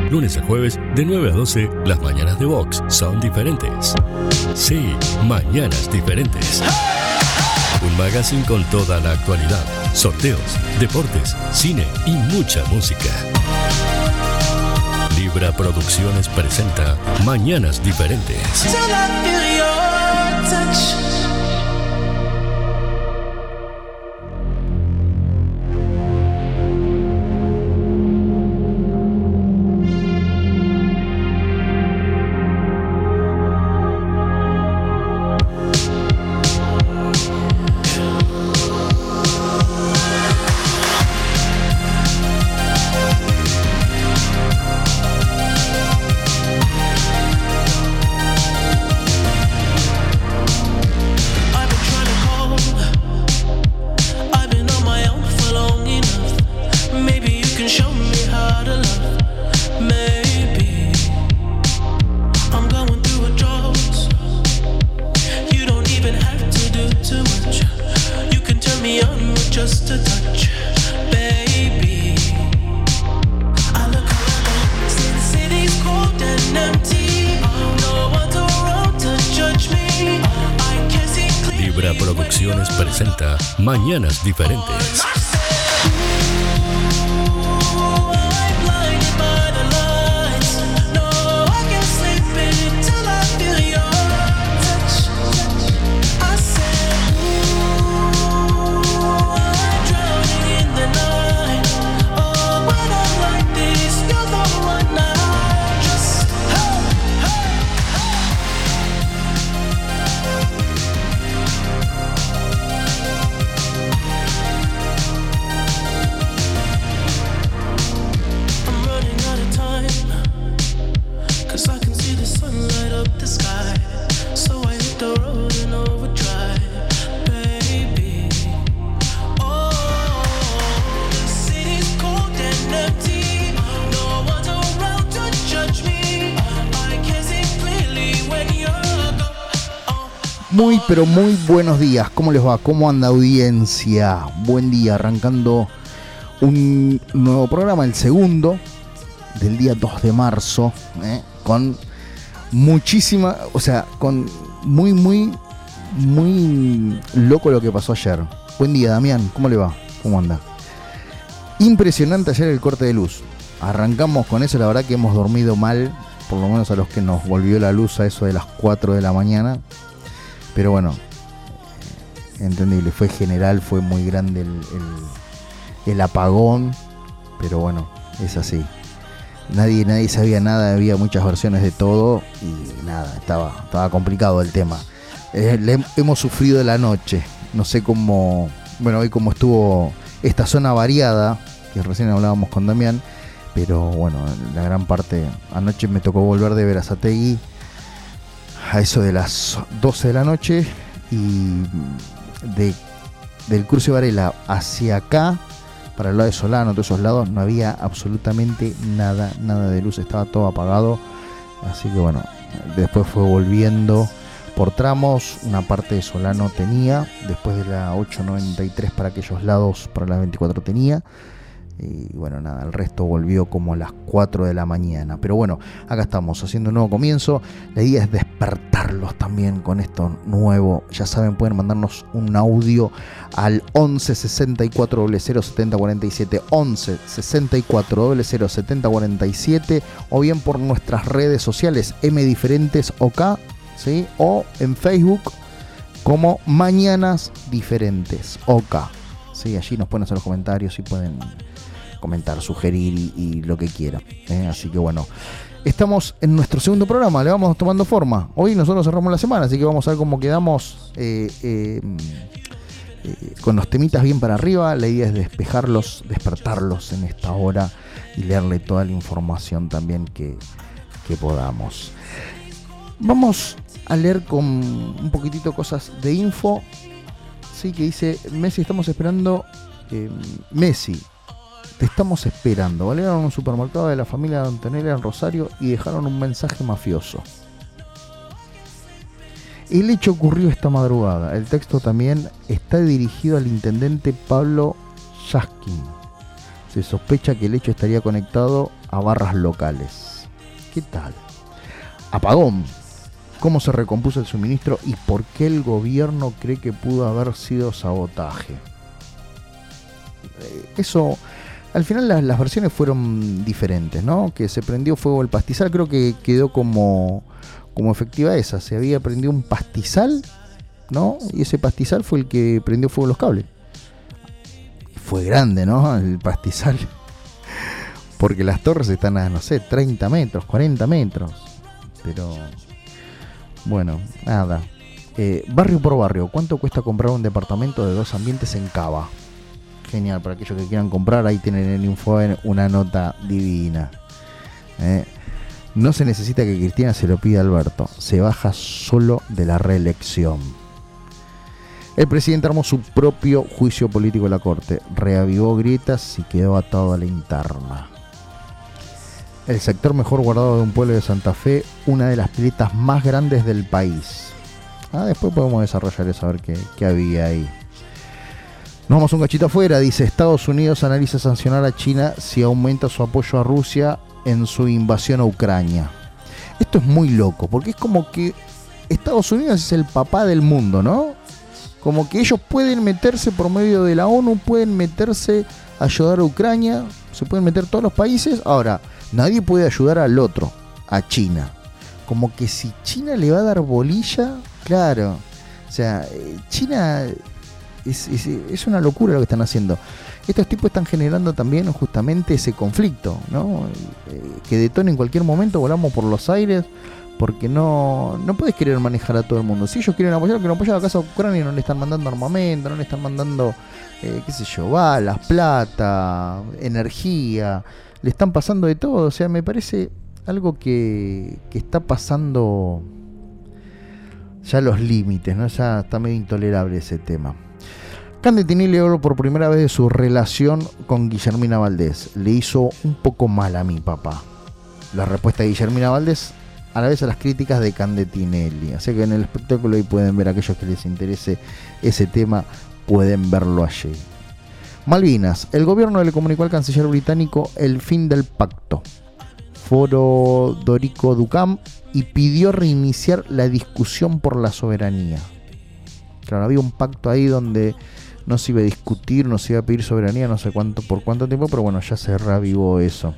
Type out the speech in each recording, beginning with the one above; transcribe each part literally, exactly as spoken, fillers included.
Lunes a jueves, de nueve a doce, las mañanas de Vox son diferentes. Sí, mañanas diferentes. Un magazine con toda la actualidad, sorteos, deportes, cine y mucha música. Libra Producciones presenta Mañanas Diferentes. Libra Producciones presenta Mañanas Diferentes. Muy, pero muy buenos días. ¿Cómo les va? ¿Cómo anda, audiencia? Buen día, arrancando un nuevo programa, el segundo del día dos de marzo, ¿eh? Con muchísima, o sea, con muy, muy, muy loco lo que pasó ayer. Buen día, Damián. ¿Cómo le va? ¿Cómo anda? Impresionante ayer el corte de luz. Arrancamos con eso, la verdad que hemos dormido mal, por lo menos a los que nos volvió la luz a eso de las cuatro de la mañana. Pero bueno, entendible, fue general, fue muy grande el, el, el apagón, pero bueno, es así. Nadie, nadie sabía nada, había muchas versiones de todo y nada, estaba, estaba complicado el tema. Eh, le, hemos sufrido la noche, no sé cómo, bueno, hoy como estuvo esta zona variada, que recién hablábamos con Damián, pero bueno, la gran parte, anoche me tocó volver de Berazategui a eso de las doce de la noche y de, del cruce Varela hacia acá, para el lado de Solano, todos esos lados, no había absolutamente nada, nada de luz, estaba todo apagado, así que bueno, después fue volviendo por tramos, una parte de Solano tenía, después de la ocho noventa y tres para aquellos lados, para las veinticuatro tenía. Y bueno, nada, el resto volvió como a las cuatro de la mañana. Pero bueno, acá estamos haciendo un nuevo comienzo. La idea es despertarlos también con esto nuevo. Ya saben, pueden mandarnos un audio al once sesenta y cuatro cero setenta cuarenta y siete. once sesenta y cuatro cero setenta cuarenta y siete. O bien por nuestras redes sociales, M Diferentes OK, ¿sí? O en Facebook como Mañanas Diferentes OK. ¿Sí? Allí nos pueden hacer los comentarios y pueden comentar, sugerir y, y lo que quieran, ¿eh? Así que bueno, estamos en nuestro segundo programa, le vamos tomando forma. Hoy nosotros cerramos la semana, así que vamos a ver cómo quedamos eh, eh, eh, con los temitas bien para arriba. La idea es despejarlos, despertarlos en esta hora y leerle toda la información también que, que podamos. Vamos a leer con un poquitito cosas de info. Sí, que dice Messi, estamos esperando eh, Messi te estamos esperando. Balearon un supermercado de la familia de Antonella en Rosario y dejaron un mensaje mafioso. El hecho ocurrió esta madrugada. El texto también está dirigido al intendente Pablo Yaskin. Se sospecha que el hecho estaría conectado a barras locales. ¿Qué tal? Apagón. ¿Cómo se recompuso el suministro y por qué el gobierno cree que pudo haber sido sabotaje? Eso, al final las, las versiones fueron diferentes, ¿no? Que se prendió fuego el pastizal, creo que quedó como, como efectiva esa. Se había prendido un pastizal, ¿no? Y ese pastizal fue el que prendió fuego los cables. Fue grande, ¿no? El pastizal. Porque las torres están a, no sé, treinta metros, cuarenta metros. Pero... bueno, nada. Eh, barrio por barrio, ¿cuánto cuesta comprar un departamento de dos ambientes en Cava? Genial, para aquellos que quieran comprar, ahí tienen en Infoen una nota divina. Eh, no se necesita que Cristina se lo pida a Alberto, se baja solo de la reelección. El presidente armó su propio juicio político en la corte, reavivó grietas y quedó atado a la interna. El sector mejor guardado de un pueblo de Santa Fe, una de las piletas más grandes del país. Ah, después podemos desarrollar eso, a ver qué, qué había ahí. Nos vamos un cachito afuera, dice Estados Unidos analiza sancionar a China si aumenta su apoyo a Rusia en su invasión a Ucrania. Esto es muy loco, porque es como que Estados Unidos es el papá del mundo, ¿no? Como que ellos pueden meterse por medio de la ONU, pueden meterse a ayudar a Ucrania, se pueden meter todos los países. Ahora, nadie puede ayudar al otro, a China. Como que si China le va a dar bolilla, claro. O sea, China es, es, es una locura lo que están haciendo. Estos tipos están generando también justamente ese conflicto, ¿no? Que detone en cualquier momento, volamos por los aires, porque no, no puedes querer manejar a todo el mundo. Si ellos quieren apoyar, que no apoyan a casa a Ucrania, no le están mandando armamento, no le están mandando, eh, qué sé yo, balas, plata, energía. Le están pasando de todo, o sea, me parece algo que, que está pasando ya los límites, ¿no? Ya está medio intolerable ese tema. Cande Tinelli habló por primera vez de su relación con Guillermina Valdés. Le hizo un poco mal a mi papá. La respuesta de Guillermina Valdés a la vez a las críticas de Cande Tinelli. Así que en el espectáculo ahí pueden ver, aquellos que les interese ese tema, pueden verlo allí. Malvinas. El gobierno le comunicó al canciller británico el fin del pacto. Foro Dorico Ducam y pidió reiniciar la discusión por la soberanía. Claro, había un pacto ahí donde no se iba a discutir, no se iba a pedir soberanía, no sé cuánto por cuánto tiempo, pero bueno, ya se reavivó eso.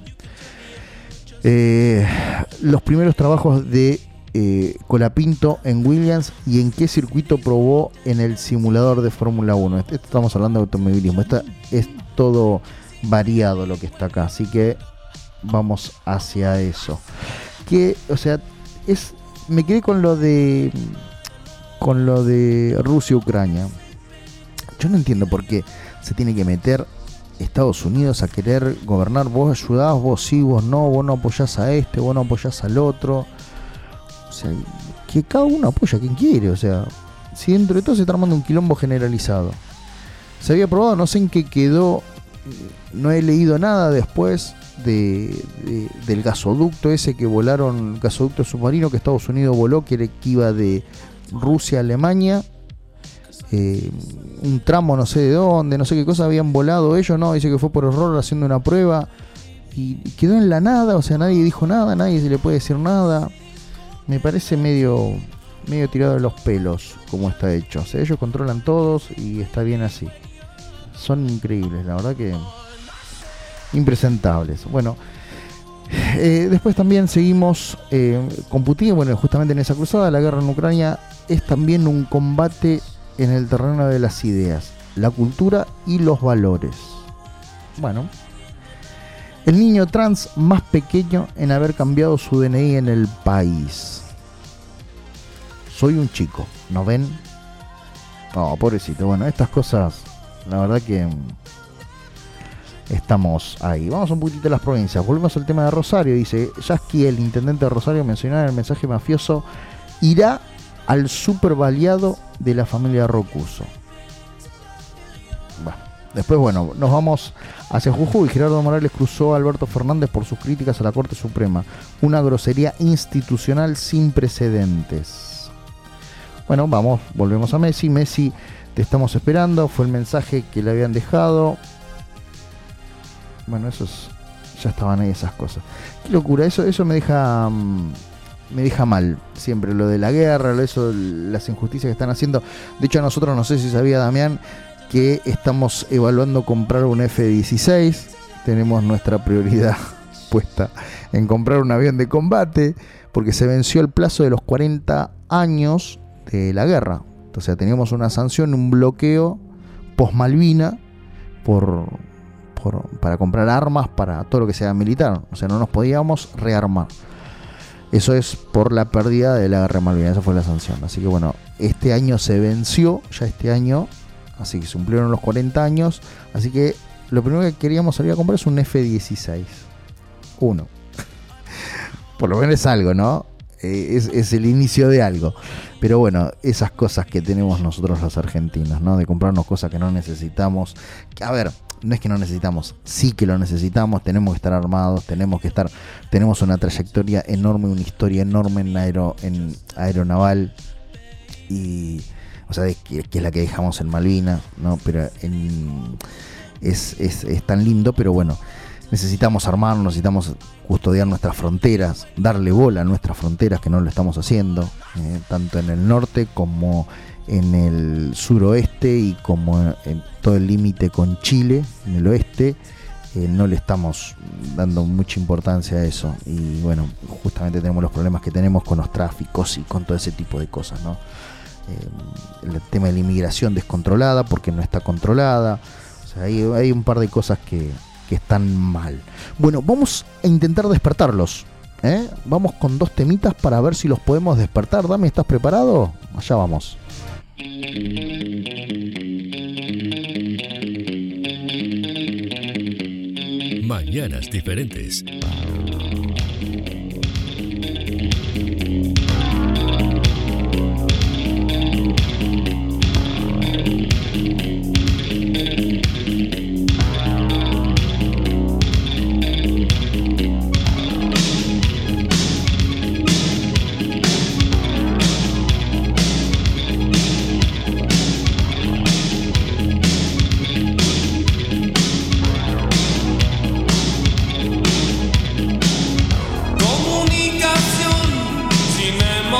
Eh, los primeros trabajos de eh, Colapinto en Williams y en qué circuito probó en el simulador de Fórmula uno. Esto estamos hablando de automovilismo. Esto es todo variado lo que está acá, así que vamos hacia eso. Que, o sea, es me quedé con lo de con lo de Rusia y Ucrania. Yo no entiendo por qué se tiene que meter Estados Unidos a querer gobernar. Vos ayudás, vos sí, vos no, vos no apoyás a este, vos no apoyás al otro. O sea, que cada uno apoya a quien quiere. O sea, si dentro de todo se está armando un quilombo generalizado. Se había aprobado, no sé en qué quedó, no he leído nada después de, de del gasoducto ese que volaron, gasoducto submarino que Estados Unidos voló, que, era, que iba de Rusia a Alemania. Eh, un tramo no sé de dónde, no sé qué cosa habían volado ellos, no, dice que fue por error haciendo una prueba y quedó en la nada, o sea, nadie dijo nada, nadie se le puede decir nada. Me parece medio medio tirado de los pelos como está hecho. O sea, ellos controlan todos y está bien así. Son increíbles, la verdad que impresentables. Bueno, eh, después también seguimos eh, con Putin. Bueno, justamente en esa cruzada, la guerra en Ucrania es también un combate en el terreno de las ideas, la cultura y los valores. Bueno, el niño trans más pequeño en haber cambiado su D N I en el país. Soy un chico, ¿no ven? Oh, pobrecito. Bueno, estas cosas, la verdad que estamos ahí. Vamos un poquitito a las provincias. Volvemos al tema de Rosario. Dice Yasky, el intendente de Rosario, mencionaba en el mensaje mafioso, irá al super baleado de la familia Rocuso. Bueno, después, bueno, nos vamos hacia Jujuy. Gerardo Morales cruzó a Alberto Fernández por sus críticas a la Corte Suprema. Una grosería institucional sin precedentes. Bueno, vamos, volvemos a Messi. Messi, te estamos esperando. Fue el mensaje que le habían dejado. Bueno, eso es ya estaban ahí esas cosas. Qué locura, eso, eso me deja... me deja mal, siempre lo de la guerra, lo eso, las injusticias que están haciendo. De hecho, a nosotros, no sé si sabía Damián, que estamos evaluando comprar un F dieciséis. Tenemos nuestra prioridad puesta en comprar un avión de combate, porque se venció el plazo de los cuarenta años de la guerra. O sea, teníamos una sanción, un bloqueo post-Malvina por, por, para comprar armas para todo lo que sea militar. O sea, no nos podíamos rearmar. Eso es por la pérdida de la guerra de Malvinas, esa fue la sanción. Así que bueno, este año se venció, ya este año, así que se cumplieron los cuarenta años. Así que lo primero que queríamos salir a comprar es un F dieciséis. Uno. Por lo menos es algo, ¿no? Eh, es, es el inicio de algo. Pero bueno, esas cosas que tenemos nosotros los argentinos, ¿no? De comprarnos cosas que no necesitamos. Que, a ver, no es que no necesitamos, sí que lo necesitamos, tenemos que estar armados, tenemos que estar, tenemos una trayectoria enorme, una historia enorme en, aero, en aeronaval, y, o sea, que, que es la que dejamos en Malvinas, ¿no? Pero en, es, es, es tan lindo, pero bueno, necesitamos armarnos, necesitamos custodiar nuestras fronteras, darle bola a nuestras fronteras, que no lo estamos haciendo, eh, tanto en el norte como en el suroeste y como en todo el límite con Chile, en el oeste, eh, no le estamos dando mucha importancia a eso. Y bueno, justamente tenemos los problemas que tenemos con los tráficos y con todo ese tipo de cosas, ¿no? Eh, el tema de la inmigración descontrolada porque no está controlada. O sea, hay, hay un par de cosas que, que están mal. Bueno, vamos a intentar despertarlos, ¿eh? Vamos con dos temitas para ver si los podemos despertar. Dami, ¿estás preparado? Allá vamos. Mañanas diferentes. Comunicación sin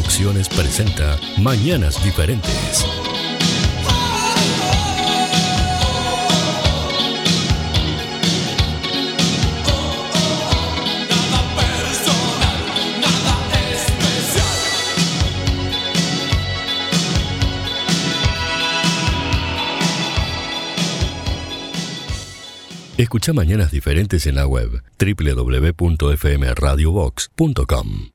Producciones presenta Mañanas Diferentes. Escucha Mañanas Diferentes en la web doble u doble u doble u punto f m radio vox punto com.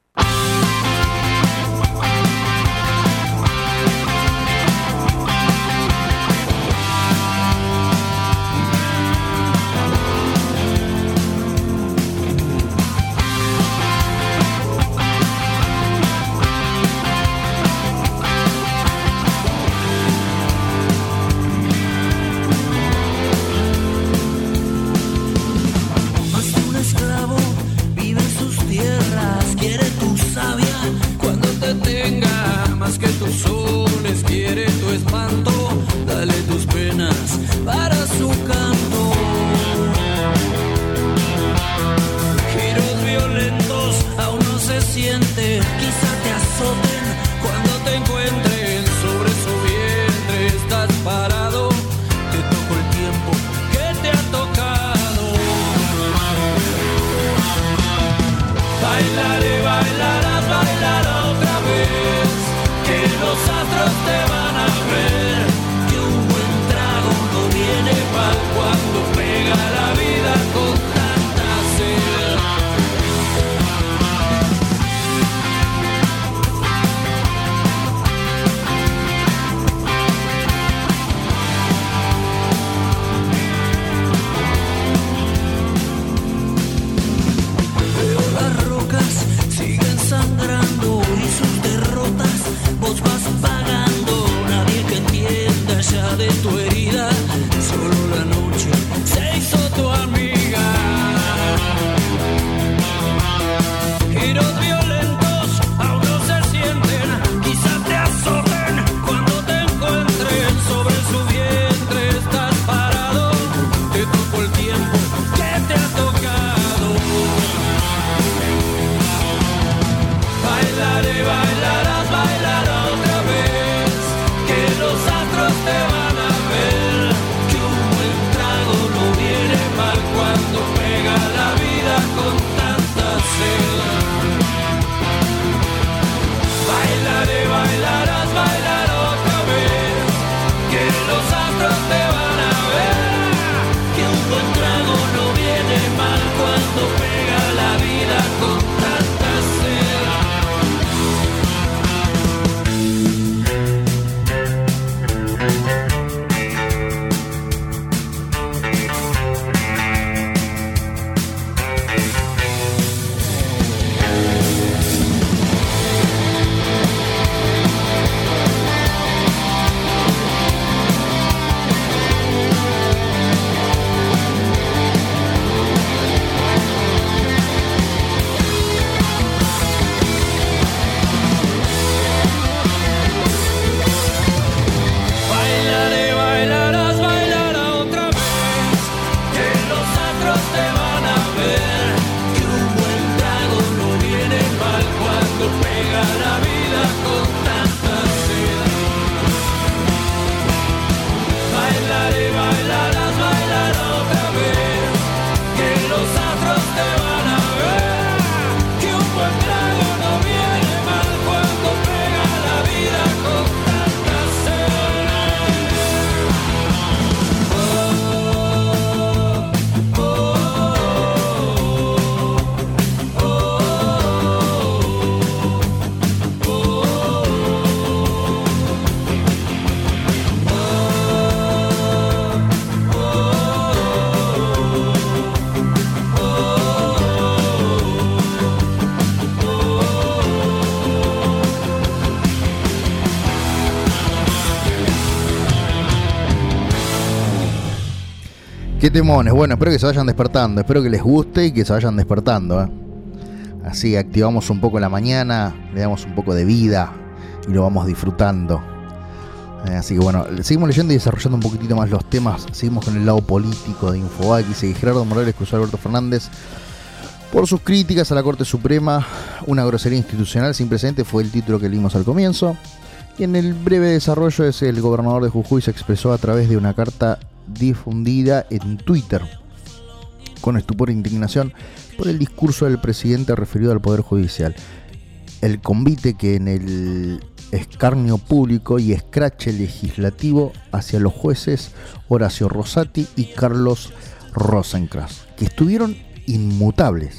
Qué temones. Bueno, espero que se vayan despertando. Espero que les guste y que se vayan despertando, ¿eh? Así activamos un poco la mañana, le damos un poco de vida y lo vamos disfrutando. Eh, así que bueno, seguimos leyendo y desarrollando un poquitito más los temas. Seguimos con el lado político de Infobae. Dice que Gerardo Morales cruzó a Alberto Fernández por sus críticas a la Corte Suprema. Una grosería institucional sin precedentes fue el título que leímos al comienzo. Y en el breve desarrollo es el gobernador de Jujuy se expresó a través de una carta difundida en Twitter con estupor e indignación por el discurso del presidente referido al Poder Judicial. El convite que en el escarnio público y escrache legislativo hacia los jueces Horacio Rosati y Carlos Rosenkrantz, que estuvieron inmutables.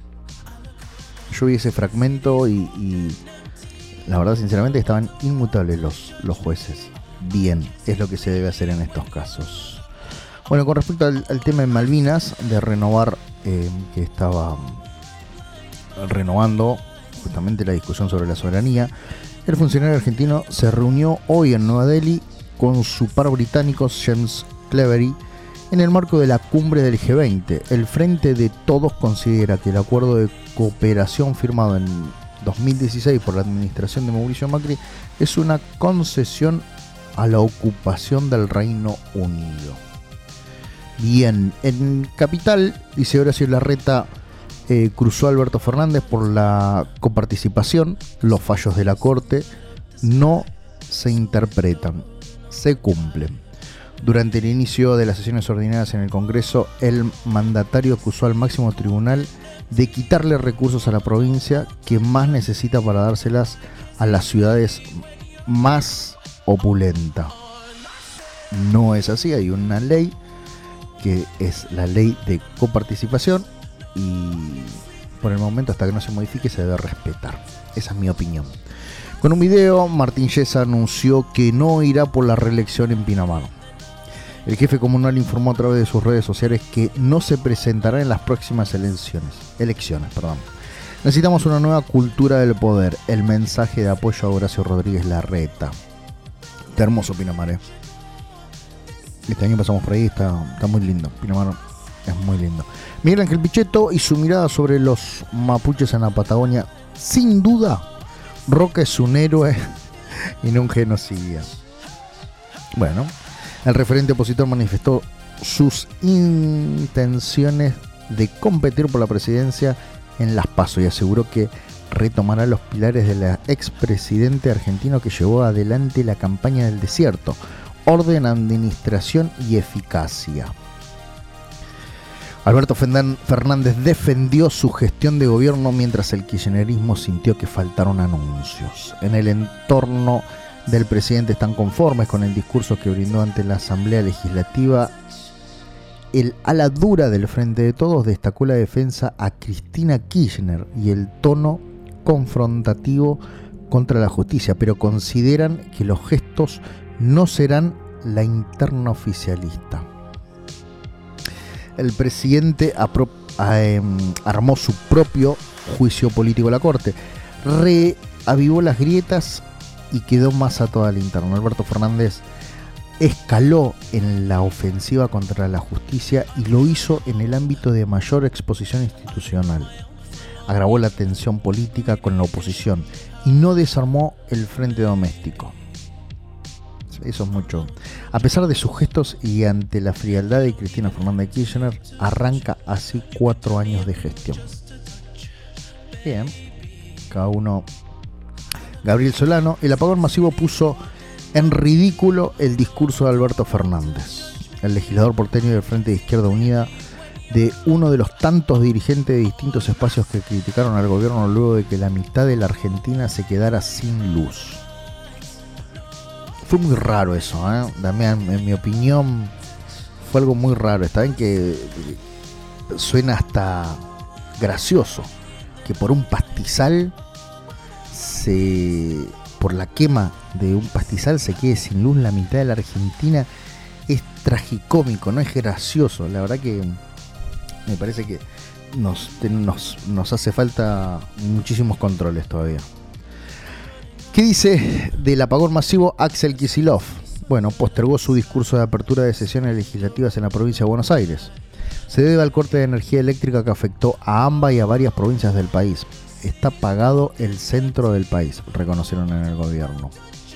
Yo vi ese fragmento y, y la verdad, sinceramente, estaban inmutables los, los jueces. Bien, es lo que se debe hacer en estos casos. Bueno, con respecto al, al tema de Malvinas, de renovar, eh, que estaba renovando justamente la discusión sobre la soberanía, el funcionario argentino se reunió hoy en Nueva Delhi con su par británico James Cleverly en el marco de la cumbre del G veinte. El Frente de Todos considera que el acuerdo de cooperación firmado en dos mil dieciséis por la administración de Mauricio Macri es una concesión a la ocupación del Reino Unido. Bien, en Capital, dice Horacio Larreta, eh, cruzó a Alberto Fernández por la coparticipación. Los fallos de la Corte no se interpretan, se cumplen. Durante el inicio de las sesiones ordinarias en el Congreso, el mandatario acusó al máximo tribunal de quitarle recursos a la provincia que más necesita para dárselas a las ciudades más opulentas. No es así, hay una ley que es la ley de coparticipación y por el momento, hasta que no se modifique, se debe respetar. Esa es mi opinión. Con un video, Martín Yesa anunció que no irá por la reelección en Pinamar. El jefe comunal informó a través de sus redes sociales que no se presentará en las próximas elecciones. Elecciones, perdón. Necesitamos una nueva cultura del poder. El mensaje de apoyo a Horacio Rodríguez Larreta. Está hermoso Pinamar, ¿eh? Este año pasamos por ahí, está, está muy lindo. Pinamar es muy lindo. Miguel Ángel Pichetto y su mirada sobre los mapuches en la Patagonia. Sin duda, Roca es un héroe y no un genocida. Bueno, el referente opositor manifestó sus intenciones de competir por la presidencia en las PASO y aseguró que retomará los pilares de la expresidente argentino que llevó adelante la campaña del desierto: orden, administración y eficacia. Alberto Fernández defendió su gestión de gobierno mientras el kirchnerismo sintió que faltaron anuncios. En el entorno del presidente están conformes con el discurso que brindó ante la Asamblea Legislativa. El ala dura del Frente de Todos destacó la defensa a Cristina Kirchner y el tono confrontativo contra la justicia, pero consideran que los gestos no serán la interna oficialista. El presidente apro- eh, armó su propio juicio político a la Corte, reavivó las grietas y quedó más atado al interno. Alberto Fernández escaló en la ofensiva contra la justicia y lo hizo en el ámbito de mayor exposición institucional. Agravó la tensión política con la oposición y no desarmó el frente doméstico. Eso es mucho. A pesar de sus gestos y ante la frialdad de Cristina Fernández de Kirchner, arranca así cuatro años de gestión. Bien, cada uno. Gabriel Solano, el apagón masivo puso en ridículo el discurso de Alberto Fernández, el legislador porteño del Frente de Izquierda Unida, de uno de los tantos dirigentes de distintos espacios que criticaron al gobierno luego de que la mitad de la Argentina se quedara sin luz. Fue muy raro eso, ¿eh? Damián, en mi opinión, fue algo muy raro. Está bien que suena hasta gracioso que por un pastizal se... por la quema de un pastizal se quede sin luz la mitad de la Argentina. Es tragicómico, no es gracioso. La verdad que me parece que nos, nos, nos hace falta muchísimos controles todavía. ¿Qué dice del apagón masivo Axel Kicillof? Bueno, postergó su discurso de apertura de sesiones legislativas en la provincia de Buenos Aires. Se debe al corte de energía eléctrica que afectó a A M B A y a varias provincias del país. Está apagado el centro del país, reconocieron en el gobierno.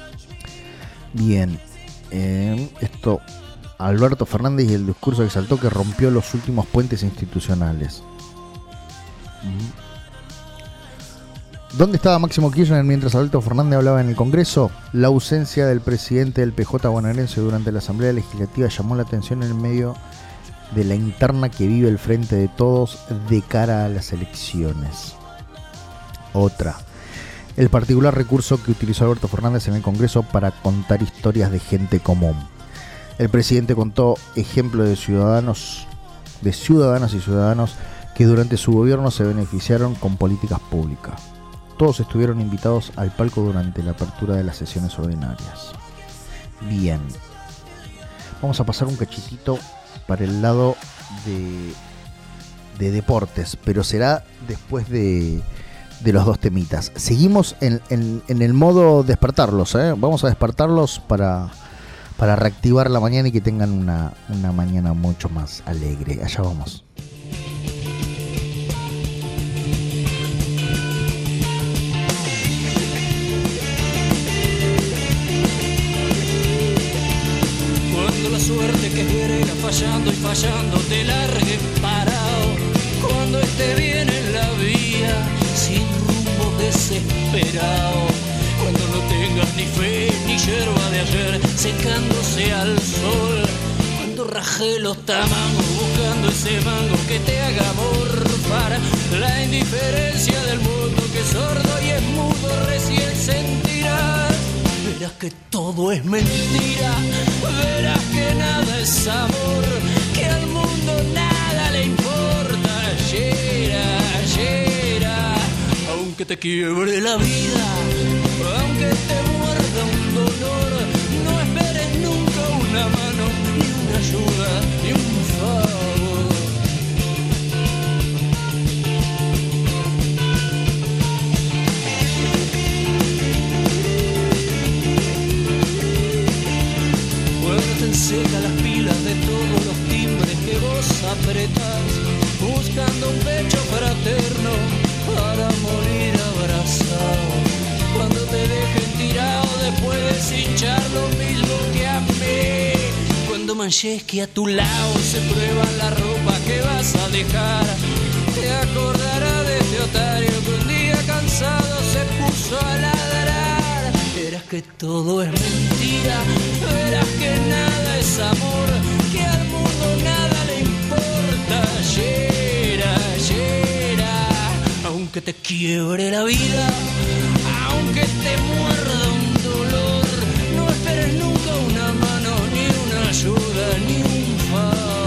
Bien, eh, esto, Alberto Fernández y el discurso exaltó que rompió los últimos puentes institucionales. ¿Dónde estaba Máximo Kirchner mientras Alberto Fernández hablaba en el Congreso? La ausencia del presidente del P J bonaerense durante la Asamblea Legislativa llamó la atención en el medio de la interna que vive el Frente de Todos de cara a las elecciones. Otra. El particular recurso que utilizó Alberto Fernández en el Congreso para contar historias de gente común. El presidente contó ejemplos de ciudadanos, de ciudadanas y ciudadanos que durante su gobierno se beneficiaron con políticas públicas. Todos estuvieron invitados al palco durante la apertura de las sesiones ordinarias. Bien. Vamos a pasar un cachitito para el lado de, de deportes, pero será después de, de los dos temitas. Seguimos en, en, en el modo despertarlos, ¿eh? Vamos a despertarlos para, para reactivar la mañana y que tengan una, una mañana mucho más alegre. Allá vamos. Suerte que viene fallando y fallando te largue parado cuando esté bien en la vía sin rumbo desesperado, cuando no tengas ni fe ni yerba de ayer secándose al sol, cuando raje los tamangos buscando ese mango que te haga morfar la indiferencia del mundo que es sordo y es mudo recién sentirás. Verás que todo es mentira, verás que nada es amor, que al mundo nada le importa. Llera, llera, aunque te quiebre la vida, aunque te muerda un dolor, no esperes nunca una mano, ni una ayuda, ni un favor. Seca las pilas de todos los timbres que vos apretás, buscando un pecho fraterno para morir abrazado. Cuando te dejen tirado después de hinchar lo mismo que a mí, cuando manches que a tu lado se prueba la ropa que vas a dejar, te acordará de ese otario que un día cansado se puso a ladrar. Verás que todo es mentira, verás que nada es amor, que al mundo nada le importa. Llera, llera, aunque te quiebre la vida, aunque te muerda un dolor, no esperes nunca una mano, ni una ayuda, ni un favor.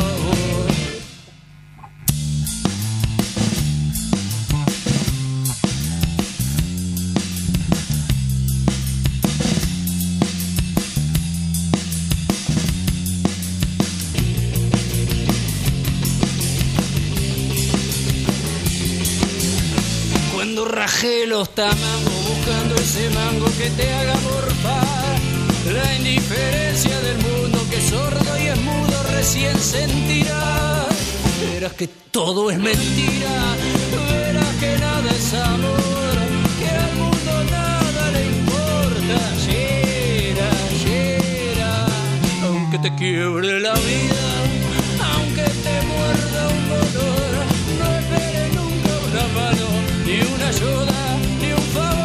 Rajé los tamangos buscando ese mango que te haga morfar la indiferencia del mundo que es sordo y es mudo recién sentirás. Verás que todo es mentira, verás que nada es amor, que al mundo nada le importa. Llera, llera, aunque te quiebre la vida, aunque te muerda un dolor, no esperes nunca una mano, ni una ayuda, ni un favor.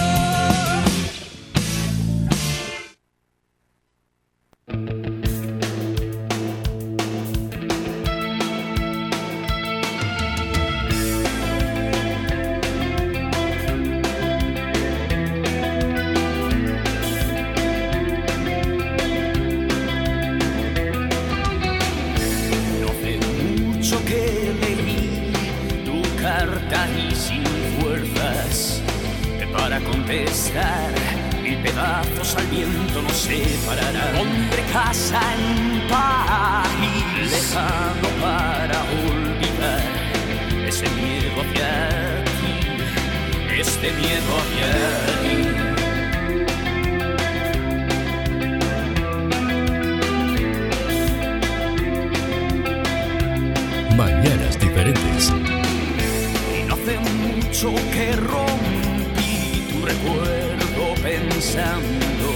No hace mucho que leí tu carta y sin fuerzas para contestar, y pedazos al viento nos separarán. Hombre, casa en paz y lejano para olvidar ese miedo hacia ti, este miedo hacia ti. Mañanas diferentes. Y no hace mucho que rompí tu recuerdo pensando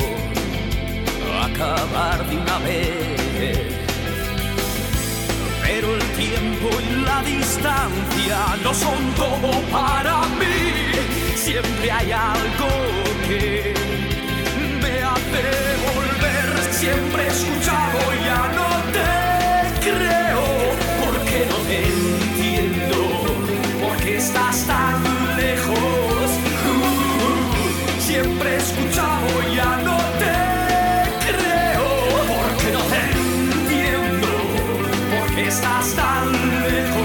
acabar de una vez, pero el tiempo y la distancia ya no son todo para mí. Siempre hay algo que me hace volver. Siempre he escuchado, ya no te creo, porque no te entiendo, porque estás tan lejos. Uh, siempre he escuchado, ya no te creo, porque no te entiendo, porque estás tan lejos.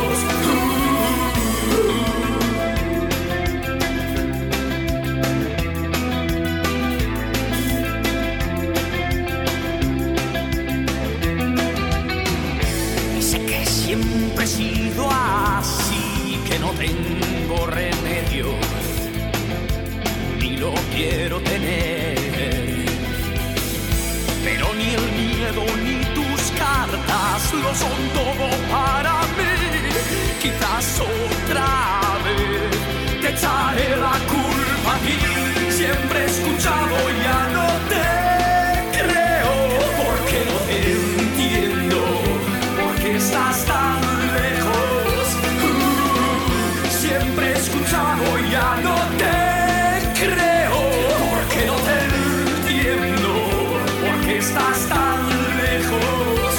Siempre he sido así, que no tengo remedio, ni lo quiero tener. Pero ni el miedo ni tus cartas lo son todo para mí. Quizás otra vez te echaré la culpa a ti. Siempre he escuchado, ya no te creo, porque no te entiendo, porque estás tan lejos. Uh, siempre he escuchado, ya no te creo, porque no te entiendo, porque estás tan lejos.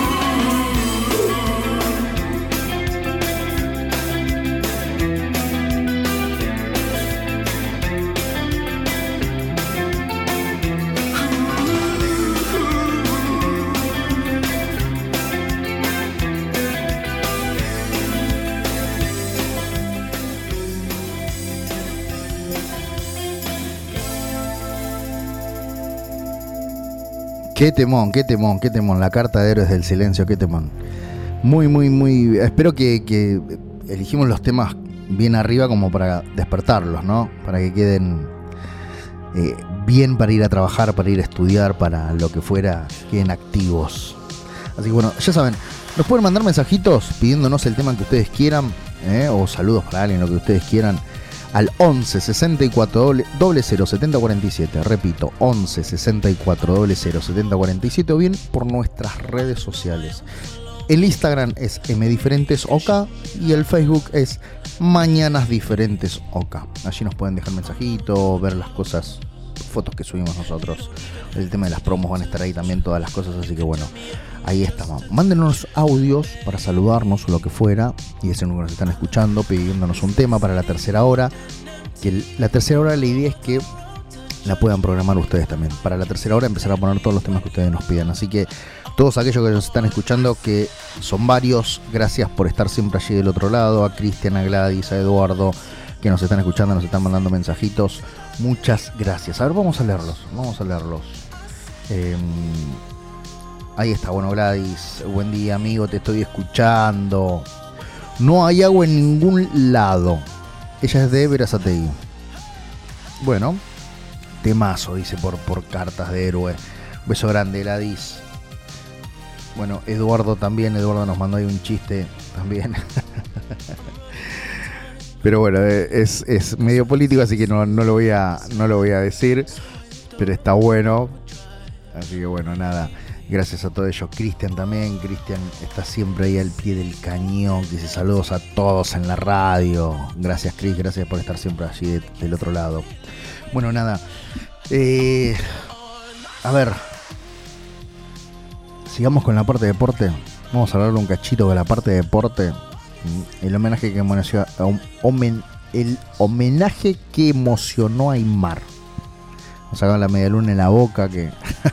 Qué temón, qué temón, qué temón. La carta de Héroes del Silencio, qué temón. Muy, muy, muy... Espero que, que elegimos los temas bien arriba como para despertarlos, ¿no? Para que queden eh, bien para ir a trabajar, para ir a estudiar, para lo que fuera, queden activos. Así que bueno, ya saben, nos pueden mandar mensajitos pidiéndonos el tema que ustedes quieran, ¿eh? O saludos para alguien, lo que ustedes quieran, al once sesenta y cuatro cero setenta cuarenta y siete. Repito, once sesenta y cuatro cero setenta cuarenta y siete, o bien por nuestras redes sociales. El Instagram es mdiferentesok y el Facebook es Mañanas Diferentes OK. Allí nos pueden dejar mensajitos, ver las cosas, fotos que subimos nosotros. El tema de las promos van a estar ahí también, todas las cosas, así que bueno, ahí estamos. Mándenos audios para saludarnos o lo que fuera y decirnos que nos están escuchando, pidiéndonos un tema para la tercera hora. Que el, la tercera hora, la idea es que la puedan programar ustedes también. Para la tercera hora empezar a poner todos los temas que ustedes nos pidan. Así que todos aquellos que nos están escuchando, que son varios, gracias por estar siempre allí del otro lado. A Cristian, a Gladys, a Eduardo, que nos están escuchando, nos están mandando mensajitos. Muchas gracias. A ver, vamos a leerlos. Vamos a leerlos. Eh, ahí está, bueno, Gladys. Buen día, amigo, te estoy escuchando. No hay agua en ningún lado. Ella es de Verazategui. Bueno, temazo, dice por, por cartas de héroe. Beso grande, Gladys. Bueno, Eduardo también. Eduardo nos mandó ahí un chiste también. Pero bueno, es, es medio político, así que no, no, lo voy a, no lo voy a decir. Pero está bueno. Así que bueno, nada. Gracias a todos ellos. Cristian también. Cristian está siempre ahí al pie del cañón. Dice saludos a todos en la radio. Gracias, Cris. Gracias por estar siempre allí de, del otro lado. Bueno, nada. Eh, a ver. Sigamos con la parte de deporte. Vamos a hablar un cachito de la parte de deporte. El homenaje que emocionó a un, homen, el homenaje que emocionó a Aymar. Nos sacaron la medialuna en la boca que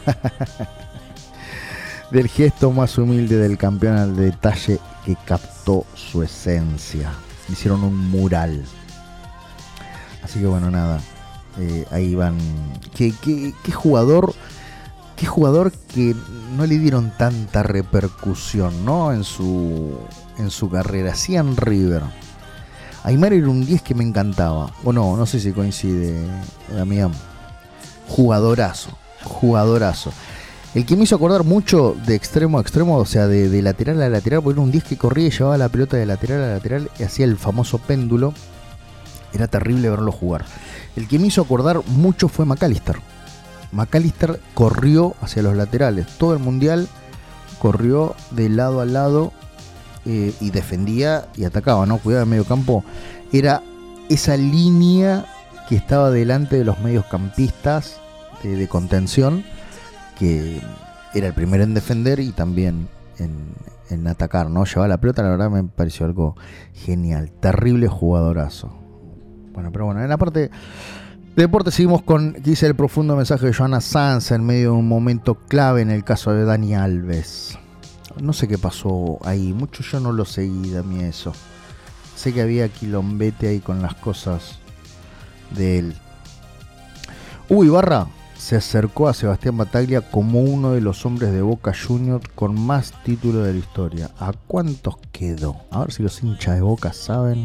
del gesto más humilde del campeón al detalle que captó su esencia. Hicieron un mural. Así que bueno, nada. Eh, ahí van. ¿Qué, qué, qué jugador? Qué jugador que no le dieron tanta repercusión, ¿no? En su en su carrera. Sí, en River. Aymar era un diez que me encantaba. O no, no sé si coincide, Damián. Jugadorazo, jugadorazo. El que me hizo acordar mucho de extremo a extremo, o sea, de, de lateral a lateral, porque era un diez que corría y llevaba la pelota de lateral a lateral y hacía el famoso péndulo. Era terrible verlo jugar. El que me hizo acordar mucho fue McAllister. McAllister corrió hacia los laterales. Todo el mundial corrió de lado a lado eh, y defendía y atacaba, ¿no? Cuidaba el medio campo. Era esa línea que estaba delante de los mediocampistas de, de contención, que era el primero en defender y también en, en atacar, ¿no? Llevaba la pelota, la verdad me pareció algo genial. Terrible jugadorazo. Bueno, pero bueno, en la parte de deporte seguimos con, dice el profundo mensaje de Johanna Sanz en medio de un momento clave en el caso de Dani Alves. No sé qué pasó ahí, mucho yo no lo seguí de mí eso. Sé que había quilombete ahí con las cosas de él. Hugo Ibarra se acercó a Sebastián Battaglia como uno de los hombres de Boca Juniors con más títulos de la historia. ¿A cuántos quedó? A ver si los hinchas de Boca saben.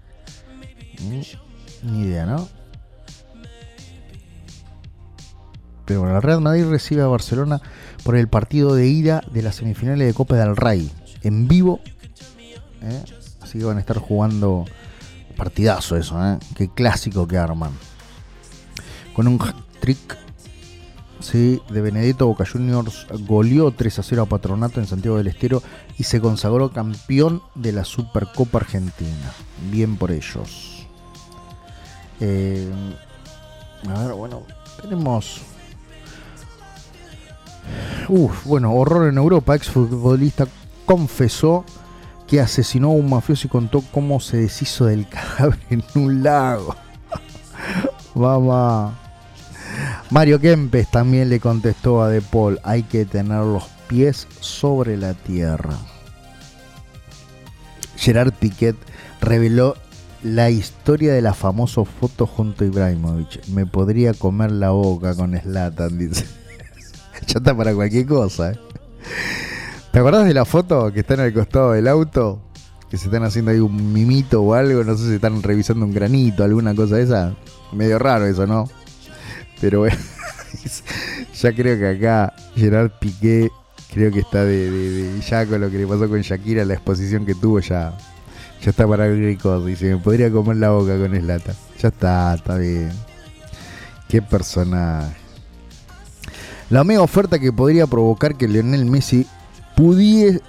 Ni idea, ¿no? Pero bueno, el Real Madrid recibe a Barcelona por el partido de ida de las semifinales de Copa del Rey. En vivo. ¿eh? Así que van a estar jugando partidazo eso, ¿eh? Qué clásico que arman. Con un hat-trick, sí, de Benedetto, Boca Juniors goleó tres a cero a Patronato en Santiago del Estero y se consagró campeón de la Supercopa Argentina. Bien por ellos. Eh, a ver, bueno, tenemos... Uf, bueno, horror en Europa. Exfutbolista confesó que asesinó a un mafioso y contó cómo se deshizo del cadáver en un lago. Vamos. Mario Kempes también le contestó a De Paul: hay que tener los pies sobre la tierra. Gerard Piqué reveló la historia de la famosa foto junto a Ibrahimovic. Me podría comer la boca con Zlatan, dice. Ya está para cualquier cosa, ¿eh? ¿Te acordás de la foto que están al costado del auto? Que se están haciendo ahí un mimito o algo, no sé si están revisando un granito, alguna cosa de esa. Medio raro eso, ¿no? Pero bueno, ya creo que acá Gerard Piqué, creo que está de, de, de ya con lo que le pasó con Shakira, la exposición que tuvo, ya, ya está para el récord. Dice, me podría comer la boca con Zlatan. Ya está, está bien. Qué personaje. La mega oferta que podría provocar que Lionel Messi pudiese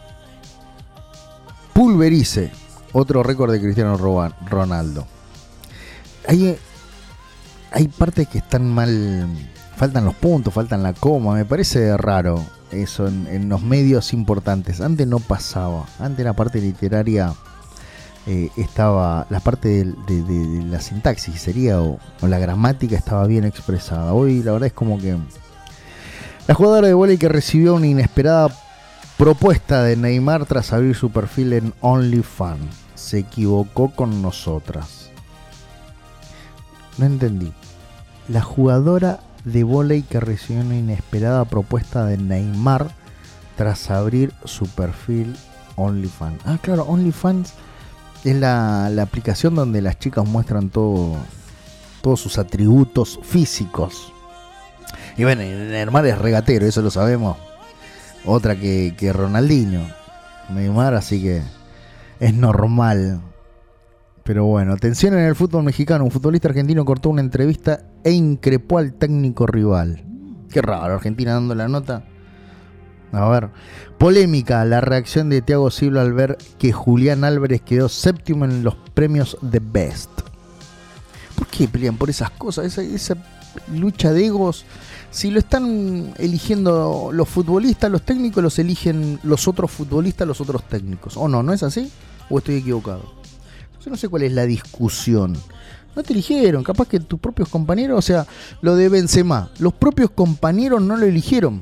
pulverice otro récord de Cristiano Ronaldo. Hay, hay partes que están mal, faltan los puntos, faltan la coma. Me parece raro eso en, en los medios importantes. Antes no pasaba. Antes la parte literaria eh, estaba, la parte de, de, de, de la sintaxis sería o, o la gramática estaba bien expresada. Hoy la verdad es como que la jugadora de vóley que recibió una inesperada propuesta de Neymar tras abrir su perfil en OnlyFans se equivocó con nosotras. No entendí. La jugadora de vóley que recibió una inesperada propuesta de Neymar tras abrir su perfil OnlyFans. Ah, claro, OnlyFans es la, la aplicación donde las chicas muestran todo, todos sus atributos físicos. Y bueno, Neymar es regatero, eso lo sabemos. Otra que, que Ronaldinho. Neymar, así que es normal. Pero bueno, tensión en el fútbol mexicano. Un futbolista argentino cortó una entrevista e increpó al técnico rival. Qué raro, Argentina dando la nota. A ver. Polémica, la reacción de Thiago Silva al ver que Julián Álvarez quedó séptimo en los premios The Best. ¿Por qué pelean por esas cosas? Esa, esa lucha de egos. Si lo están eligiendo los futbolistas, los técnicos, los eligen los otros futbolistas, los otros técnicos. ¿O no? ¿No es así? ¿O estoy equivocado? Entonces no sé cuál es la discusión. No te eligieron, capaz que tus propios compañeros, o sea, lo de Benzema, los propios compañeros no lo eligieron.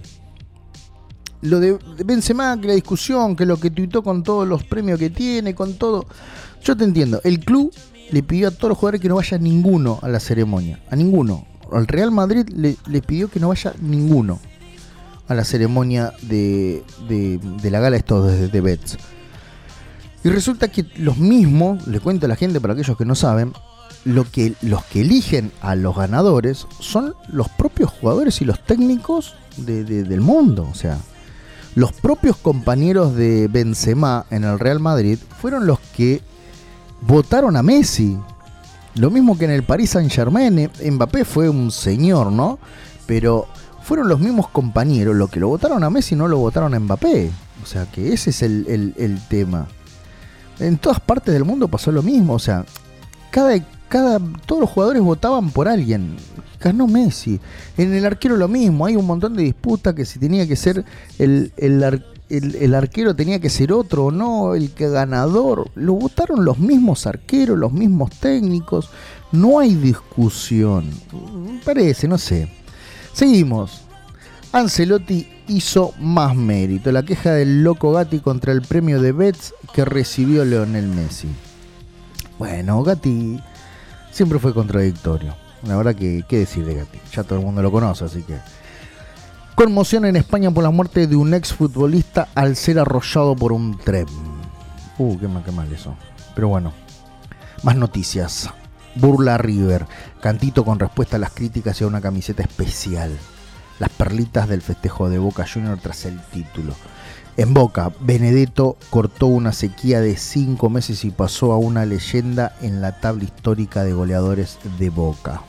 Lo de Benzema, que la discusión, que lo que tuitó con todos los premios que tiene, con todo. Yo te entiendo, el club le pidió a todos los jugadores que no vaya ninguno a la ceremonia, a ninguno. Al Real Madrid le, le pidió que no vaya ninguno a la ceremonia de, de, de la gala estos de, de Bets. Y resulta que los mismos, le cuento a la gente para aquellos que no saben, lo que, los que eligen a los ganadores son los propios jugadores y los técnicos de, de, del mundo. O sea, los propios compañeros de Benzema en el Real Madrid fueron los que votaron a Messi. Lo mismo que en el Paris Saint-Germain. Mbappé fue un señor, ¿no? Pero fueron los mismos compañeros los que lo votaron a Messi y no lo votaron a Mbappé. O sea, que ese es el, el, el tema. En todas partes del mundo pasó lo mismo. O sea, cada, cada, todos los jugadores votaban por alguien. Ganó Messi. En el arquero lo mismo. Hay un montón de disputas que si tenía que ser el, el, el, el arquero tenía que ser otro o no. El que ganador. Lo votaron los mismos arqueros, los mismos técnicos. No hay discusión. Parece, no sé. Seguimos. Ancelotti hizo más mérito. La queja del loco Gatti contra el premio de Betts que recibió Lionel Messi. Bueno, Gatti siempre fue contradictorio. La verdad que, ¿qué decir de Gatti? Ya todo el mundo lo conoce, así que... Conmoción en España por la muerte de un exfutbolista al ser arrollado por un tren. Uh, qué mal, qué mal eso. Pero bueno, más noticias. Burla a River. Cantito con respuesta a las críticas y a una camiseta especial. Las perlitas del festejo de Boca Juniors tras el título. En Boca, Benedetto cortó una sequía de cinco meses y pasó a una leyenda en la tabla histórica de goleadores de Boca.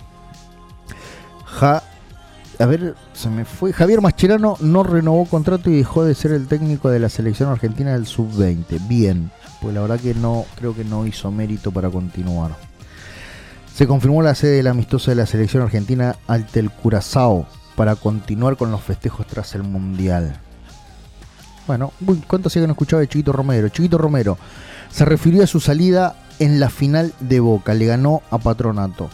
Ja, a ver, se me fue. Javier Mascherano no renovó contrato y dejó de ser el técnico de la selección argentina del sub veinte. Bien, pues la verdad que no, creo que no hizo mérito para continuar. Se confirmó la sede del amistoso de la selección argentina ante el Curazao para continuar con los festejos tras el Mundial. Bueno, uy, ¿cuánto hacía que no escuchaba de Chiquito Romero? Chiquito Romero se refirió a su salida en la final de Boca. Le ganó a Patronato.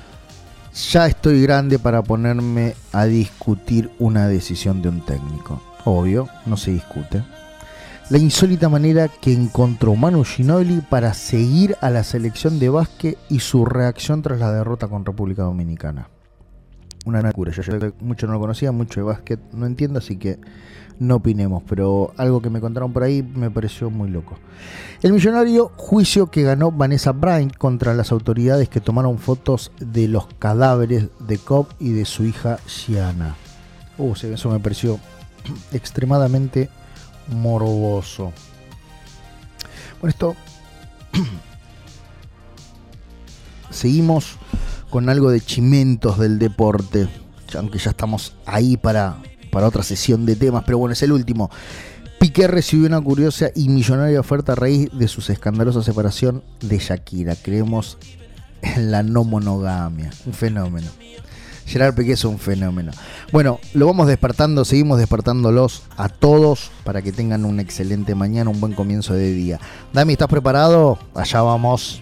Ya estoy grande para ponerme a discutir una decisión de un técnico. Obvio, no se discute. La insólita manera que encontró Manu Ginóbili para seguir a la selección de básquet y su reacción tras la derrota con República Dominicana. Una locura. Yo, yo mucho no lo conocía, mucho de básquet no entiendo, así que no opinemos. Pero algo que me contaron por ahí me pareció muy loco. El millonario juicio que ganó Vanessa Bryant contra las autoridades que tomaron fotos de los cadáveres de Cobb y de su hija Gianna. Uh, eso me pareció extremadamente morboso. Bueno, esto seguimos con algo de chimentos del deporte, aunque ya estamos ahí para, para otra sesión de temas, pero bueno, es el último. Piqué recibió una curiosa y millonaria oferta a raíz de su escandalosa separación de Shakira. Creemos en la no monogamia, un fenómeno. Gerard Piqué es un fenómeno. Bueno, lo vamos despertando, seguimos despertándolos a todos para que tengan una excelente mañana, un buen comienzo de día. Dami, ¿estás preparado? Allá vamos.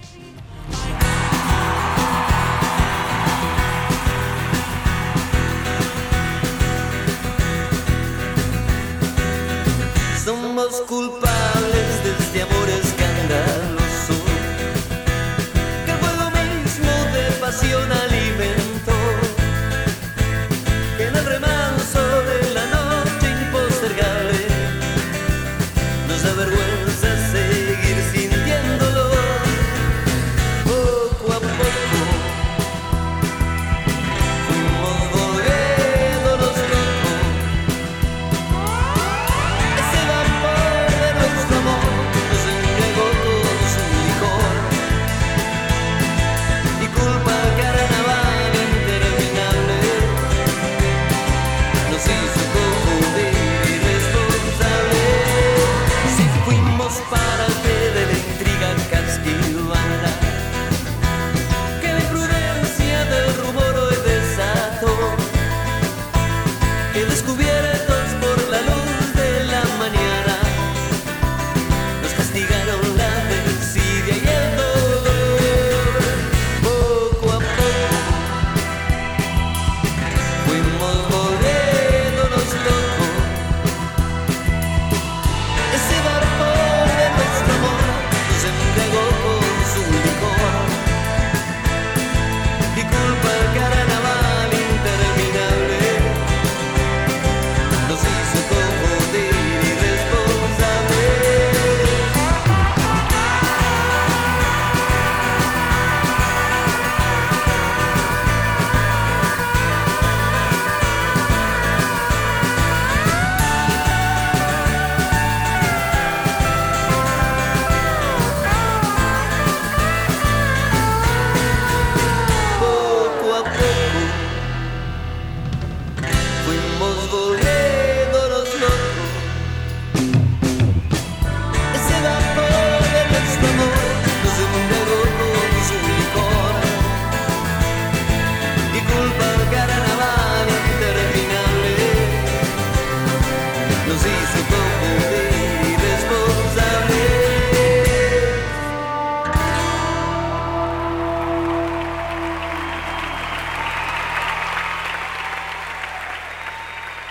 Somos culpables de este amor escandaloso, que el fuego mismo de pasión alimentó, que en el remanso de la noche impostergable nos da vergüenza seguir sintiéndolo.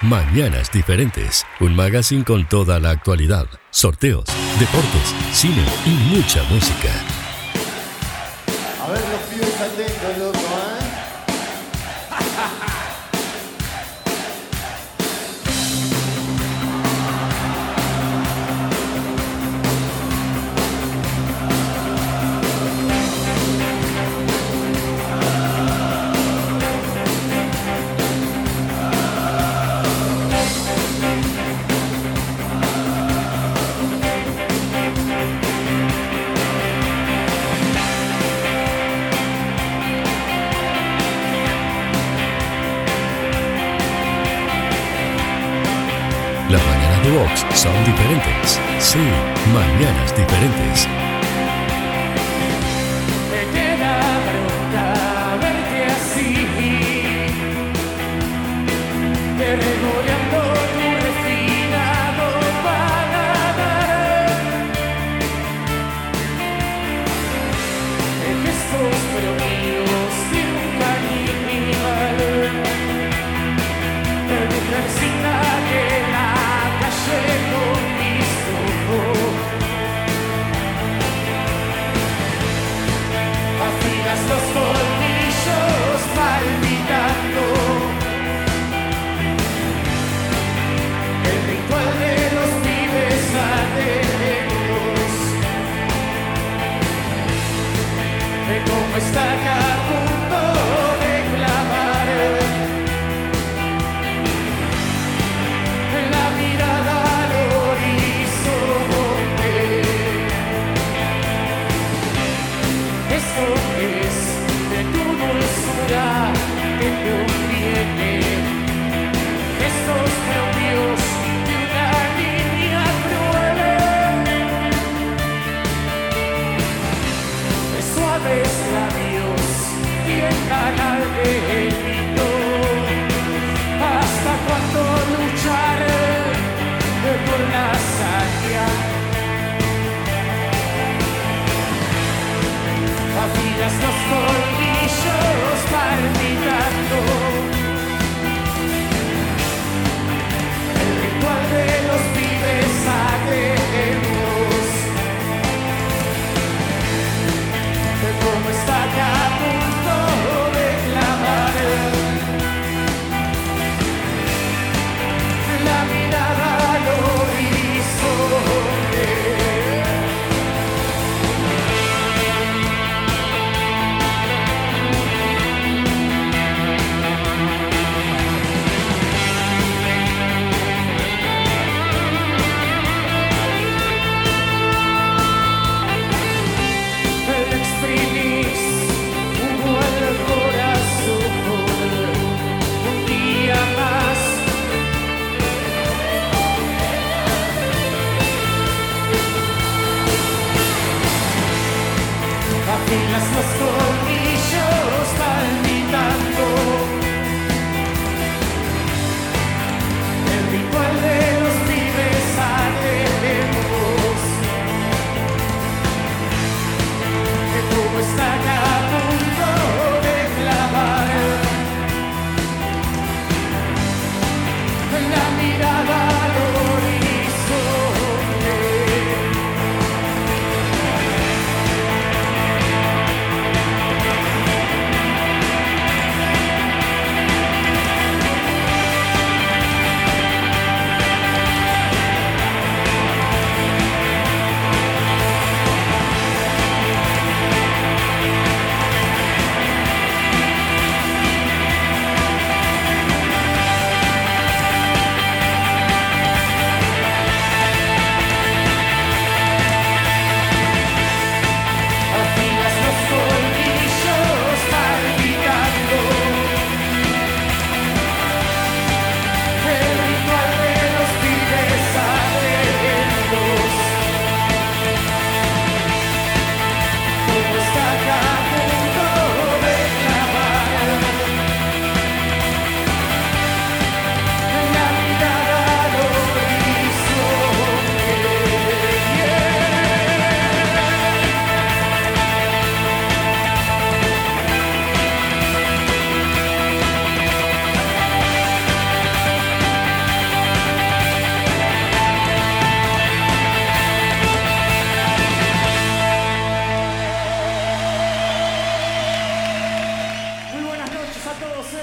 Mañanas Diferentes, un magazine con toda la actualidad, sorteos, deportes, cine y mucha música. A ver los pibes atentos, loco, ¿eh? Las mañanas de Vox son diferentes. Sí, mañanas diferentes. Me queda pronta verte así, te regoleando tu refinado paladar, en gestos propios de un caníbal, de persina que la calle conquistó. Afilas los colmillos palpitando, el ritual de los pibes atentos, de cómo está a punto de clavar la mirada al horizonte. Esto es de tu dulzura que conviene, estos cambios de una línea cruel, de suaves labios y el canal de grito. ¿Hasta cuando luchar por la hazaña? Afilas los colmillos palpitando, el ritual de los pibes atentos, de cómo está a punto de clavar la mirada al horizonte. El exprimís humo al corazón un día más. Afilas los colmillos palpitando, el ritual de los pibes atentos, que todo está a punto de clavar la mirada al horizonte.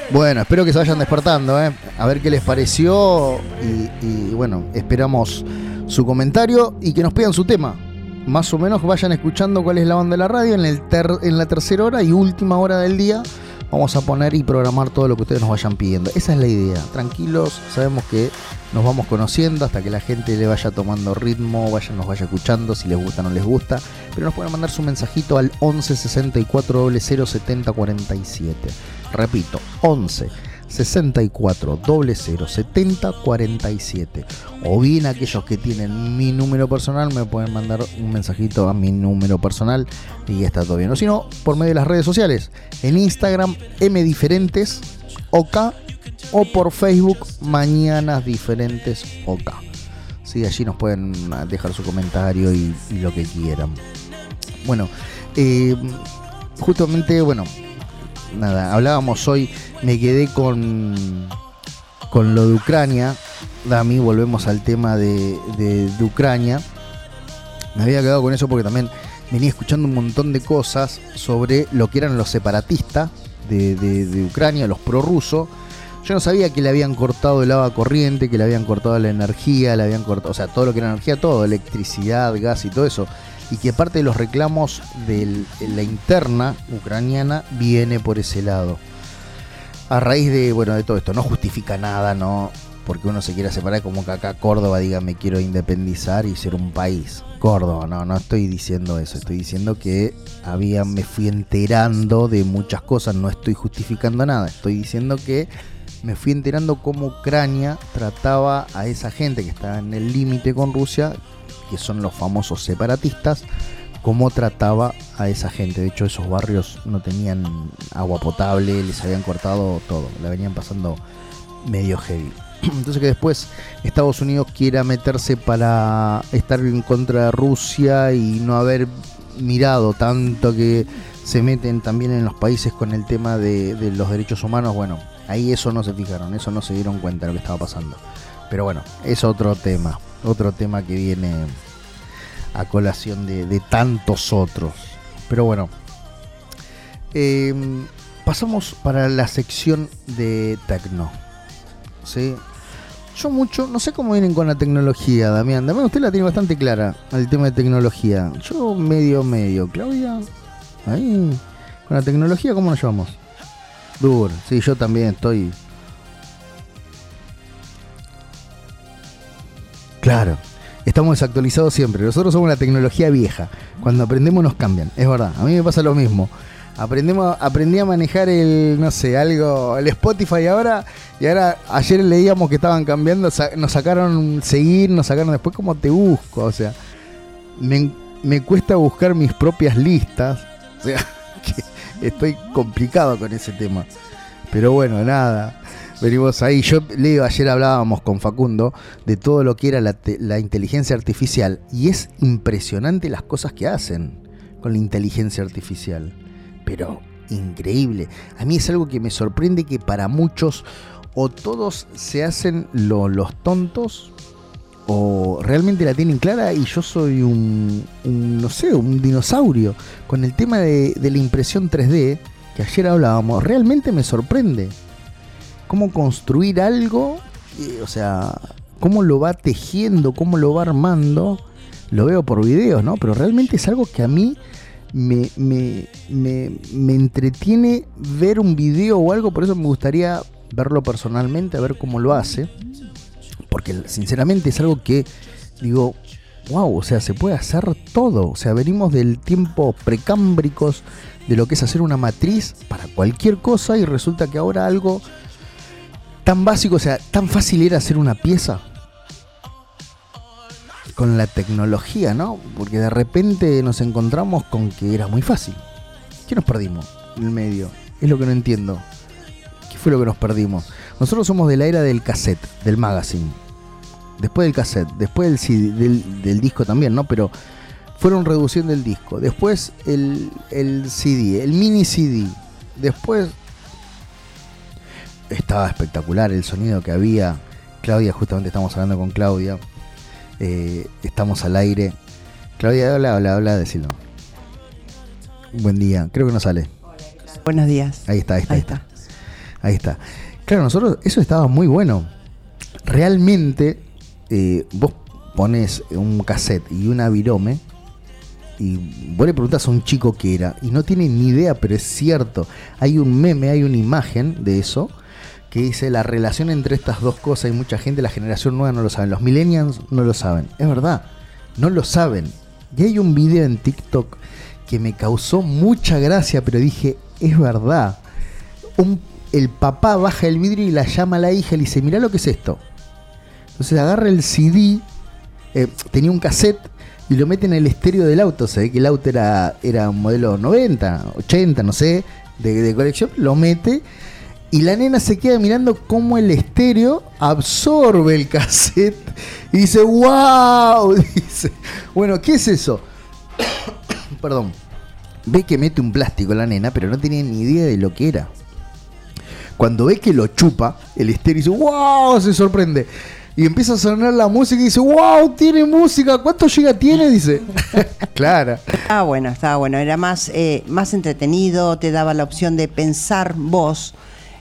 Bueno, espero que se vayan despertando, ¿eh? A ver qué les pareció y, y bueno, esperamos su comentario y que nos pidan su tema. Más o menos vayan escuchando cuál es la onda de la radio en, el ter, en la tercera hora y última hora del día. Vamos a poner y programar todo lo que ustedes nos vayan pidiendo. Esa es la idea. Tranquilos, sabemos que nos vamos conociendo hasta que la gente le vaya tomando ritmo, vaya, nos vaya escuchando, si les gusta o no les gusta. Pero nos pueden mandar su mensajito al once sesenta y cuatro cero cero setenta cuarenta y siete. Repito, once sesenta y cuatro cero cero setenta cuarenta y siete. O bien aquellos que tienen mi número personal me pueden mandar un mensajito a mi número personal y está todo bien. O si no, por medio de las redes sociales, en Instagram mdiferentes ok o por Facebook Mañanas Diferentes OK. Sí, allí nos pueden dejar su comentario y, y lo que quieran. Bueno, eh, justamente, bueno, nada, hablábamos hoy, me quedé con, con lo de Ucrania. Dami, volvemos al tema de, de, de Ucrania. Me había quedado con eso porque también venía escuchando un montón de cosas sobre lo que eran los separatistas de, de, de Ucrania, los prorrusos. Yo no sabía que le habían cortado el agua corriente, que le habían cortado la energía, le habían cortado, o sea, todo lo que era energía, todo, electricidad, gas y todo eso. Y que parte de los reclamos de la interna ucraniana viene por ese lado. A raíz de, bueno, de todo esto, no justifica nada, no, porque uno se quiera separar, como que acá Córdoba diga me quiero independizar y ser un país. Córdoba, no, no estoy diciendo eso, estoy diciendo que había, me fui enterando de muchas cosas, no estoy justificando nada, estoy diciendo que me fui enterando cómo Ucrania trataba a esa gente que estaba en el límite con Rusia, que son los famosos separatistas, cómo trataba a esa gente. De hecho, esos barrios no tenían agua potable, les habían cortado todo, la venían pasando medio heavy. Entonces que después Estados Unidos quiera meterse para estar en contra de Rusia y no haber mirado tanto que se meten también en los países con el tema de, de los derechos humanos, bueno, ahí eso no se fijaron, eso no se dieron cuenta de lo que estaba pasando. Pero bueno, es otro tema, otro tema que viene a colación de, de tantos otros. Pero bueno, eh, pasamos para la sección de tecno. ¿Sí? Yo mucho, no sé cómo vienen con la tecnología, Damián. Damián, usted la tiene bastante clara, el tema de tecnología. Yo medio, medio. Claudia, ahí, con la tecnología, ¿cómo nos llevamos? Duro, sí, yo también estoy. Claro, estamos desactualizados siempre. Nosotros somos la tecnología vieja. Cuando aprendemos nos cambian, es verdad. A mí me pasa lo mismo. Aprendemos, aprendí a manejar el, no sé, algo, el Spotify ahora, y ahora ayer leíamos que estaban cambiando, nos sacaron seguir, nos sacaron después cómo te busco, o sea, me, me cuesta buscar mis propias listas, o sea, que estoy complicado con ese tema, pero bueno, nada, venimos ahí. Yo leo, ayer hablábamos con Facundo de todo lo que era la, te, la inteligencia artificial, y es impresionante las cosas que hacen con la inteligencia artificial. Pero increíble. A mí es algo que me sorprende, que para muchos o todos se hacen lo, los tontos o realmente la tienen clara, y yo soy un, un no sé, un dinosaurio con el tema de, de la impresión tres D que ayer hablábamos. Realmente me sorprende cómo construir algo, eh, o sea, cómo lo va tejiendo, cómo lo va armando. Lo veo por videos, ¿no? Pero realmente es algo que a mí Me, me, me, me entretiene ver un video o algo. Por eso me gustaría verlo personalmente, a ver cómo lo hace, porque sinceramente es algo que digo, wow, o sea, se puede hacer todo. O sea, venimos del tiempo precámbricos de lo que es hacer una matriz para cualquier cosa, y resulta que ahora algo tan básico, o sea, tan fácil era hacer una pieza con la tecnología, ¿no? Porque de repente nos encontramos con que era muy fácil. ¿Qué nos perdimos en el medio? Es lo que no entiendo. ¿Qué fue lo que nos perdimos? Nosotros somos de la era del cassette, del magazine. Después del cassette, después del, C D, del, del disco también, ¿no? Pero fueron reduciendo el disco. Después el, el C D, el mini C D. Después estaba espectacular el sonido que había. Claudia, justamente estamos hablando con Claudia. Eh, estamos al aire. Claudia, habla, habla, habla, decilo. Buen día, creo que no sale. Buenos días. Ahí está, ahí está, ahí está. Ahí está. Claro, nosotros, eso estaba muy bueno. Realmente, eh, vos pones un cassette y una virome y vos le preguntás a un chico qué era y no tiene ni idea, pero es cierto. Hay un meme, hay una imagen de eso que dice la relación entre estas dos cosas y mucha gente, la generación nueva no lo saben, los millennials no lo saben. Es verdad, no lo saben. Y hay un video en TikTok que me causó mucha gracia, pero dije, es verdad. Un, el papá baja el vidrio y la llama a la hija y le dice, mirá lo que es esto. Entonces agarra el C D, eh, tenía un cassette y lo mete en el estéreo del auto. Se ve que el auto era, era un modelo noventa, ochenta, no sé, de, de colección. Lo mete y la nena se queda mirando cómo el estéreo absorbe el cassette y dice, wow, dice, bueno, ¿qué es eso? Perdón. Ve que mete un plástico la nena, pero no tenía ni idea de lo que era. Cuando ve que lo chupa, el estéreo dice, wow, se sorprende. Y empieza a sonar la música y dice, wow, tiene música, ¿cuánto giga tiene? Dice. Claro. Estaba bueno, estaba bueno, era más, eh, más entretenido, te daba la opción de pensar vos,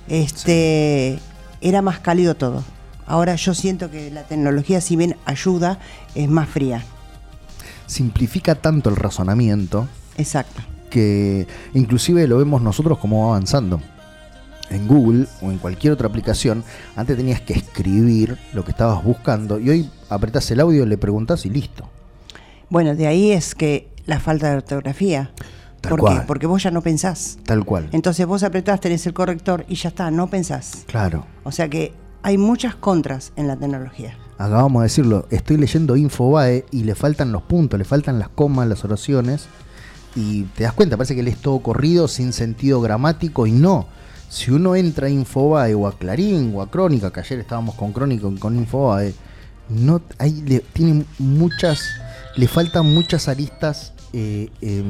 este, sí. Era más cálido todo. Ahora yo siento que la tecnología, si bien ayuda, es más fría. Simplifica tanto el razonamiento. Exacto. Que inclusive lo vemos nosotros como va avanzando. En Google o en cualquier otra aplicación, antes tenías que escribir lo que estabas buscando y hoy apretás el audio, le preguntás y listo. Bueno, de ahí es que la falta de ortografía. Tal ¿Por cual. qué? Porque vos ya no pensás. Tal cual. Entonces vos apretás, tenés el corrector y ya está, no pensás. Claro. O sea que hay muchas contras en la tecnología. Acabamos de decirlo, estoy leyendo Infobae y le faltan los puntos, le faltan las comas, las oraciones y te das cuenta, parece que lees todo corrido sin sentido gramático y no. Si uno entra a Infobae o a Clarín o a Crónica, que ayer estábamos con Crónica con Infobae, no, hay, le, tiene muchas, le faltan muchas aristas, eh, eh,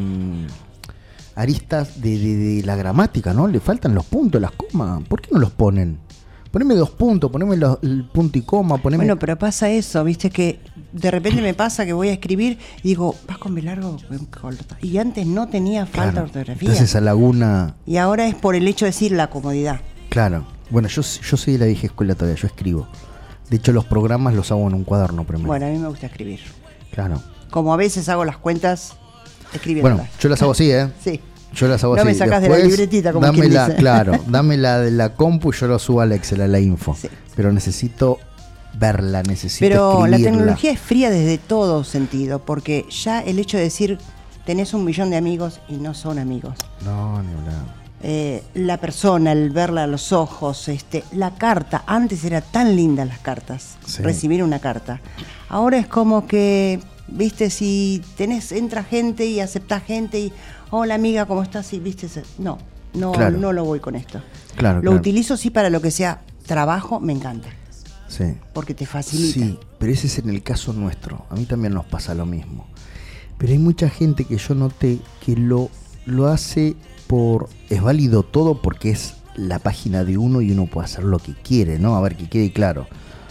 aristas de, de, de la gramática, ¿no? Le faltan los puntos, las comas. ¿Por qué no los ponen? Poneme dos puntos, poneme los, el punto y coma, poneme... Bueno, pero pasa eso, viste que de repente me pasa que voy a escribir y digo, vas con B largo, y antes no tenía falta claro, de ortografía. Entonces esa laguna... Y ahora es por el hecho de decir la comodidad. Claro. Bueno, yo, yo soy de la vieja escuela todavía, yo escribo. De hecho, los programas los hago en un cuaderno primero. Bueno, a mí me gusta escribir. Claro. Como a veces hago las cuentas escribiendo. Bueno, yo las hago así, ¿eh? Sí. Yo las hago no así. me sacás después, de la libretita, como dame quien la, dice. Claro, dame la de la compu y yo lo subo al Excel, a la info. Sí. Pero necesito verla, necesito Pero escribirla. La tecnología es fría desde todo sentido, porque ya el hecho de decir tenés un millón de amigos y no son amigos. No, ni hablar. Eh, la persona, el verla a los ojos, este, la carta, antes era tan linda las cartas, sí. Recibir una carta. Ahora es como que, viste, si tenés, entra gente y aceptás gente y hola amiga, ¿cómo estás? Y viste, no, no, claro. No lo voy con esto. Claro, lo claro. utilizo sí para lo que sea trabajo, me encanta. Sí. Porque te facilita. Sí, pero ese es en el caso nuestro. A mí también nos pasa lo mismo. Pero hay mucha gente que yo noté que lo, lo hace por... Es válido todo porque es la página de uno y uno puede hacer lo que quiere, ¿no? A ver, que quede claro.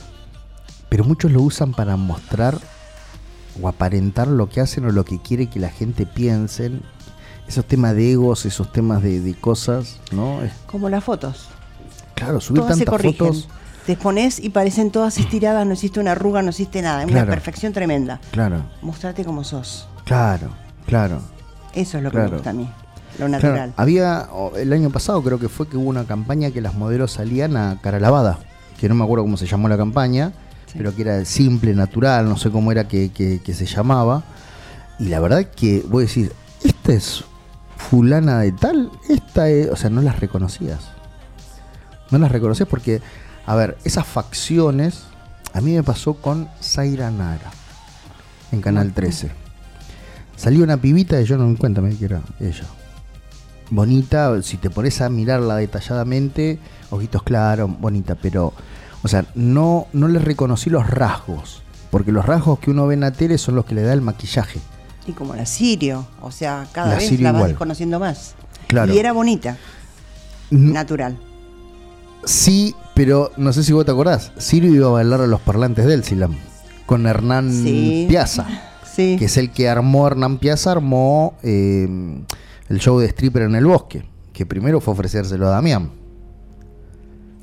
Pero muchos lo usan para mostrar o aparentar lo que hacen o lo que quiere que la gente piense. Esos temas de egos, esos temas de, de cosas, ¿no? Es... Como las fotos. Claro, subir todas tantas se corrigen. Fotos... Te exponés y parecen todas estiradas, no hiciste una arruga, no hiciste nada. Es claro. Una perfección tremenda. Claro. Mostrate como sos. Claro, claro. Eso es lo claro. que me gusta a mí, lo natural. Claro. Había, el año pasado creo que fue que hubo una campaña que las modelos salían a cara lavada, que no me acuerdo cómo se llamó la campaña, sí. Pero que era simple, natural, no sé cómo era que, que, que se llamaba. Y la verdad que voy a decir, esta es fulana de tal, esta es, o sea, no las reconocías. No las reconocías porque... A ver, esas facciones, a mí me pasó con Zaira Nara, en Canal trece. Salió una pibita y yo no me cuenta, me di que era ella. Bonita, si te pones a mirarla detalladamente, ojitos claros, bonita, pero, o sea, no, no le reconocí los rasgos, porque los rasgos que uno ve en la tele son los que le da el maquillaje. Y como la Sirio, o sea, cada la vez Sirio la vas igual. Desconociendo más. Claro. Y era bonita, N- natural. Sí, pero no sé si vos te acordás, Sirio iba a bailar a los parlantes del Silam con Hernán sí. Piazza, sí. Que es el que armó, Hernán Piazza armó eh, el show de stripper en el bosque, que primero fue ofrecérselo a Damián.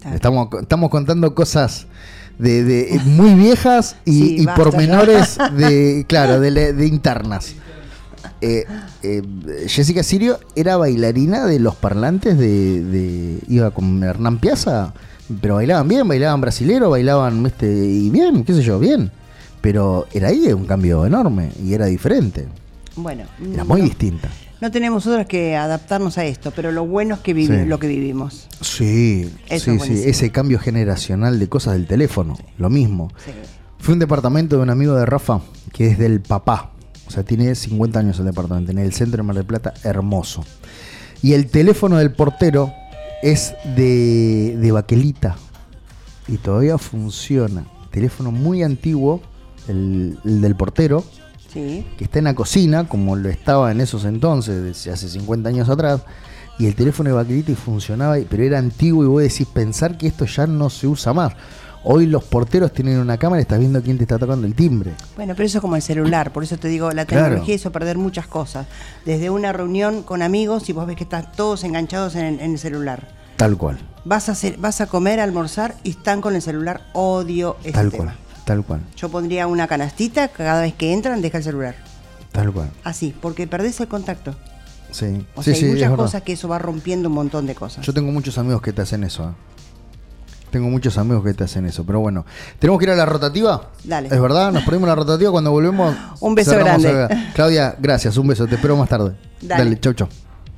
Claro. Estamos, estamos contando cosas de, de muy viejas y, Sí, y basta pormenores de, claro, de, de internas. Eh, eh, Jessica Sirio era bailarina de los parlantes de, de iba con Hernán Piazza, pero bailaban bien, bailaban brasilero, bailaban este, y bien, qué sé yo, bien. Pero era ahí un cambio enorme y era diferente. Bueno, Era muy no, distinta. no tenemos otras que adaptarnos a esto, pero lo bueno es que vivi- Sí. lo que vivimos. Sí, Eso sí, es sí, buenísimo. ese cambio generacional de cosas del teléfono, lo mismo. Sí. Fue un departamento de un amigo de Rafa, que es del papá. O sea, tiene cincuenta años el departamento, en el centro de Mar del Plata, hermoso. Y el teléfono del portero es de, de baquelita. Y todavía funciona. Teléfono muy antiguo, el, el del portero, Sí. que está en la cocina, como lo estaba en esos entonces, desde hace cincuenta años atrás. Y el teléfono de baquelita y funcionaba, pero era antiguo y vos decís, pensar que esto ya no se usa más. Hoy los porteros tienen una cámara y estás viendo quién te está tocando el timbre. Bueno, pero eso es como el celular, por eso te digo, la Claro. tecnología hizo perder muchas cosas. Desde una reunión con amigos y vos ves que están todos enganchados en, en el celular. Tal cual, Vas a hacer, vas a comer, a almorzar y están con el celular. Odio ese tal tema. cual, tal cual, Yo pondría una canastita, cada vez que entran deja el celular. tal cual. Así, porque perdés el contacto. Sí, O sí, sea, sí, hay es muchas verdad. cosas que eso va rompiendo un montón de cosas. Yo tengo muchos amigos que te hacen eso, ¿eh? Tengo muchos amigos que te hacen eso, pero bueno. ¿Tenemos que ir a la rotativa? Dale. ¿Es verdad? Nos ponemos la rotativa cuando volvemos. Un beso cerramos grande. el- Claudia, gracias, un beso, te espero más tarde. Dale. Dale, chau, chau.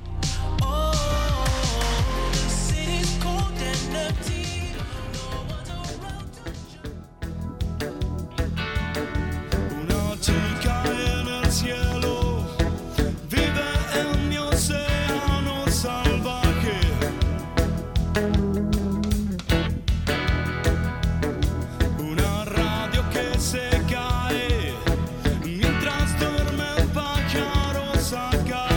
Una chica en el cielo vive en mi océano salvaje. Una radio que se cae mientras duermen pájaros acá.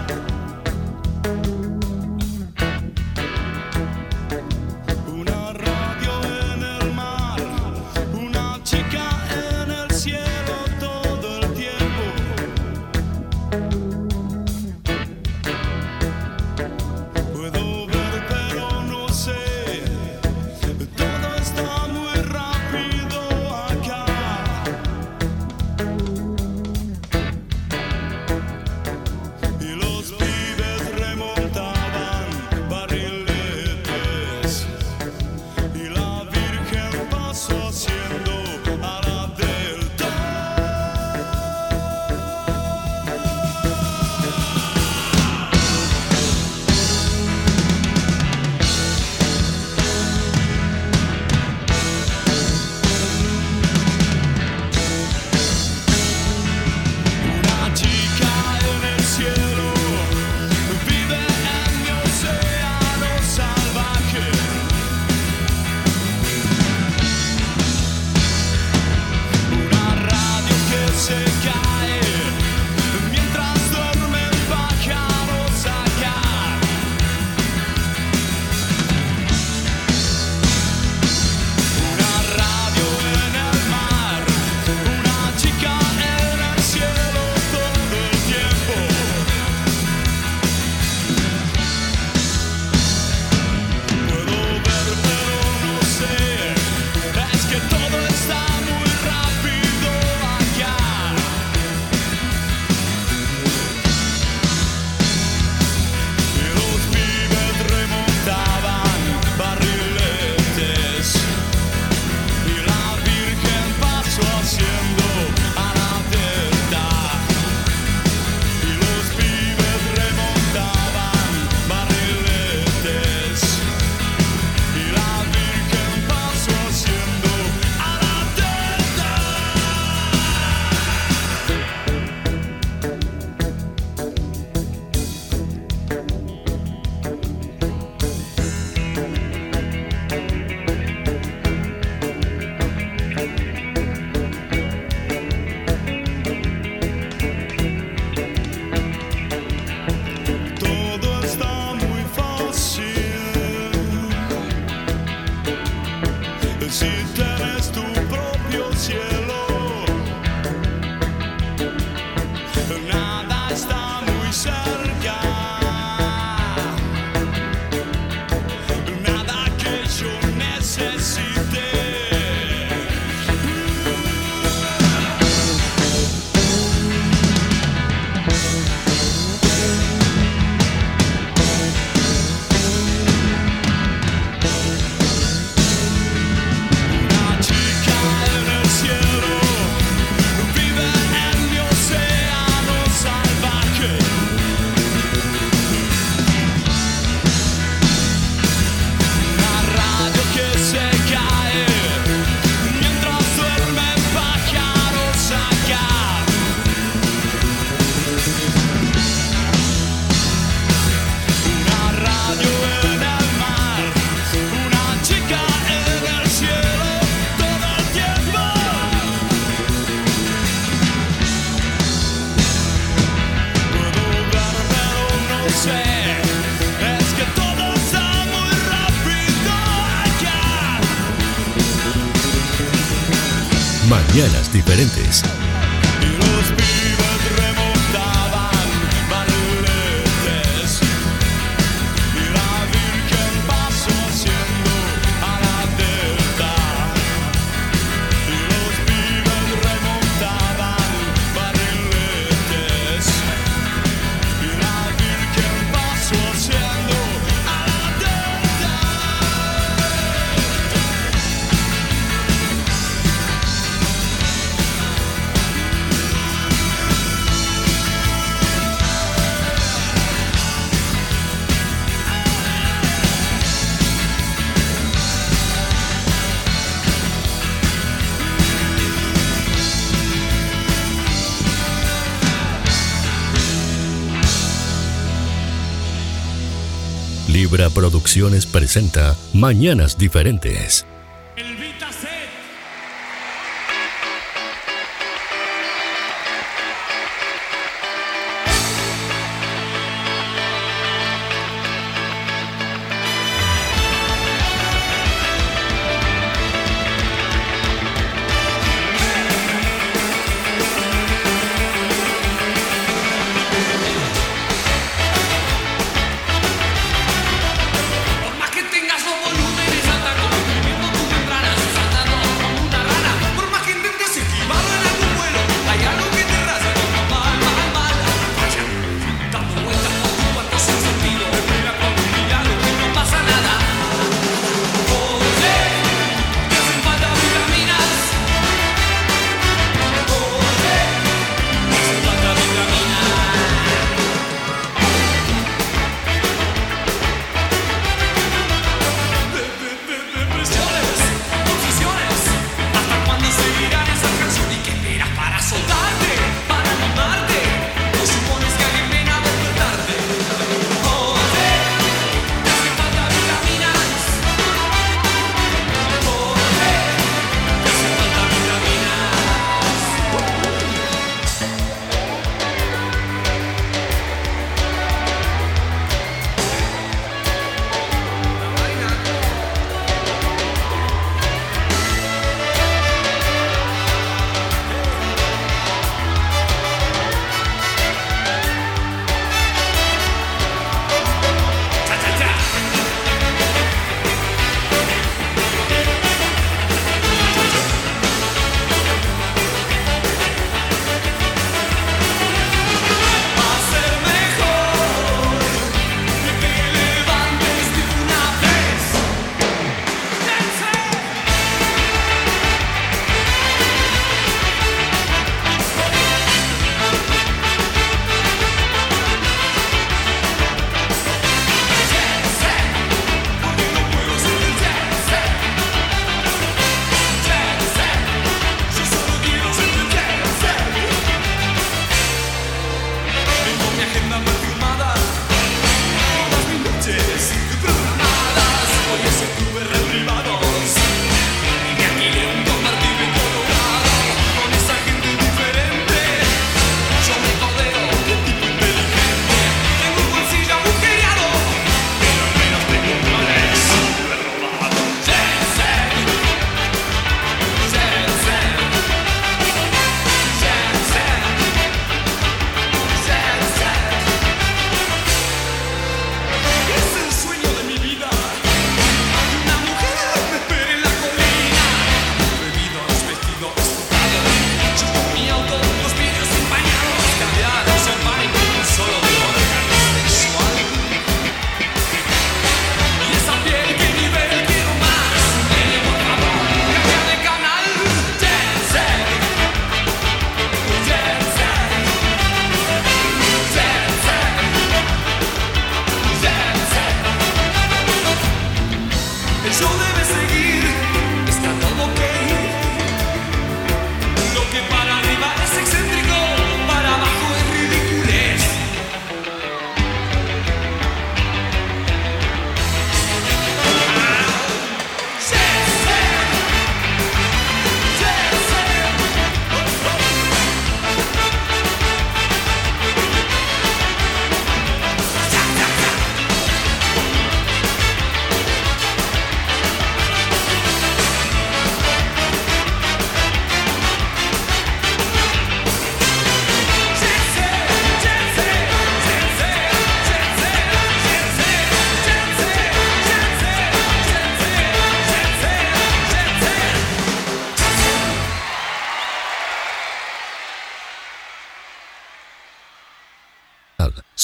Una radio en el mar, una chica en el cielo todo el tiempo. Es que todo está muy rápido allá. Mañanas diferentes. Y los pibes remontaban barriletes. Y la Virgen pasó haciendo a la delta. Y los pibes remontaban barriletes. Y la Virgen pasó haciendo a la delta. Libra Producciones presenta Mañanas diferentes. El Vitaset. Por más que tengas los volúmenes alta como viviendo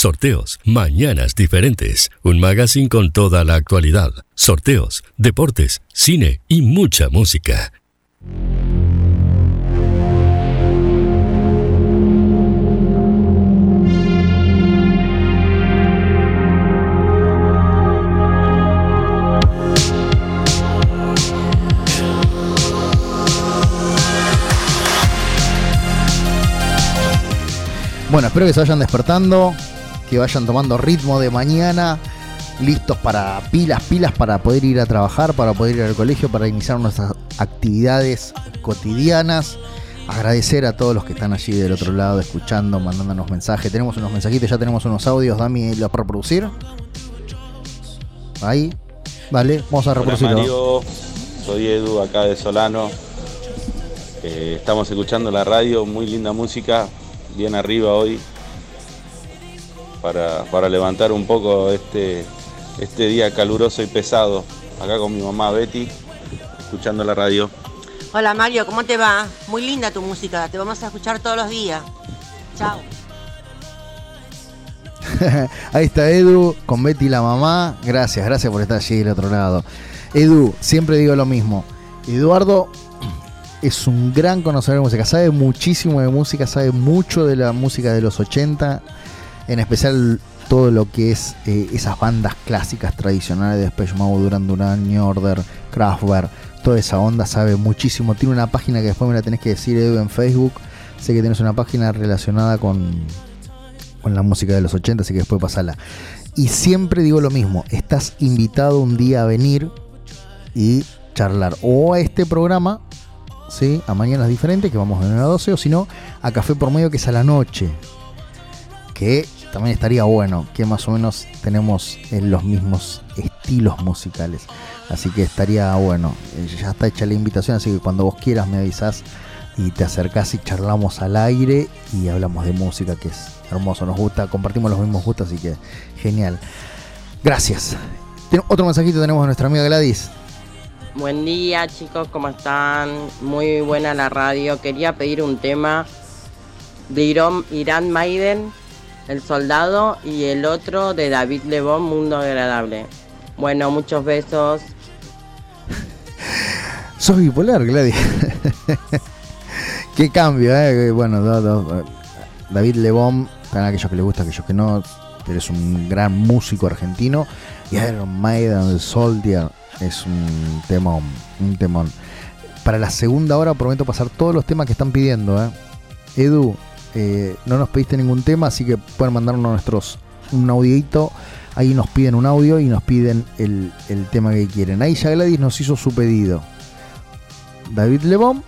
sorteos, mañanas diferentes. Un magazine con toda la actualidad, sorteos, deportes, cine y mucha música. Bueno, espero que se vayan despertando, que vayan tomando ritmo de mañana, listos para pilas, pilas para poder ir a trabajar, para poder ir al colegio, para iniciar nuestras actividades cotidianas. Agradecer a todos los que están allí del otro lado, escuchando, mandándonos mensajes. Tenemos unos mensajitos, ya tenemos unos audios. Dami, ¿los para reproducir? Ahí, vale, vamos a reproducirlo. Hola Mario, soy Edu, acá de Solano. Eh, estamos escuchando la radio, muy linda música. Bien arriba hoy para, para levantar un poco este, este día caluroso y pesado. Acá con mi mamá Betty, escuchando la radio. Hola Mario, ¿cómo te va? Muy linda tu música, te vamos a escuchar todos los días. Chao. Ahí está Edu con Betty la mamá. Gracias, gracias por estar allí del otro lado. Edu, siempre digo lo mismo. Eduardo es un gran conocedor de música, sabe muchísimo de música, sabe mucho de la música de los ochenta, en especial todo lo que es eh, esas bandas clásicas tradicionales de Depeche Mode, Duran Duran, New Order, Kraftwerk, toda esa onda, sabe muchísimo. Tiene una página que después me la tenés que decir, Edu, en Facebook. Sé que tenés una página relacionada con, con la música de los ochenta, así que después pasala. Y siempre digo lo mismo, estás invitado un día a venir y charlar o a este programa, ¿sí? A Mañanas Diferentes, que vamos de nueve a doce, o si no, a Café por Medio, que es a la noche, que también estaría bueno, que más o menos tenemos en los mismos estilos musicales, así que estaría bueno. Ya está hecha la invitación, así que cuando vos quieras me avisás y te acercás y charlamos al aire y hablamos de música, que es hermoso, nos gusta, compartimos los mismos gustos, así que genial. Gracias. Otro mensajito tenemos de nuestra amiga Gladys. Buen día chicos, ¿cómo están? Muy buena la radio. Quería pedir un tema de Iron, Iron Maiden, El Soldado, y el otro de David Lebón, Mundo Agradable. Bueno, muchos besos. Sos bipolar, Gladys. Qué cambio, eh. Bueno, do, do, David Lebón, para aquellos que les gusta, aquellos que no, eres un gran músico argentino. Y Iron Maiden, El Soldier, es un temón, un temón. Para la segunda hora prometo pasar todos los temas que están pidiendo, ¿eh? Edu, eh, no nos pediste ningún tema, así que pueden mandarnos nuestros un audito. Ahí nos piden un audio y nos piden el, el tema que quieren. Ahí ya Gladys nos hizo su pedido. David Lebón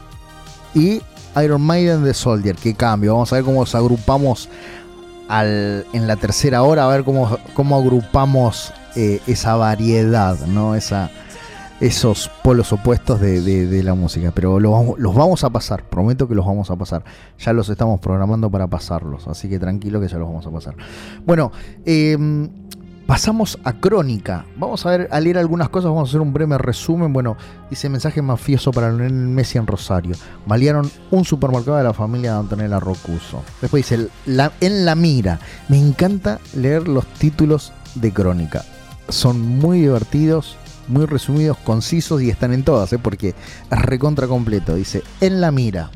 y Iron Maiden de Soldier. Qué cambio. Vamos a ver cómo nos agrupamos al, en la tercera hora, a ver cómo, cómo agrupamos eh, esa variedad, ¿no? Esa, esos polos opuestos de, de, de la música. Pero los vamos, los vamos a pasar, prometo que los vamos a pasar. Ya los estamos programando para pasarlos, así que tranquilo que ya los vamos a pasar. Bueno, eh, pasamos a Crónica. Vamos a ver, a leer algunas cosas, vamos a hacer un breve resumen. Bueno, dice: mensaje mafioso para Lionel Messi en Rosario. Balearon un supermercado de la familia de Antonella Rocuso. Después dice, la, en la mira. Me encanta leer los títulos de Crónica. Son muy divertidos, muy resumidos, concisos y están en todas, ¿eh? Porque es recontra completo. Dice, en la mira.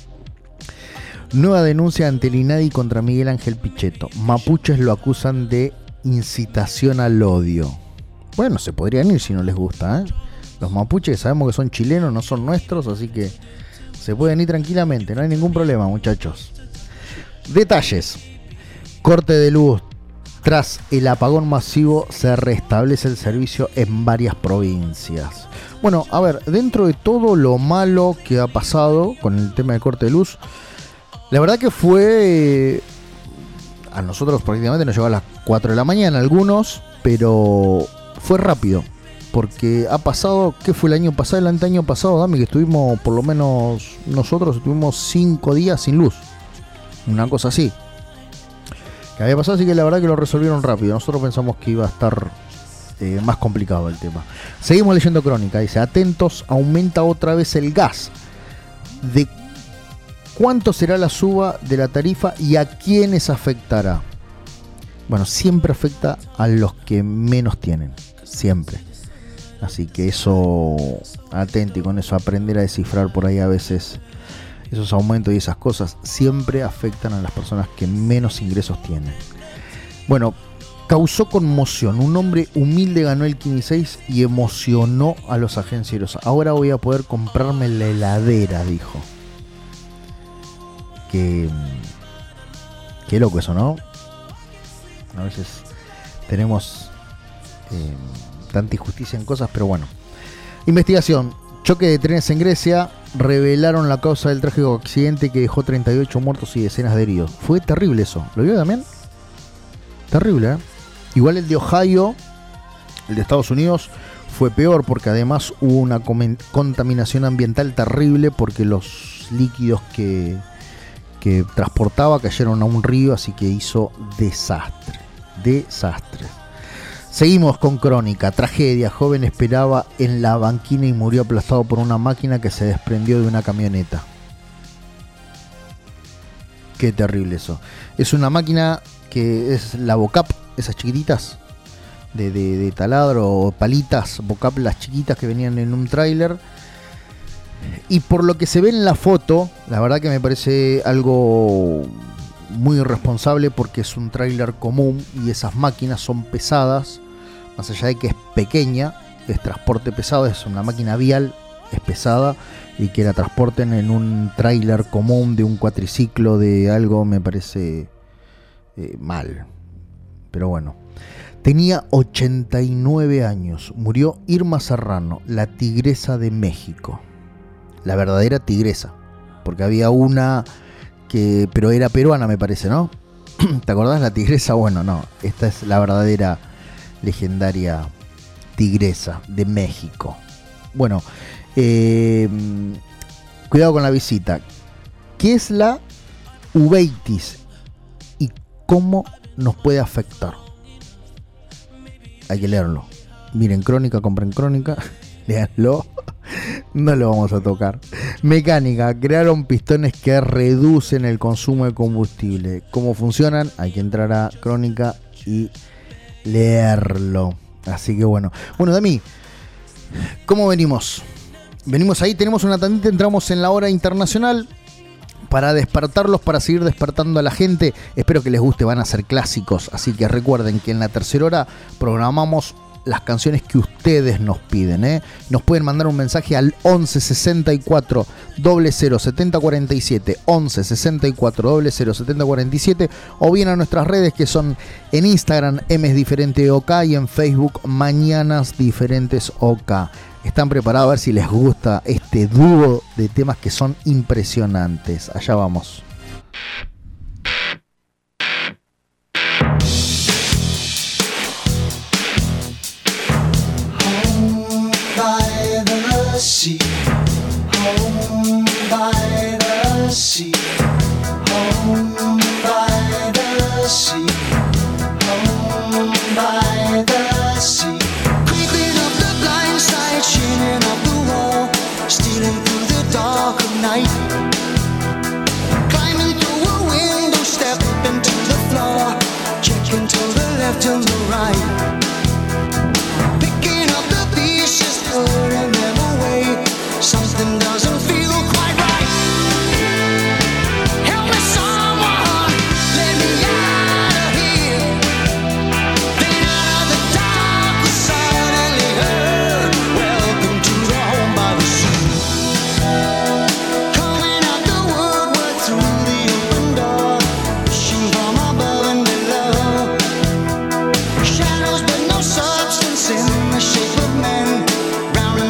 Nueva denuncia ante el INADI contra Miguel Ángel Pichetto. Mapuches lo acusan de incitación al odio. Bueno, se podrían ir si no les gusta, ¿eh? Los mapuches sabemos que son chilenos, no son nuestros, así que se pueden ir tranquilamente, no hay ningún problema, muchachos. Detalles. Corte de luz. Tras el apagón masivo se restablece el servicio en varias provincias. Bueno, a ver, dentro de todo lo malo que ha pasado con el tema de corte de luz, la verdad que fue... A nosotros prácticamente nos llegó a las cuatro de la mañana algunos, pero fue rápido. Porque ha pasado, ¿qué fue el año pasado? El anteaño pasado, Dami, que estuvimos, por lo menos nosotros estuvimos cinco días sin luz. Una cosa así. Que había pasado, así que la verdad que lo resolvieron rápido. Nosotros pensamos que iba a estar eh, más complicado el tema. Seguimos leyendo Crónica. Dice, atentos, aumenta otra vez el gas. ¿De cuánto será la suba de la tarifa y a quiénes afectará? bueno, siempre afecta a los que menos tienen, siempre. Así que eso, atente con eso, aprender a descifrar por ahí a veces esos aumentos y esas cosas, siempre afectan a las personas que menos ingresos tienen. Bueno, causó conmoción. Un hombre humilde ganó el Kini seis y emocionó a los agencieros. Ahora voy a poder comprarme la heladera, dijo. Que, qué loco eso, ¿no? A veces tenemos eh, tanta injusticia en cosas, pero bueno. Investigación. Choque de trenes en Grecia. Revelaron la causa del trágico accidente que dejó treinta y ocho muertos y decenas de heridos. Fue terrible eso. ¿Lo vio también? Terrible, ¿eh? Igual el de Ohio, el de Estados Unidos, fue peor porque además hubo una contaminación ambiental terrible porque los líquidos que, que transportaba cayeron a un río, así que hizo desastre. Desastre. Seguimos con Crónica. Tragedia. Joven esperaba en la banquina y murió aplastado por una máquina que se desprendió de una camioneta. Qué terrible eso. Es una máquina que es la Vocap, esas chiquititas de, de, de taladro o palitas Vocap, las chiquitas que venían en un tráiler. Y por lo que se ve en la foto, la verdad que me parece algo muy irresponsable porque es un tráiler común y esas máquinas son pesadas. Más allá de que es pequeña, es transporte pesado, es una máquina vial, es pesada, y que la transporten en un tráiler común de un cuatriciclo de algo me parece eh, mal. Pero bueno. Tenía ochenta y nueve años. Murió Irma Serrano, la tigresa de México. La verdadera tigresa. Porque había una que, pero era peruana me parece, ¿no? ¿Te acordás la tigresa? Bueno, no. Esta es la verdadera legendaria tigresa de México. Bueno, eh, cuidado con la visita. ¿Qué es la uveitis y cómo nos puede afectar? Hay que leerlo. Miren Crónica, compren Crónica, léanlo. No lo vamos a tocar. Mecánica. Crearon pistones que reducen el consumo de combustible. ¿Cómo funcionan? Hay que entrar a Crónica y leerlo. Así que bueno. Bueno, Dami, ¿cómo venimos? Venimos ahí, tenemos una tandita, entramos en la hora internacional para despertarlos, para seguir despertando a la gente. Espero que les guste, van a ser clásicos. Así que recuerden que en la tercera hora programamos las canciones que ustedes nos piden, ¿eh? Nos pueden mandar un mensaje al once sesenta y cuatro cero cero setenta cuarenta y siete, once sesenta y cuatro cero cero setenta cuarenta y siete, o bien a nuestras redes que son en Instagram M es Diferente OK y en Facebook Mañanas Diferentes OK. Están preparados a ver si les gusta este dúo de temas que son impresionantes. Allá vamos. Sea, home by the sea, home by the sea, home by the sea. Creeping up the blind side, shining up the wall, stealing through the dark of night, climbing through a window, step into the floor, checking to the left and the right, picking up the pieces, putting them away. Something doesn't feel quite right. Help me, someone, let me out of here. Then out of the dark we suddenly heard, welcome to the home by the sea. Coming out the woodwork through the open door, wishing from above and below. Shadows but no substance in the shape of men, round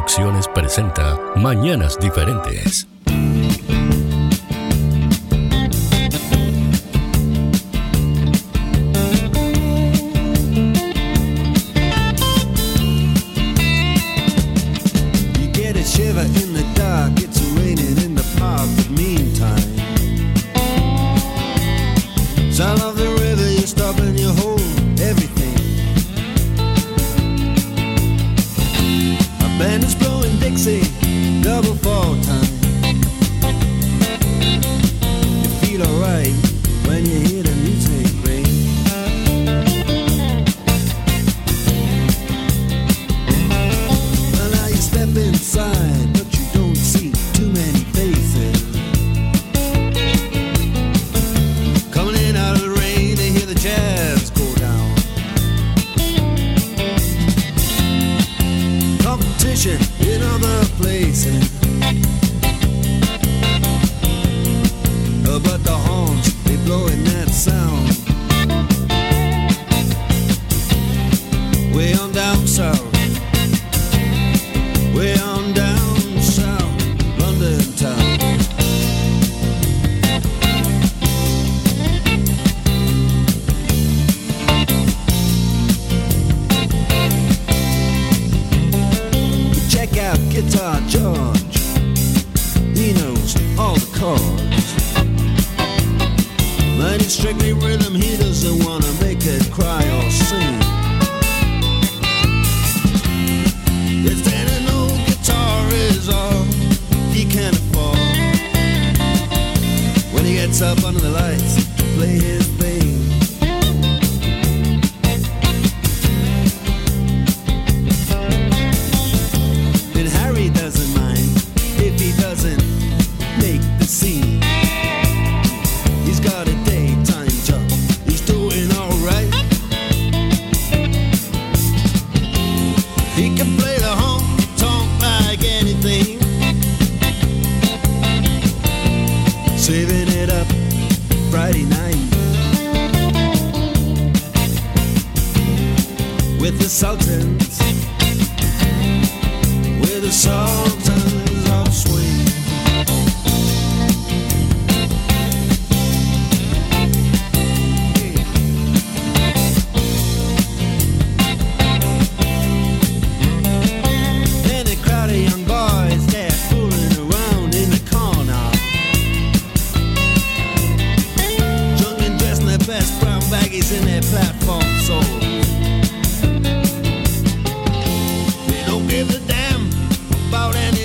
Producciones presenta Mañanas Diferentes. Shiver in the dark, it's raining in the park, but meantime sound of the river, you stop and you hold everything. A band is blowing Dixie, double fall time. You feel alright when you hear the music ring. Well, now you step inside, but you don't see too many faces. Coming in out of the rain, they hear the jazz go down. Competition in other places, uh, but the horns, they blowing that sound. Way on down south, way on down south, London town. Check out Guitar George, he knows all the chords. But it's strictly rhythm, he doesn't wanna make it cry or sing. It's that an old guitar is all he can afford when he gets up under the lights to play his thing. And Harry doesn't mind if he doesn't make the scene. He's got a daytime job, he's doing alright. He can play the honky-tonk like anything, saving it up Friday night with the Sultans, with the Sultans of Swing. And a crowd of young boys, they're fooling around in the corner, drunk and dressed in their best brown baggies in their platform soles. They don't give a damn about any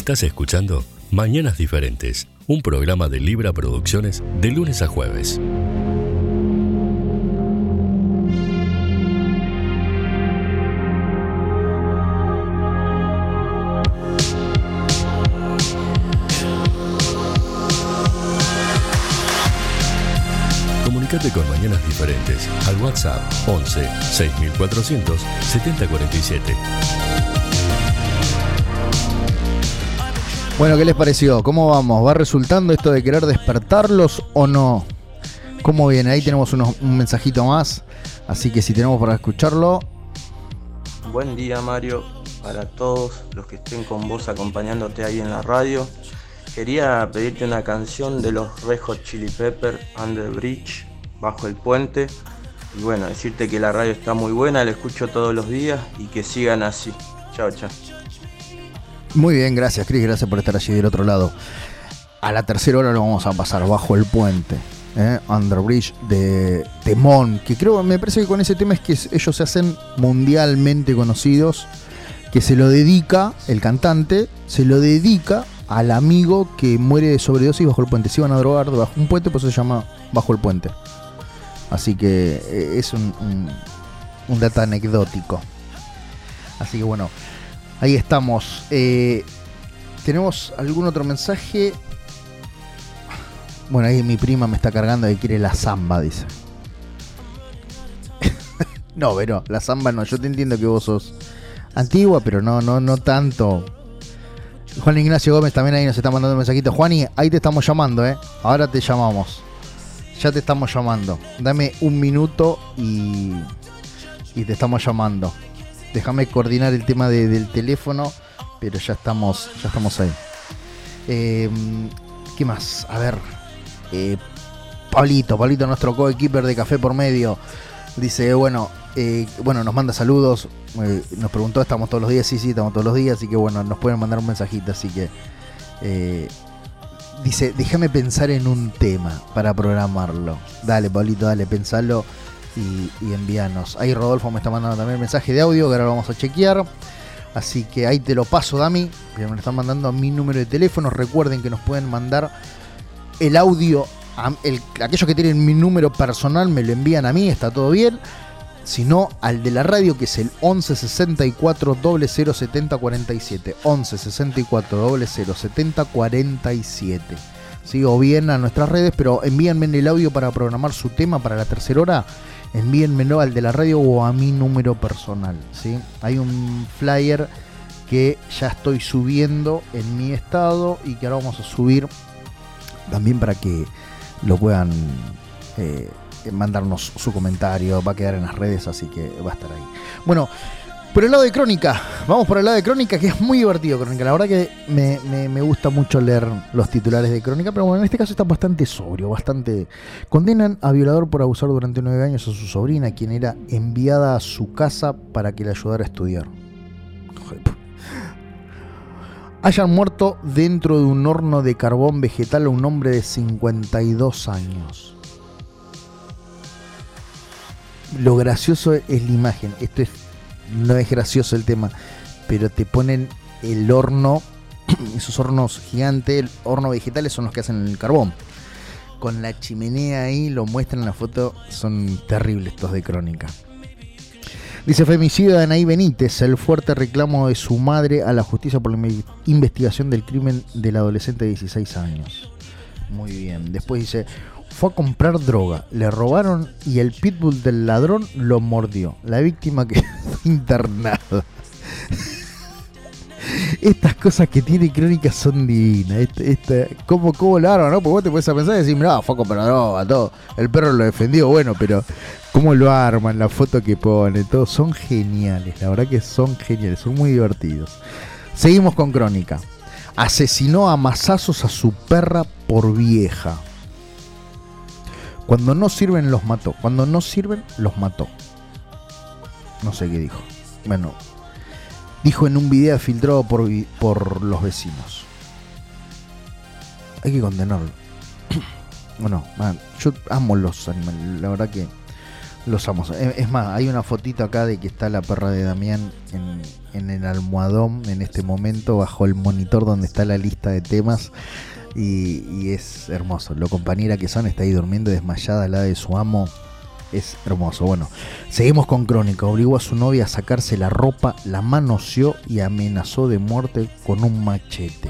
Estás escuchando Mañanas Diferentes, un programa de Libra Producciones de lunes a jueves. Comunicate con Mañanas Diferentes al WhatsApp once seis mil cuatrocientos setenta cuarenta y siete. Bueno, ¿qué les pareció? ¿Cómo vamos? ¿Va resultando esto de querer despertarlos o no? ¿Cómo viene? Ahí tenemos unos, un mensajito más, así que si tenemos para escucharlo. Buen día, Mario, para todos los que estén con vos acompañándote ahí en la radio. Quería pedirte una canción de los Red Hot Chili Peppers, Under Bridge, Bajo el Puente. Y bueno, decirte que la radio está muy buena, la escucho todos los días y que sigan así. Chao, chao. Muy bien, gracias, Cris, gracias por estar allí del otro lado. A la tercera hora lo vamos a pasar, Bajo el Puente, ¿eh? Under Bridge de Temón, que creo, me parece que con ese tema es que ellos se hacen mundialmente conocidos, que se lo dedica, el cantante, se lo dedica al amigo que muere de sobredosis bajo el puente. Se iban a drogar bajo un puente, pues se llama Bajo el Puente. Así que eh, es un, un, un dato anecdótico. Así que bueno, ahí estamos. Eh, ¿Tenemos algún otro mensaje? Bueno, ahí mi prima me está cargando que quiere la samba, dice. No, pero la samba no. Yo te entiendo que vos sos antigua, pero no, no, no tanto. Juan Ignacio Gómez también ahí nos está mandando un mensajito. Juani, ahí te estamos llamando, ¿eh? Ahora te llamamos. Ya te estamos llamando. Dame un minuto y, y te estamos llamando. Déjame coordinar el tema de, del teléfono, pero ya estamos, ya estamos ahí. Eh, ¿Qué más? A ver. Eh, Pablito, Pablito, nuestro co-keeper de Café por Medio. Dice, bueno, eh, bueno, nos manda saludos. Eh, nos preguntó, ¿estamos todos los días? Sí, sí, estamos todos los días. Así que bueno, nos pueden mandar un mensajito. Así que eh, dice, déjame pensar en un tema para programarlo. Dale, Pablito, dale, pensalo. Y, y envíanos. Ahí Rodolfo me está mandando también el mensaje de audio que ahora lo vamos a chequear. Así que ahí te lo paso, Dami. Me lo están mandando a mi número de teléfono. Recuerden que nos pueden mandar el audio. A, el, aquellos que tienen mi número personal me lo envían a mí, está todo bien. Si no, al de la radio, que es el once sesenta y cuatro cero cero setenta cuarenta y siete. once sesenta y cuatro cero cero setenta cuarenta y siete. ¿Sí? O bien a nuestras redes, pero envíenme el audio para programar su tema para la tercera hora. Envíenmelo al de la radio o a mi número personal, ¿sí? Hay un flyer que ya estoy subiendo en mi estado y que ahora vamos a subir también para que lo puedan eh, mandarnos su comentario. Va a quedar en las redes, así que va a estar ahí. Bueno, por el lado de Crónica, vamos por el lado de Crónica, que es muy divertido, Crónica. La verdad que me, me, me gusta mucho leer los titulares de Crónica, pero bueno, en este caso está bastante sobrio, bastante... Condenan a violador por abusar durante nueve años a su sobrina, quien era enviada a su casa para que le ayudara a estudiar. Hayan muerto dentro de un horno de carbón vegetal a un hombre de cincuenta y dos años. Lo gracioso es la imagen. Esto es, no es gracioso el tema, pero te ponen el horno, esos hornos gigantes, el horno vegetales son los que hacen el carbón. Con la chimenea ahí, lo muestran en la foto, son terribles estos de Crónica. Dice, femicidio de Anaí Benítez, el fuerte reclamo de su madre a la justicia por la investigación del crimen del adolescente de dieciséis años. Muy bien. Después dice, fue a comprar droga, le robaron y el pitbull del ladrón lo mordió. La víctima quedó internada. Estas cosas que tiene Crónica son divinas. Este, este, ¿cómo, ¿Cómo lo arman, no? Porque vos te puedes pensar y decir, mirá, fue a comprar droga, todo. El perro lo defendió, bueno, pero cómo lo arman, la foto que pone, todo, son geniales. La verdad que son geniales, son muy divertidos. Seguimos con Crónica. Asesinó a mazazos a su perra por vieja. Cuando no sirven, los mató. Cuando no sirven, los mató. No sé qué dijo. Bueno, dijo en un video filtrado por, por los vecinos. Hay que condenarlo. Bueno, man, yo amo los animales. La verdad que Los amos. Es más, hay una fotito acá de que está la perra de Damián en, en el almohadón en este momento, bajo el monitor donde está la lista de temas. Y, y es hermoso. Lo compañera que son, está ahí durmiendo desmayada al lado de su amo. Es hermoso. Bueno, seguimos con Crónica. Obligó a su novia a sacarse la ropa, la manoseó y amenazó de muerte con un machete.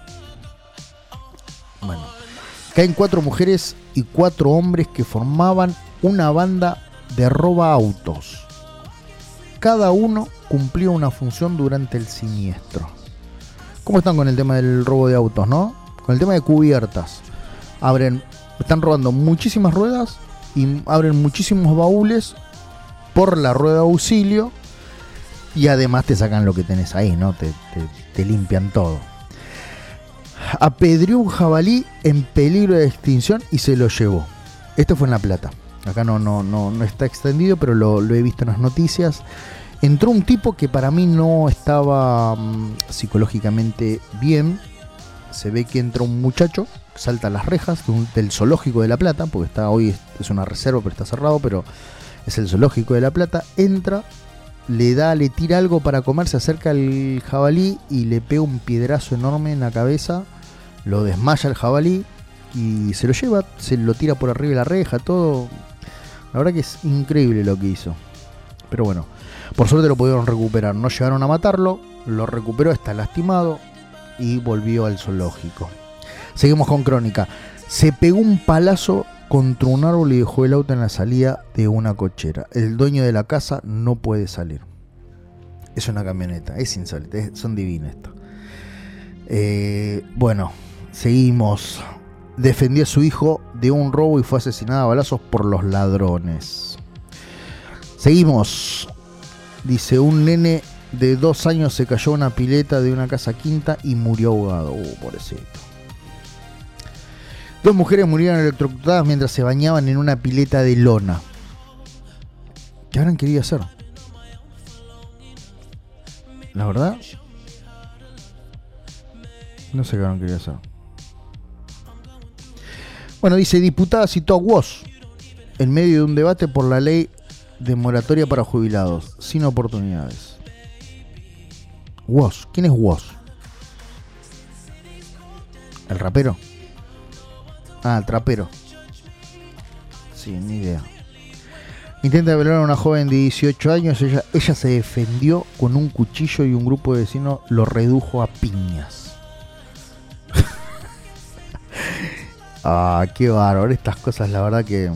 Bueno, caen cuatro mujeres y cuatro hombres que formaban una banda de roba autos. Cada uno cumplía una función durante el siniestro. ¿Cómo están con el tema del robo de autos, no? Con el tema de cubiertas. Abren, están robando muchísimas ruedas y abren muchísimos baúles por la rueda de auxilio y además te sacan lo que tenés ahí, ¿no? Te, te, te limpian todo. Apedreó un jabalí en peligro de extinción y se lo llevó. Esto fue en La Plata. Acá no, no, no, no está extendido, pero lo, lo he visto en las noticias. Entró un tipo que para mí no estaba um, psicológicamente bien. Se ve que entró un muchacho, salta las rejas de un, del zoológico de La Plata, porque está hoy es, es una reserva, pero está cerrado, pero es el zoológico de La Plata. Entra, le da, le tira algo para comer, se acerca al jabalí y le pega un piedrazo enorme en la cabeza. Lo desmaya el jabalí y se lo lleva, se lo tira por arriba de la reja, todo. La verdad que es increíble lo que hizo. Pero bueno, por suerte lo pudieron recuperar. No llegaron a matarlo, lo recuperó, está lastimado y volvió al zoológico. Seguimos con Crónica. Se pegó un palazo contra un árbol y dejó el auto en la salida de una cochera. El dueño de la casa no puede salir. Es una camioneta, es insólito, es, son divinos esto. Eh, bueno, seguimos. Defendió a su hijo de un robo y fue asesinada a balazos por los ladrones. Seguimos. Dice, un nene de dos años se cayó a una pileta de una casa quinta y murió ahogado. Uh, pobrecito. Dos mujeres murieron electrocutadas mientras se bañaban en una pileta de lona. ¿Qué habrán querido hacer? La verdad, no sé qué habrán querido hacer. Bueno, dice, diputada citó a Woz en medio de un debate por la ley de moratoria para jubilados, sin oportunidades. Woz, ¿quién es Woz? ¿El rapero? Ah, el trapero. Sí, ni idea. Intenta violar a una joven de dieciocho años, ella, ella se defendió con un cuchillo y un grupo de vecinos lo redujo a piñas. Ah, qué bárbaro. Estas cosas, la verdad que...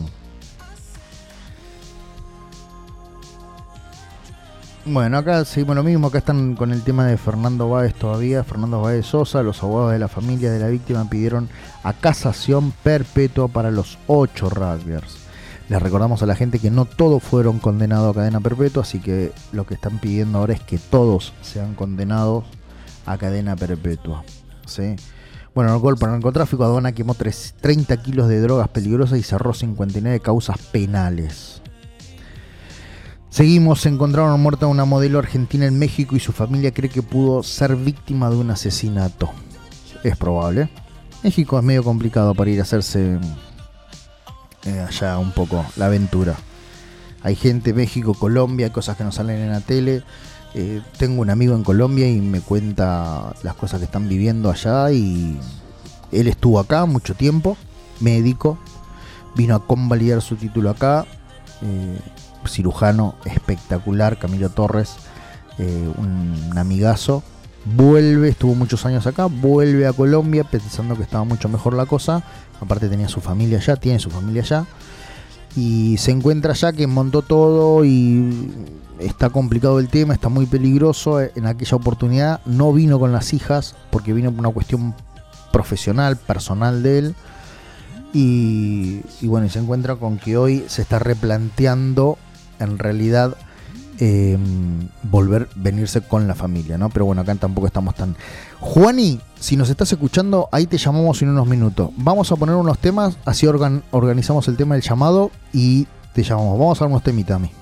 Bueno, acá seguimos lo mismo. Acá están con el tema de Fernando Báez todavía. Fernando Báez Sosa. Los abogados de la familia de la víctima pidieron a casación perpetua para los ocho rugbyers. Les recordamos a la gente que no todos fueron condenados a cadena perpetua, así que lo que están pidiendo ahora es que todos sean condenados a cadena perpetua, ¿sí? Bueno, el golpe al narcotráfico, aduana quemó treinta kilos de drogas peligrosas y cerró cincuenta y nueve causas penales. Seguimos, se encontraron muerta una modelo argentina en México y su familia cree que pudo ser víctima de un asesinato. Es probable. México es medio complicado para ir a hacerse eh, allá un poco la aventura. Hay gente, México, Colombia, cosas que no salen en la tele. Eh, tengo un amigo en Colombia y me cuenta las cosas que están viviendo allá, y él estuvo acá mucho tiempo, médico, vino a convalidar su título acá, eh, cirujano espectacular, Camilo Torres, eh, un, un amigazo, vuelve, estuvo muchos años acá, vuelve a Colombia pensando que estaba mucho mejor la cosa, aparte tenía su familia allá, tiene su familia allá, y se encuentra allá que montó todo y está complicado el tema, está muy peligroso. En aquella oportunidad no vino con las hijas porque vino por una cuestión profesional, personal de él, y, y bueno, y se encuentra con que hoy se está replanteando en realidad eh, volver, venirse con la familia, ¿no? Pero bueno, acá tampoco estamos tan... Juani, si nos estás escuchando, ahí te llamamos en unos minutos. Vamos a poner unos temas, así organ, organizamos el tema del llamado y te llamamos. Vamos a ver unos temitas, a mí.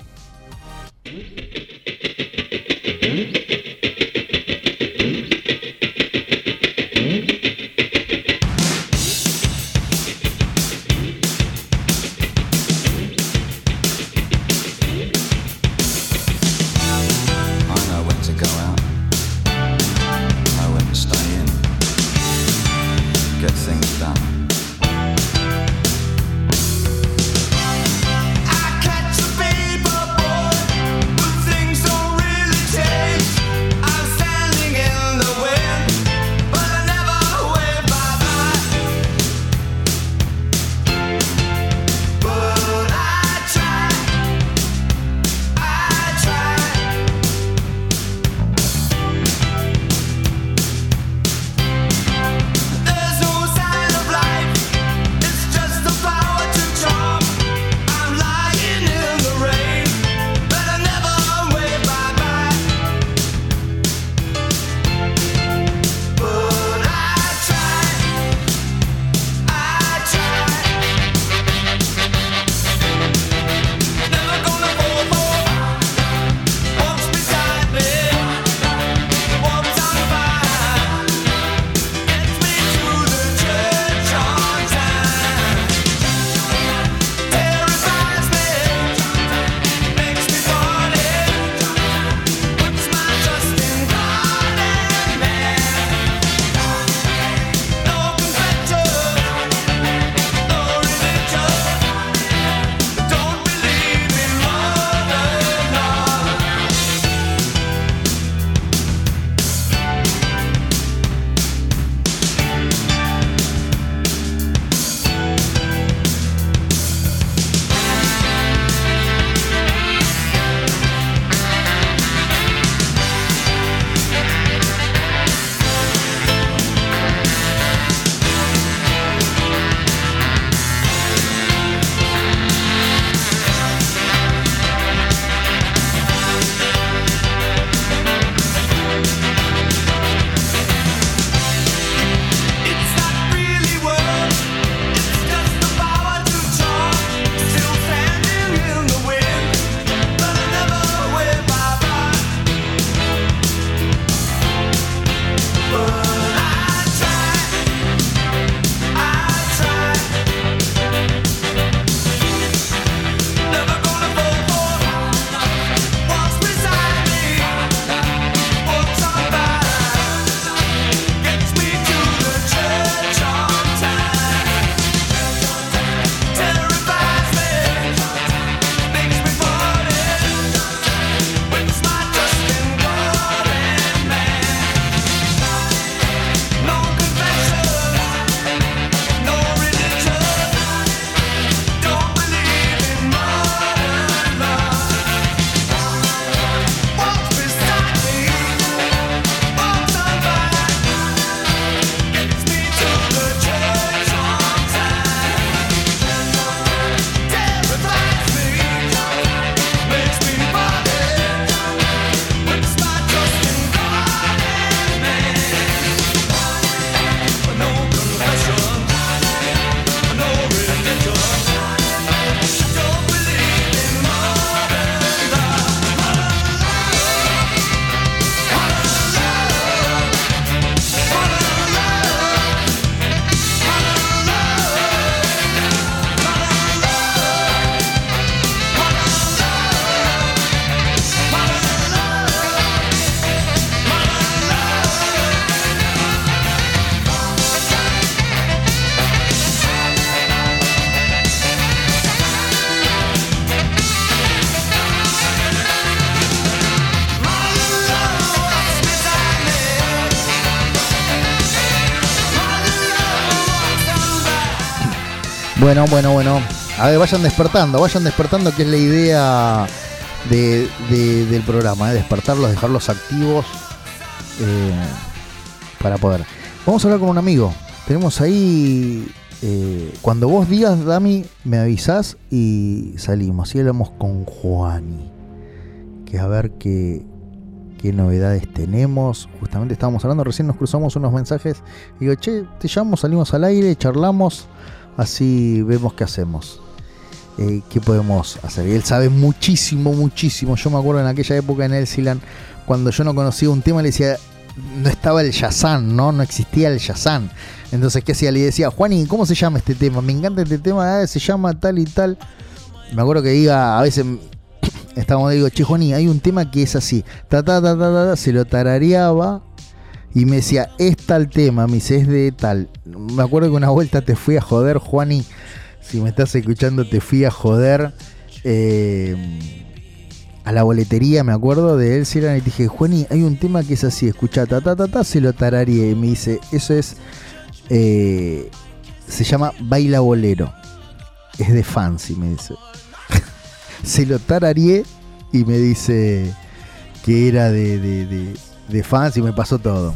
Bueno, bueno, bueno. A ver, vayan despertando, vayan despertando, que es la idea de, de, del programa, ¿eh? Despertarlos, dejarlos activos eh, para poder. Vamos a hablar con un amigo. Tenemos ahí, eh, cuando vos digas, Dami, me avisás y salimos. Y hablamos con Juani, que a ver qué, qué novedades tenemos. Justamente estábamos hablando, recién nos cruzamos unos mensajes. Y digo, che, te llamo, salimos al aire, charlamos, así vemos qué hacemos. Eh, ¿Qué podemos hacer? Y él sabe muchísimo, muchísimo. Yo me acuerdo en aquella época en Elsilan, cuando yo no conocía un tema, le decía, no estaba el Shazam, ¿no? No existía el Shazam. Entonces, ¿qué hacía? Le decía, Juani, ¿cómo se llama este tema? Me encanta este tema, eh, se llama tal y tal. Me acuerdo que iba, a veces, estábamos, digo, che, Juani, hay un tema que es así, ta, ta, ta, ta, ta, se lo tarareaba y me decía, es tal tema, me dice, es de tal. Me acuerdo que una vuelta te fui a joder, Juani. Si me estás escuchando, te fui a joder eh, a la boletería, me acuerdo de Elsiran, y te dije, Juani, hay un tema que es así, escuchá, ta, ta, ta, ta, se lo tarareé. Y me dice, eso es, eh, se llama Baila Bolero. Es de Fancy, me dice. Se lo tarareé y me dice que era de, de, de, de Fancy, me pasó todo.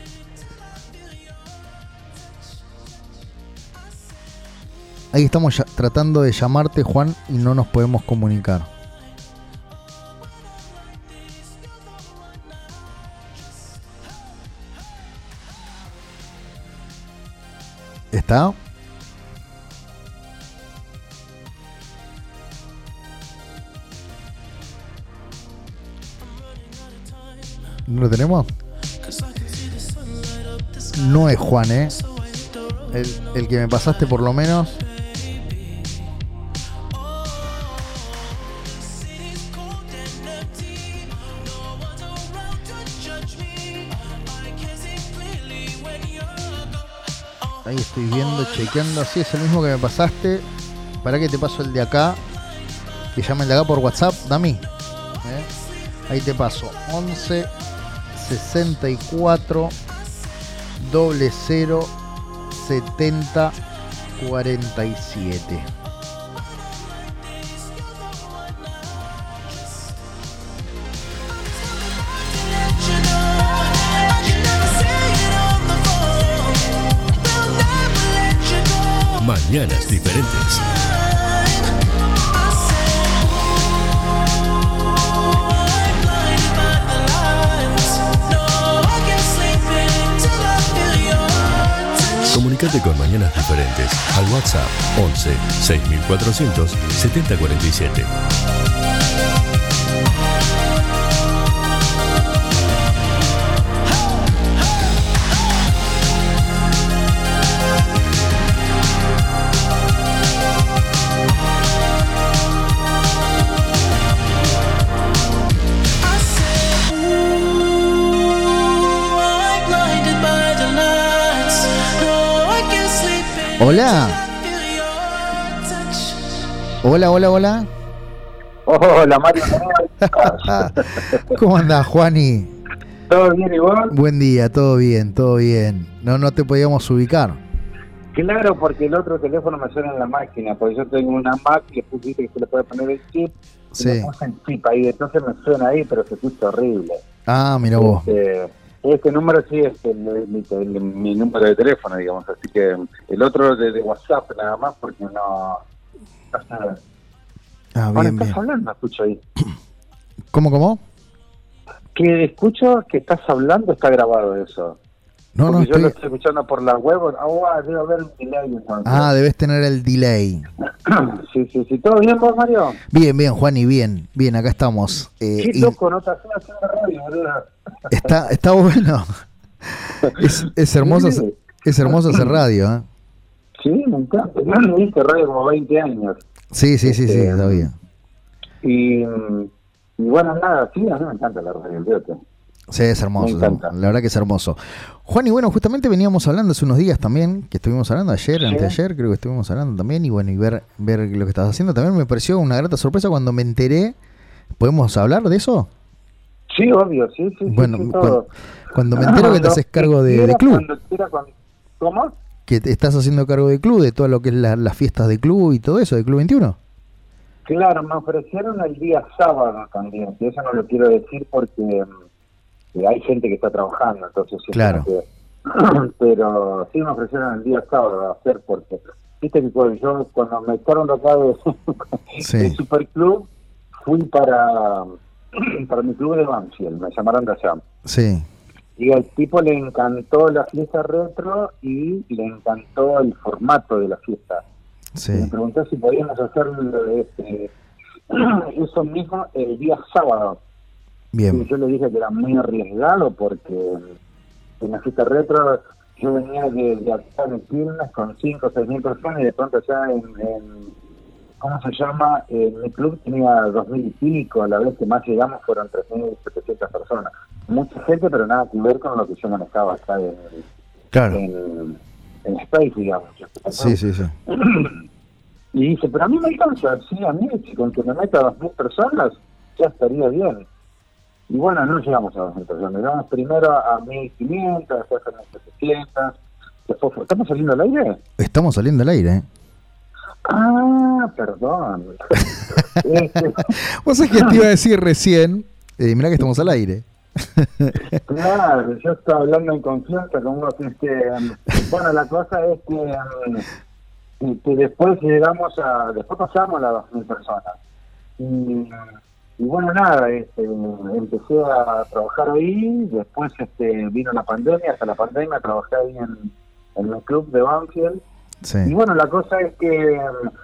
Ahí estamos ya, tratando de llamarte, Juan, y no nos podemos comunicar. ¿Está? ¿No lo tenemos? No es Juan, ¿eh? El, el que me pasaste por lo menos. Ahí estoy viendo, chequeando. Sí, es el mismo que me pasaste. Para que te paso el de acá. Que llame el de acá por WhatsApp, Dami. ¿Eh? Ahí te paso. once sesenta y cuatro doble cero setenta cuarenta y siete. Mañanas diferentes. Comunícate con Mañanas Diferentes al WhatsApp once seis mil cuatrocientos setenta cuarenta y siete. Hola. Hola, hola, hola. Hola, Mario. ¿Cómo andás, Juani? ¿Todo bien y vos? Buen día, todo bien, todo bien. No, no te podíamos ubicar. Claro, porque el otro teléfono me suena en la máquina, porque yo tengo una Mac que pusiste que se le puede poner el chip. Sí. Y me puse el chip ahí, entonces me suena ahí, pero se escucha horrible. Ah, mira vos. Este, este número sí es el, mi, el, mi número de teléfono, digamos, así que el otro de, de WhatsApp nada más, porque no... no Ah, Ahora bien, estás bien. hablando, escucho ahí. ¿Cómo, cómo? Que escucho que estás hablando, está grabado eso. No, Porque no, yo estoy... lo estoy escuchando por la web. Ah, debe haber un delay entonces. Ah, debes tener el delay. Sí, sí, sí. ¿Todo bien vos, Mario? Bien, bien, Juani, bien. Bien, acá estamos. Eh, Qué y loco, no te haces haciendo radio, boludo. está, está bueno. Es, es hermoso, Sí. es hermoso hacer radio, ¿eh? Sí, me encanta. No lo hice radio como veinte años. Sí, sí, sí, sí, Este, está bien. Y, y bueno, nada, sí, a mí me encanta la radio, fíjate. Sí, es hermoso. Me encanta. La verdad que es hermoso. Juan, y bueno, justamente veníamos hablando hace unos días también, que estuvimos hablando ayer, Sí. anteayer, creo que estuvimos hablando también, y bueno, y ver, ver lo que estabas haciendo. También me pareció una grata sorpresa cuando me enteré. ¿Podemos hablar de eso? Sí, obvio, sí, sí, Bueno, sí, sí, cuando, todo. cuando me entero que te Lo haces cargo de, quiera, de club. cuando quiera, cuando- ¿Cómo? que te estás haciendo cargo del club, de todo lo que es la, las fiestas de club y todo eso, de Club veintiuno. Claro, me ofrecieron el día sábado también, y eso no lo quiero decir porque eh, hay gente que está trabajando, entonces... Claro. Que, pero sí me ofrecieron el día sábado a hacer, porque viste que cuando yo cuando me echaron de acá de, Sí. del Superclub, fui para, para mi club de Banfield, me llamaron de allá. Sí. Y al tipo le encantó la fiesta retro y le encantó el formato de la fiesta. Sí. Me preguntó si podíamos hacer este, eso mismo el día sábado. Bien. Y yo le dije que era muy arriesgado porque en la fiesta retro yo venía de, de acá de Quilmes con cinco o seis mil personas y de pronto ya en, en ¿cómo se llama? En mi club tenía dos mil y pico, a la vez que más llegamos fueron tres mil setecientas personas. Mucha gente, pero nada que ver con lo que yo manejaba acá en, Claro. en, en Space, digamos. Sí, sí, sí. Y dice, pero a mí me alcanza, sí, a mí, si con que me meta dos mil personas, ya estaría bien. Y bueno, no llegamos a dos mil personas, llegamos primero a mil quinientas, después a mil setecientas, después, ¿estamos saliendo al aire? Estamos saliendo al aire, ¿eh? Ah, perdón. este, Vos sabés que te iba a decir recién, eh, mirá que estamos al aire. claro, yo estaba hablando en confianza con uno que es que, um, bueno, la cosa es que, um, que después llegamos a, después pasamos a las dos mil personas. Y, y bueno, nada, este, empecé a trabajar ahí, después este, vino la pandemia, hasta la pandemia trabajé ahí en, en el club de Banfield. Sí. Y bueno, la cosa es que,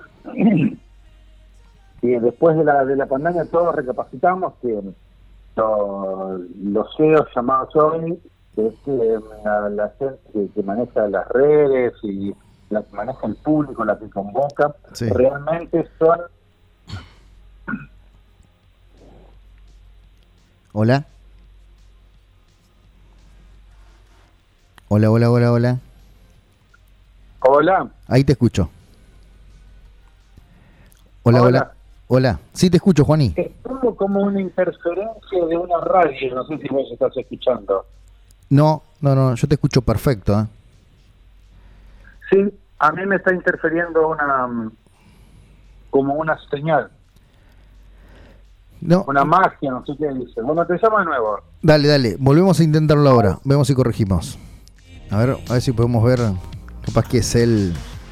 que después de la de la pandemia todos recapacitamos que lo, los C E Os llamados hoy, que es que la, la gente que, que maneja las redes y la que maneja el público, la que convoca, Sí. realmente son... Hola. Hola, hola, hola, hola. Hola. Ahí te escucho. Hola, hola. Hola. Hola. Sí te escucho, Juaní. Es como, como una interferencia de una radio, no sé si vos estás escuchando. No, no, no, yo te escucho perfecto, ¿eh? Sí, a mí me está interfiriendo una mm, como una señal, No. una magia, no sé qué dice. Bueno, te llamo de nuevo. Dale, dale, volvemos a intentarlo ahora. Vemos si corregimos. A ver, a ver si podemos ver. Capaz que es él.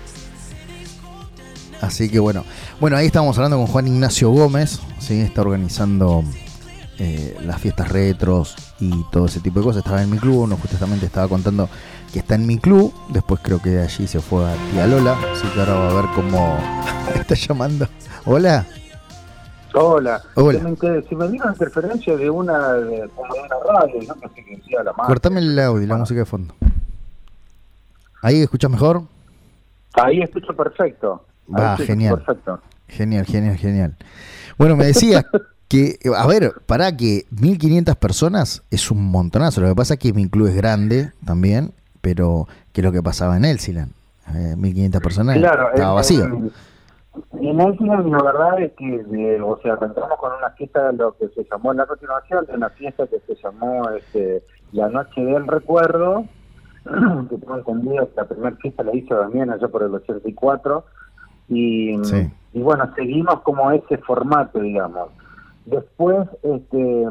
Así que bueno. Bueno, ahí estamos hablando con Juan Ignacio Gómez. ¿Sí? Está organizando eh, las fiestas retros y todo ese tipo de cosas. Estaba en mi club. Uno justamente estaba contando que está en mi club. Después creo que de allí se fue a Tía Lola. Así que ahora va a ver cómo está llamando. Hola. Hola. Hola. Se me, inter- se me vino una interferencia de una, de, como de una radio, no sé qué decía la magia. Cortame el audio y la música de fondo. ¿Ahí escuchas mejor? Ahí escucho perfecto. Ahí Va, escucho genial. Perfecto. Genial, genial, genial. Bueno, me decías que, a ver, para que mil quinientas personas es un montonazo. Lo que pasa es que mi club es grande también, pero ¿qué es lo que pasaba en Elsilan? Eh, mil quinientas personas Claro, estaba en- vacío. En, en Elsinore, la verdad es que, de, o sea, arrancamos con una fiesta, lo que se llamó la continuación de una fiesta que se llamó este, la Noche del Recuerdo, que tengo entendido que la primera fiesta la hizo Damián allá por el ochenta y cuatro, y, Sí. y bueno, seguimos como ese formato, digamos. Después este,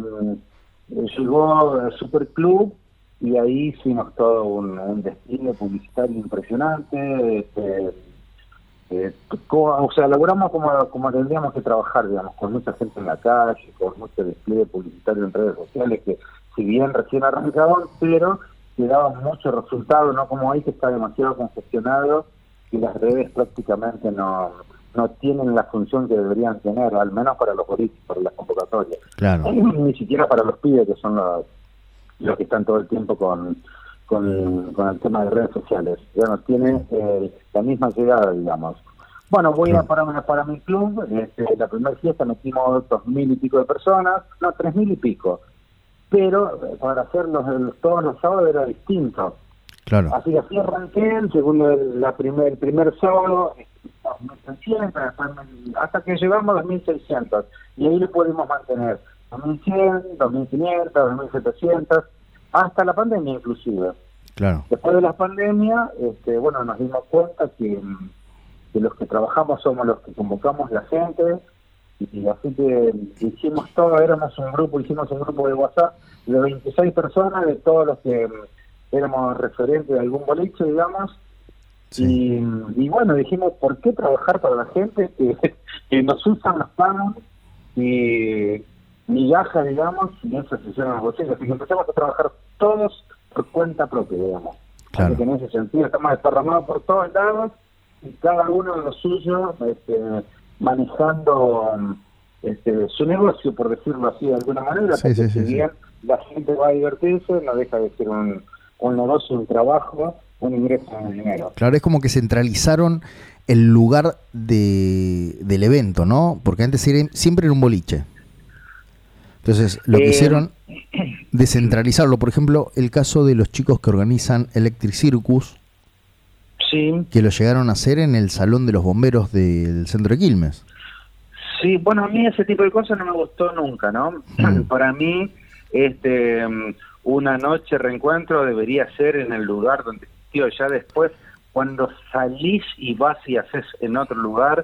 llegó el Superclub y ahí hicimos todo un, un desfile publicitario impresionante, este, eh, co- o sea, laburamos como, como tendríamos que trabajar, digamos, con mucha gente en la calle, con mucho despliegue publicitario en redes sociales, que si bien recién arrancaban, pero que daban mucho resultado, no como hoy que está demasiado congestionado y las redes prácticamente no, no tienen la función que deberían tener, al menos para los boliches, para las convocatorias. Claro. Ni siquiera para los pibes, que son los, los que están todo el tiempo con, con, con el tema de redes sociales. Ya no tiene eh, la misma llegada, digamos. Bueno, voy a para, para mi club, este, la primera fiesta metimos dos mil y pico de personas, no, tres mil y pico. Pero eh, para hacerlos el- todos los sábados era distinto. Claro. Así que así arranqué, el segundo, el, la primer, el primer sábado, dos mil seiscientos, después mil- hasta que llegamos a dos mil seiscientos. Y ahí lo pudimos mantener. dos mil cien, dos mil quinientos, dos mil setecientos, hasta la pandemia inclusive. Claro. Después de la pandemia, este, bueno, nos dimos cuenta que, que los que trabajamos somos los que convocamos la gente, y así que hicimos todo, éramos un grupo, hicimos un grupo de WhatsApp de veintiséis personas, de todos los que éramos referentes de algún boliche, digamos, sí. y, y bueno, dijimos, ¿por qué trabajar para la gente que, que nos usan, nos pagan y migajas, digamos, y eso se hicieron los bolsillos? Así que empezamos a trabajar todos por cuenta propia, digamos. Claro. Así que en ese sentido estamos desparramados por todos lados y cada uno de los suyos este, manejando este, su negocio, por decirlo así de alguna manera, Sí, porque sí, si sí, sí. bien la gente va a divertirse, no deja de ser un, un negocio, un trabajo, un ingreso de dinero. Claro, es como que centralizaron el lugar de, del evento, ¿no? Porque antes era, siempre era un boliche. Entonces, lo que Eh, hicieron, descentralizarlo. Por ejemplo, el caso de los chicos que organizan Electric Circus, Sí, que lo llegaron a hacer en el Salón de los Bomberos del Centro de Quilmes. sí, bueno, a mí ese tipo de cosas no me gustó nunca, ¿no? Mm. Para mí, este, um, una noche reencuentro debería ser en el lugar donde existió. Ya después, cuando salís y vas y haces en otro lugar,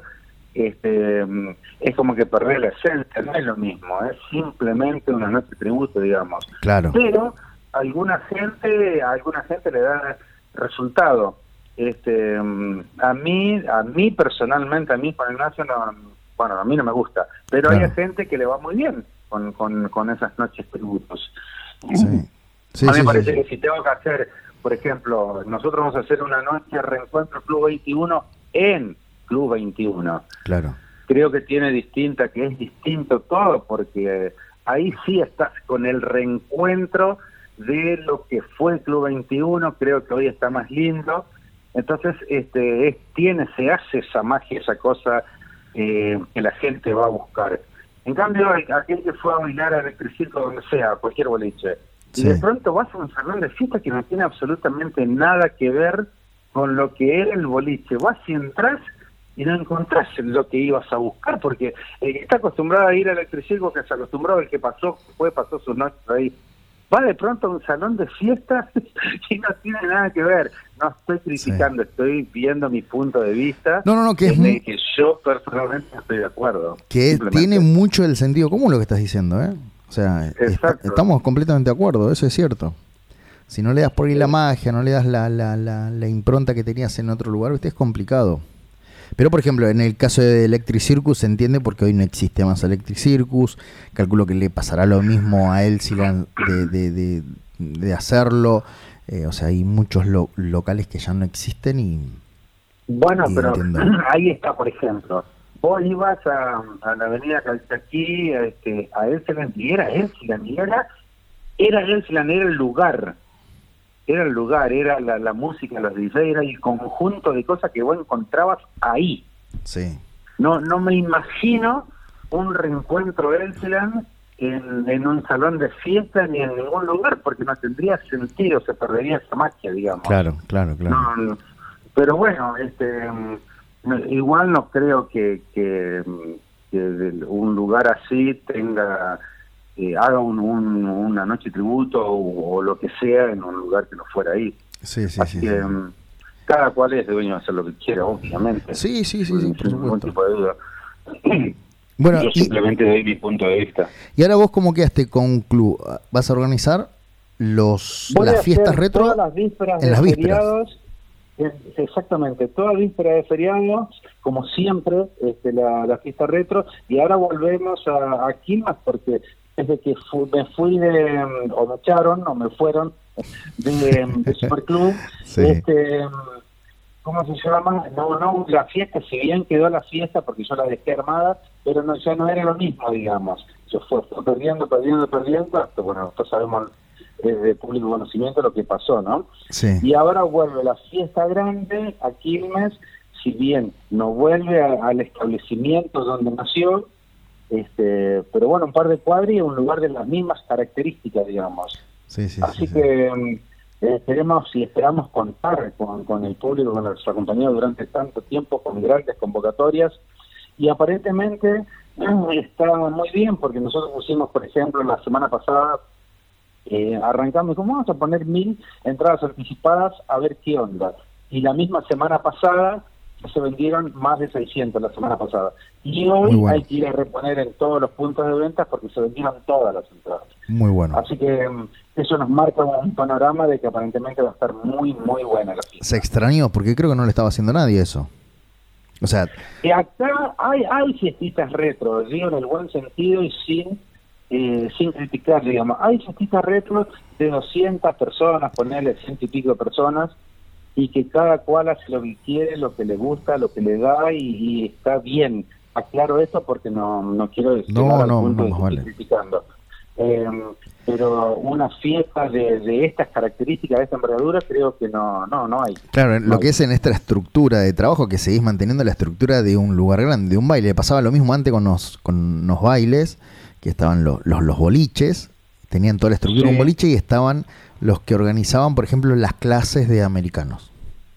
este, um, es como que perdés la esencia, no es lo mismo, es simplemente una noche de tributo, digamos. Claro. Pero alguna gente, a alguna gente le da resultado. Este, um, a mí, a mí personalmente, a mí Juan Ignacio, no, bueno, a mí no me gusta, pero Claro. hay gente que le va muy bien con, con, con esas noches tributos. Sí. Sí, a mí sí, me parece sí, que si tengo que hacer, por ejemplo, nosotros vamos a hacer una noche de reencuentro Club veintiuno en Club veintiuno. Claro. Creo que tiene distinta, que es distinto todo, porque ahí sí estás con el reencuentro de lo que fue el Club veintiuno, creo que hoy está más lindo. Entonces, este, es, tiene, se hace esa magia, esa cosa eh, que la gente va a buscar. En cambio, aquel que fue a bailar a Electric Circus, donde sea, cualquier boliche, Sí. y de pronto vas a un salón de fiesta que no tiene absolutamente nada que ver con lo que era el boliche. Vas y entras y no encontrás lo que ibas a buscar, porque el que está acostumbrado a ir a Electric Circus, que se acostumbró, el que pasó, fue, pasó sus noches ahí, va de pronto a un salón de fiestas y no tiene nada que ver. No estoy criticando, sí. Estoy viendo mi punto de vista. No, no, no, que es muy... muy... que yo personalmente no estoy de acuerdo. Que tiene mucho el sentido común lo que estás diciendo, ¿eh? O sea, está, estamos completamente de acuerdo, eso es cierto. Si no le das por ahí la magia, no le das la, la, la, la impronta que tenías en otro lugar, ¿viste? Es complicado. Pero, por ejemplo, en el caso de Electric Circus se entiende porque hoy no existe más Electric Circus. Calculo que le pasará lo mismo a él si de, de, de, de hacerlo. Eh, o sea, hay muchos lo, locales que ya no existen y... Bueno, y pero entiendo. Ahí está, por ejemplo. Vos ibas a, a la avenida Calchaquí, a, este, a Elseland, y era Elseland, y era, era Elseland, era el lugar. Era el lugar, era la, la música, los D Js, era el conjunto de cosas que vos encontrabas ahí. Sí. No no me imagino un reencuentro Elseland en, en un salón de fiesta ni en ningún lugar, porque no tendría sentido, se perdería esa magia, digamos. Claro, claro, claro. No, no. Pero bueno, este igual no creo que, que, que un lugar así tenga... Eh, haga un, un, una noche tributo o, o lo que sea en un lugar que no fuera ahí. Sí, sí, Así sí, que sí. um, cada cual es dueño de hacer lo que quiera, obviamente. Sí, sí, sí, sí, por Sin ningún supuesto. tipo de duda. Bueno, Yo y, simplemente doy mi punto de vista. y ahora vos, ¿cómo quedaste con Club? ¿Vas a organizar los Voy a las hacer fiestas retro todas las vísperas en de las vísperas? feriados, eh, exactamente, todas las vísperas de feriados, como siempre, este, la, la fiesta retro, y ahora volvemos a, a Quilmes porque desde que fu- me fui de, o me echaron, o me fueron de, de Superclub, Sí. este, ¿cómo se llama? No, no, la fiesta, si bien quedó la fiesta porque yo la dejé armada, pero no, ya no era lo mismo, digamos. Yo fue, fue perdiendo, perdiendo, perdiendo, hasta, bueno, nosotros sabemos eh, de público conocimiento lo que pasó, ¿no? Sí. Y ahora vuelve la fiesta grande a Quilmes, si bien no vuelve a- al establecimiento donde nació, este, pero bueno, un par de cuadrillas, un lugar de las mismas características, digamos. Sí, sí, Así sí, sí. que mm, esperemos y esperamos contar con, con el público, con nuestra compañía durante tanto tiempo, con grandes convocatorias, y aparentemente mm, está muy bien, porque nosotros pusimos, por ejemplo, la semana pasada Eh, arrancamos, como vamos a poner mil entradas anticipadas a ver qué onda. Y la misma semana pasada se vendieron más de seiscientos la semana pasada. Y hoy Muy bueno. hay que ir a reponer en todos los puntos de venta porque se vendieron todas las entradas. Muy bueno. Así que um, eso nos marca un panorama de que aparentemente va a estar muy, muy buena la fiesta. Se extrañó porque creo que no le estaba haciendo nadie eso. O sea, Y acá hay, hay fiestitas retro, digo en el buen sentido y sin eh, sin criticar, digamos. Hay fiestitas retro de doscientas personas, ponerle ciento y pico de personas, y que cada cual hace lo que quiere, lo que le gusta, lo que le da, y, y está bien. Aclaro esto porque no, no quiero decir No, nada al no, punto no, de que vale. estoy criticando. Eh, pero una fiesta de, de estas características, de esta envergadura, creo que no, no, no hay. claro, No lo hay. que es en esta estructura de trabajo, que seguís manteniendo la estructura de un lugar grande, de un baile. Pasaba lo mismo antes con los, con los bailes, que estaban lo- los, los boliches, tenían toda la estructura de un Sí. boliche, y estaban los que organizaban, por ejemplo, las clases de americanos.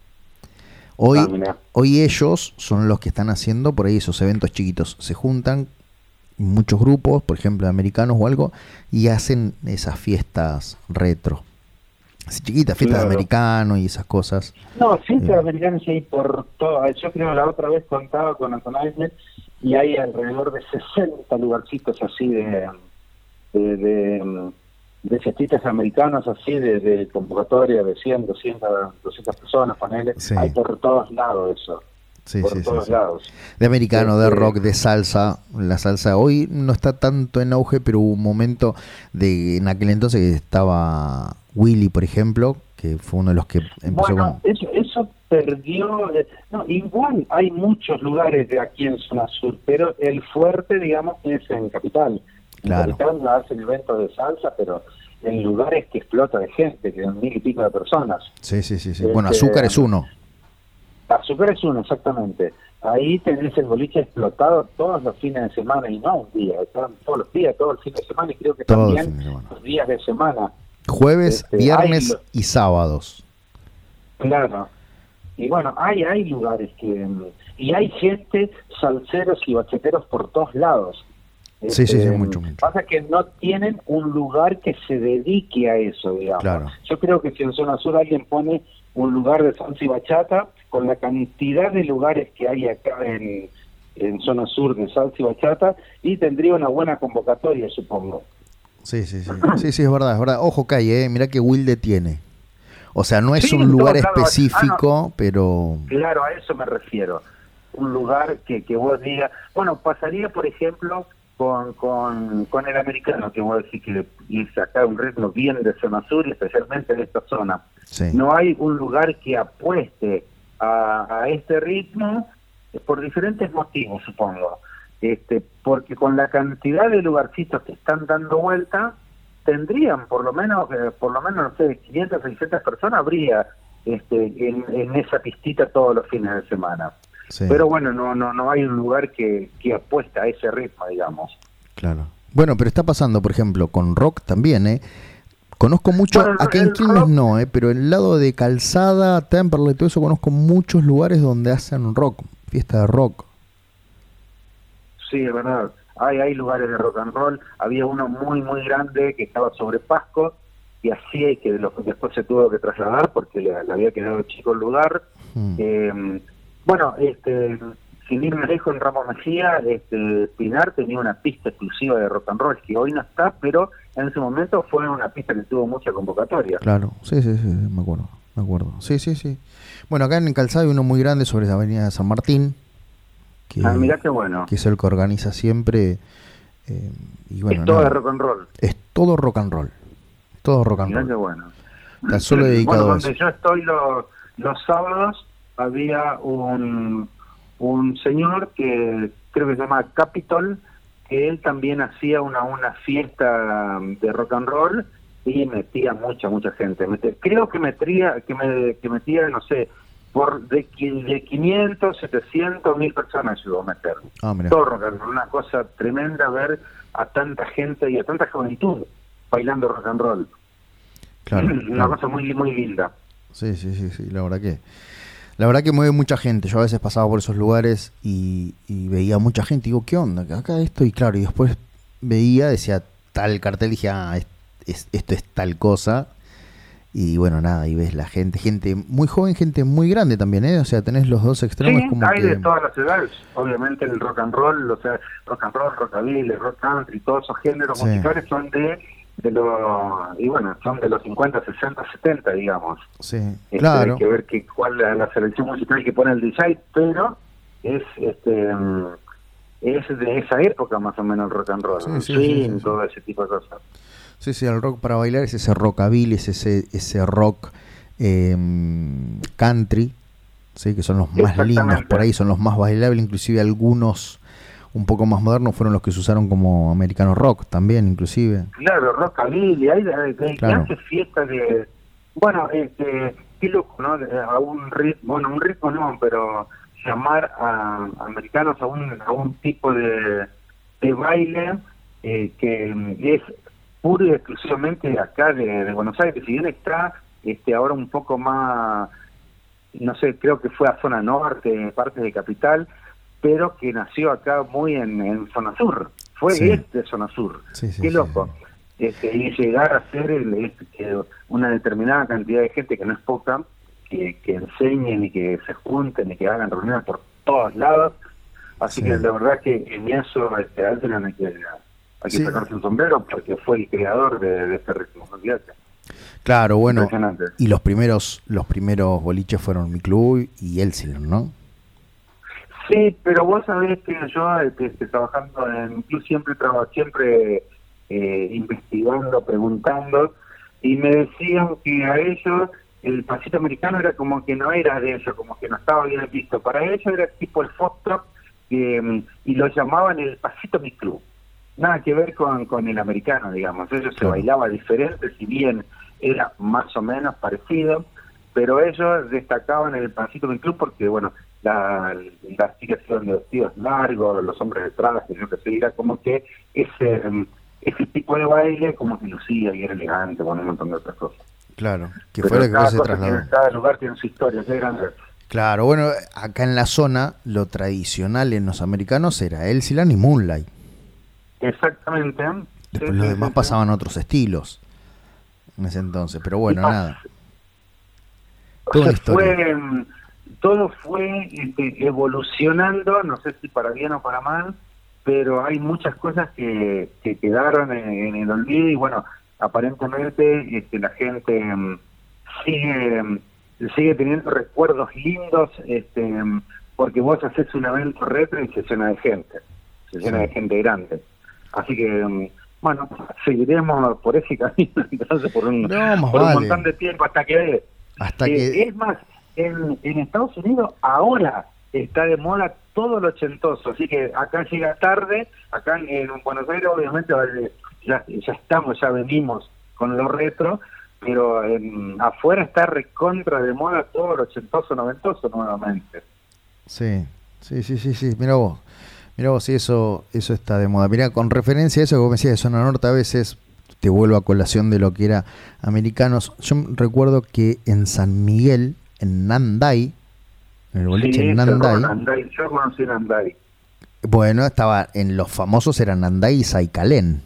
Hoy, Ah, mirá. hoy ellos son los que están haciendo por ahí esos eventos chiquitos. Se juntan muchos grupos, por ejemplo, de americanos o algo, y hacen esas fiestas retro. Así chiquitas, fiestas Claro. de americanos y esas cosas. No, fiestas Eh. americanas hay por todo. Yo creo la otra vez contaba con Antonio y hay alrededor de sesenta lugarcitos así de de, de, de fiestitas americanas, así de, de convocatoria de cien, doscientas, doscientas personas, ponele. Sí. Hay por todos lados eso. Sí, por sí, sí, todos sí. lados. De americano, de Este- rock, de salsa. La salsa hoy no está tanto en auge, pero hubo un momento de en aquel entonces que estaba Willy, por ejemplo, que fue uno de los que empezó Bueno, con... eso, eso perdió. eh, No, igual hay muchos lugares de aquí en zona sur, pero el fuerte, digamos, es en Capital. Claro. En Capital no hacen eventos de salsa, pero en lugares que explota de gente, que son mil y pico de personas. Sí, sí, sí. sí. Este, Bueno, Azúcar es uno. Azúcar es uno, exactamente. Ahí tenés el boliche explotado todos los fines de semana y no un día, están todos los días, todo el fin de semana y creo que Todo el también fin de semana. los días de semana. Jueves, Este, viernes hay lo- y sábados. Claro. Y bueno, hay hay lugares que... Y hay gente, salseros y bacheteros por todos lados. Sí, sí, sí, Este, mucho, mucho. Pasa que no tienen un lugar que se dedique a eso, digamos. Claro. Yo creo que si en zona sur alguien pone un lugar de salsa y bachata, con la cantidad de lugares que hay acá en, en zona sur de salsa y bachata, y tendría una buena convocatoria, supongo. Sí, sí, sí. Sí, sí, es verdad, es verdad. Ojo, Calle, eh. Mirá que Wilde tiene. O sea, no es Sí, un en lugar todos lados. específico, Ah, no. pero... Claro, a eso me refiero. Un lugar que, que vos digas... Bueno, pasaría, por ejemplo, con, con, con el americano, que vos decís que y sacar un ritmo bien de zona sur, y especialmente de esta zona. Sí. No hay un lugar que apueste a, a este ritmo eh, por diferentes motivos, supongo. Este, porque con la cantidad de lugarcitos que están dando vuelta, tendrían por lo menos, eh, por lo menos, no sé, quinientas, seiscientas personas habría este, en, en esa pistita todos los fines de semana. Sí, Pero bueno, no no no hay un lugar que, que apuesta a ese ritmo, digamos. claro. Bueno, pero está pasando, por ejemplo, con rock también, ¿eh? Conozco mucho, Bueno, acá el en Quilmes rock- no, ¿eh? Pero el lado de Calzada, Temperley, todo eso, conozco muchos lugares donde hacen rock, fiesta de rock. Sí, es verdad. Hay, hay lugares de rock and roll. Había uno muy, muy grande que estaba sobre Pasco y así es que lo- después se tuvo que trasladar porque le, le había quedado chico el lugar. Hmm. Eh, bueno, este, sin ir más lejos, en Ramos Mejía, este, Pinar tenía una pista exclusiva de rock and roll que hoy no está, pero en ese momento fue una pista que tuvo mucha convocatoria. Claro, sí, sí, sí, me acuerdo, me acuerdo. Sí, sí, sí. Bueno, acá en Calzada hay uno muy grande sobre la avenida de San Martín, que, Ah, mirá qué bueno. que es el que organiza siempre. eh, y bueno, es todo nada, de rock and roll. es todo rock and roll. Todo rock and Mirá roll. qué bueno. Está solo dedicado Bueno, a donde eso. yo estoy los, los sábados había un, un señor que creo que se llama Capitol, que él también hacía una, una fiesta de rock and roll y metía mucha, mucha gente. Mete- creo que metía, que, me, que metía, no sé, por de, qui- de quinientos, setecientos, mil personas llegó a meter. Ah, mira. Todo rock and roll, una cosa tremenda ver a tanta gente y a tanta juventud bailando rock and roll. Claro, Una claro. cosa muy muy linda. Sí, sí, sí, sí, la verdad que la verdad que mueve mucha gente. Yo a veces pasaba por esos lugares y, y veía mucha gente y digo, ¿qué onda? Acá esto y claro, y después veía, decía tal cartel y dije, ah, es- es, esto es tal cosa. Y bueno, nada, y ves la gente, gente muy joven, gente muy grande también, ¿eh? O sea, tenés los dos extremos Sí, como hay que... de todas las edades. Obviamente el rock and roll, o sea, rock and roll, rockabilly, rock country, todos esos géneros Sí. musicales son de, de los, y bueno, son de los cincuenta, sesenta, setenta, digamos. Sí, Este, claro. Hay que ver que, cuál es la selección musical que pone el D J, pero es este mm, es de esa época más o menos el rock and roll, Sí, el sí, swing, sí, sí. todo ese tipo de cosas. Sí, sí, el rock para bailar es ese rockabilly, es ese, ese rock eh, country, ¿sí? Que son los más lindos por ahí, son los más bailables, inclusive algunos un poco más modernos fueron los que se usaron como americano rock también, inclusive. Claro, rockabilly, hay, hay, hay Claro. que hace fiestas de, bueno, este, qué loco, ¿no? De- A un ritmo, bueno, un ritmo no, pero llamar a americanos a un, a un tipo de, de baile eh, que es puro y exclusivamente acá de, de Buenos Aires, si bien está este ahora un poco más, no sé, creo que fue a zona norte, parte de capital, pero que nació acá muy en, en zona sur, fue Sí. este zona sur, Sí, sí, qué sí, loco. Este, y llegar a ser el, este, que una determinada cantidad de gente, que no es poca, que, que enseñen y que se junten y que hagan reuniones por todos lados, así Sí. que la verdad que en eso este, Alteran hay que, hay que Sí. sacarse un sombrero porque fue el creador de, de este ritmo. Fíjate. Claro, bueno, Impresionante. y los primeros los primeros boliches fueron Mi Club y Elsilon, ¿no? Sí, pero vos sabés que yo este, este, trabajando en un club siempre trabajo, siempre eh, investigando, preguntando, y me decían que a ellos el pasito americano era como que no era de ellos, como que no estaba bien visto. Para ellos era tipo el foxtrot, eh, y lo llamaban el pasito mi club. Nada que ver con, con el americano, digamos. Ellos se Claro. bailaba diferente, si bien era más o menos parecido, pero ellos destacaban el pasito mi club porque, bueno, la, las chicas iban de vestidos largos, los hombres de traje, yo que sé, era como que ese, mm, ese tipo de baile como que lucía y era elegante, con un montón de otras cosas. Claro, que Pero fue lo que cada se cosa trasladó. tiene- cada lugar tiene su historia, qué grande. Claro, bueno, acá en la zona lo tradicional en los americanos era Elsilon y Moonlight. Exactamente. Después Sí, los sí, demás sí, pasaban a otros estilos en ese entonces, pero bueno, Y pas- nada. O Toda sea, una historia. fue, mm, todo fue este, evolucionando, no sé si para bien o para mal, pero hay muchas cosas que, que quedaron en, en el olvido y bueno, aparentemente este, la gente mm, sigue mm, sigue teniendo recuerdos lindos, este, mm, porque vos haces un evento retro y se llena de gente, se llena Sí. de gente grande. Así que, mm, bueno, seguiremos por ese camino, entonces, por un, No, más por un vale. montón de tiempo hasta que... Hasta Eh, que Es más, en, en Estados Unidos ahora está de moda todo lo ochentoso, así que acá llega tarde, acá en, en Buenos Aires obviamente eh, ya, ya estamos, ya venimos con lo retro, pero en, afuera está recontra de moda todo lo ochentoso, noventoso nuevamente. sí, sí, sí, sí, sí, mira vos. Mira vos, sí, eso, eso está de moda. Mira, con referencia a eso que vos me decías de zona norte, a veces te vuelvo a colación de lo que era americanos. Yo recuerdo que en San Miguel, en Nanday, en el boliche Sí, en cerró Nanday, Nanday, yo conocí Nanday. bueno, estaba en los famosos eran Nanday y Saicalén.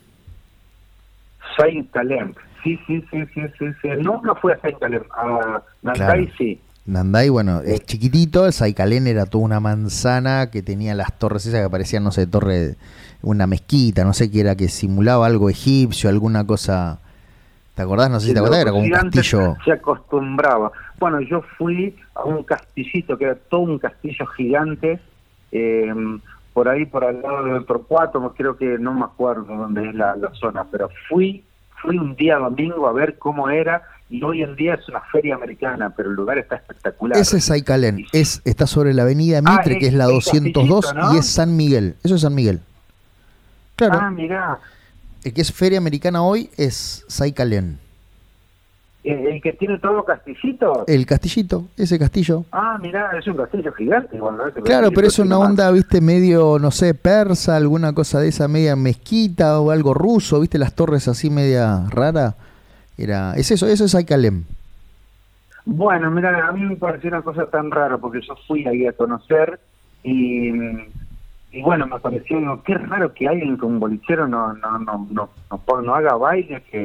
Saint Calem, sí, sí, sí, sí, sí, sí. Nunca fui a Saint Calem, a Nanday Claro. sí. Nanday, bueno, es chiquitito, el Saicalén era toda una manzana que tenía las torres esas que parecían, no sé, torre, una mezquita, no sé qué era, que simulaba algo egipcio, alguna cosa. ¿Te acordás? No sé si te acordás, era como un Sí, antes castillo. se acostumbraba. Bueno, yo fui a un castillito que era todo un castillo gigante, eh, por ahí, por al lado del Torcuato, creo que no me acuerdo dónde es la, la zona, pero fui fui un día domingo a ver cómo era, y hoy en día es una feria americana, pero el lugar está espectacular. Ese es Saicalén, es, está sobre la avenida Ah, Mitre, es- que es la es doscientos dos, castillito, ¿no? y es San Miguel. Eso es San Miguel. Claro. Ah, mirá, El que es feria americana hoy es Saicalén. el, el que tiene todo castillito. El castillito, ese castillo. Ah, mirá, es un castillo gigante. Igual, ¿no? Ese Claro, castillo pero es tiene una más. onda, viste, medio, no sé, persa, alguna cosa de esa media mezquita o algo ruso, viste, las torres así media rara. Era, es eso, eso es Saicalén. Bueno, mira, a mí me pareció una cosa tan rara porque yo fui ahí a conocer y, y bueno, me pareció, digo, qué raro que alguien con un bolichero no no no no no, pon- no haga baile, que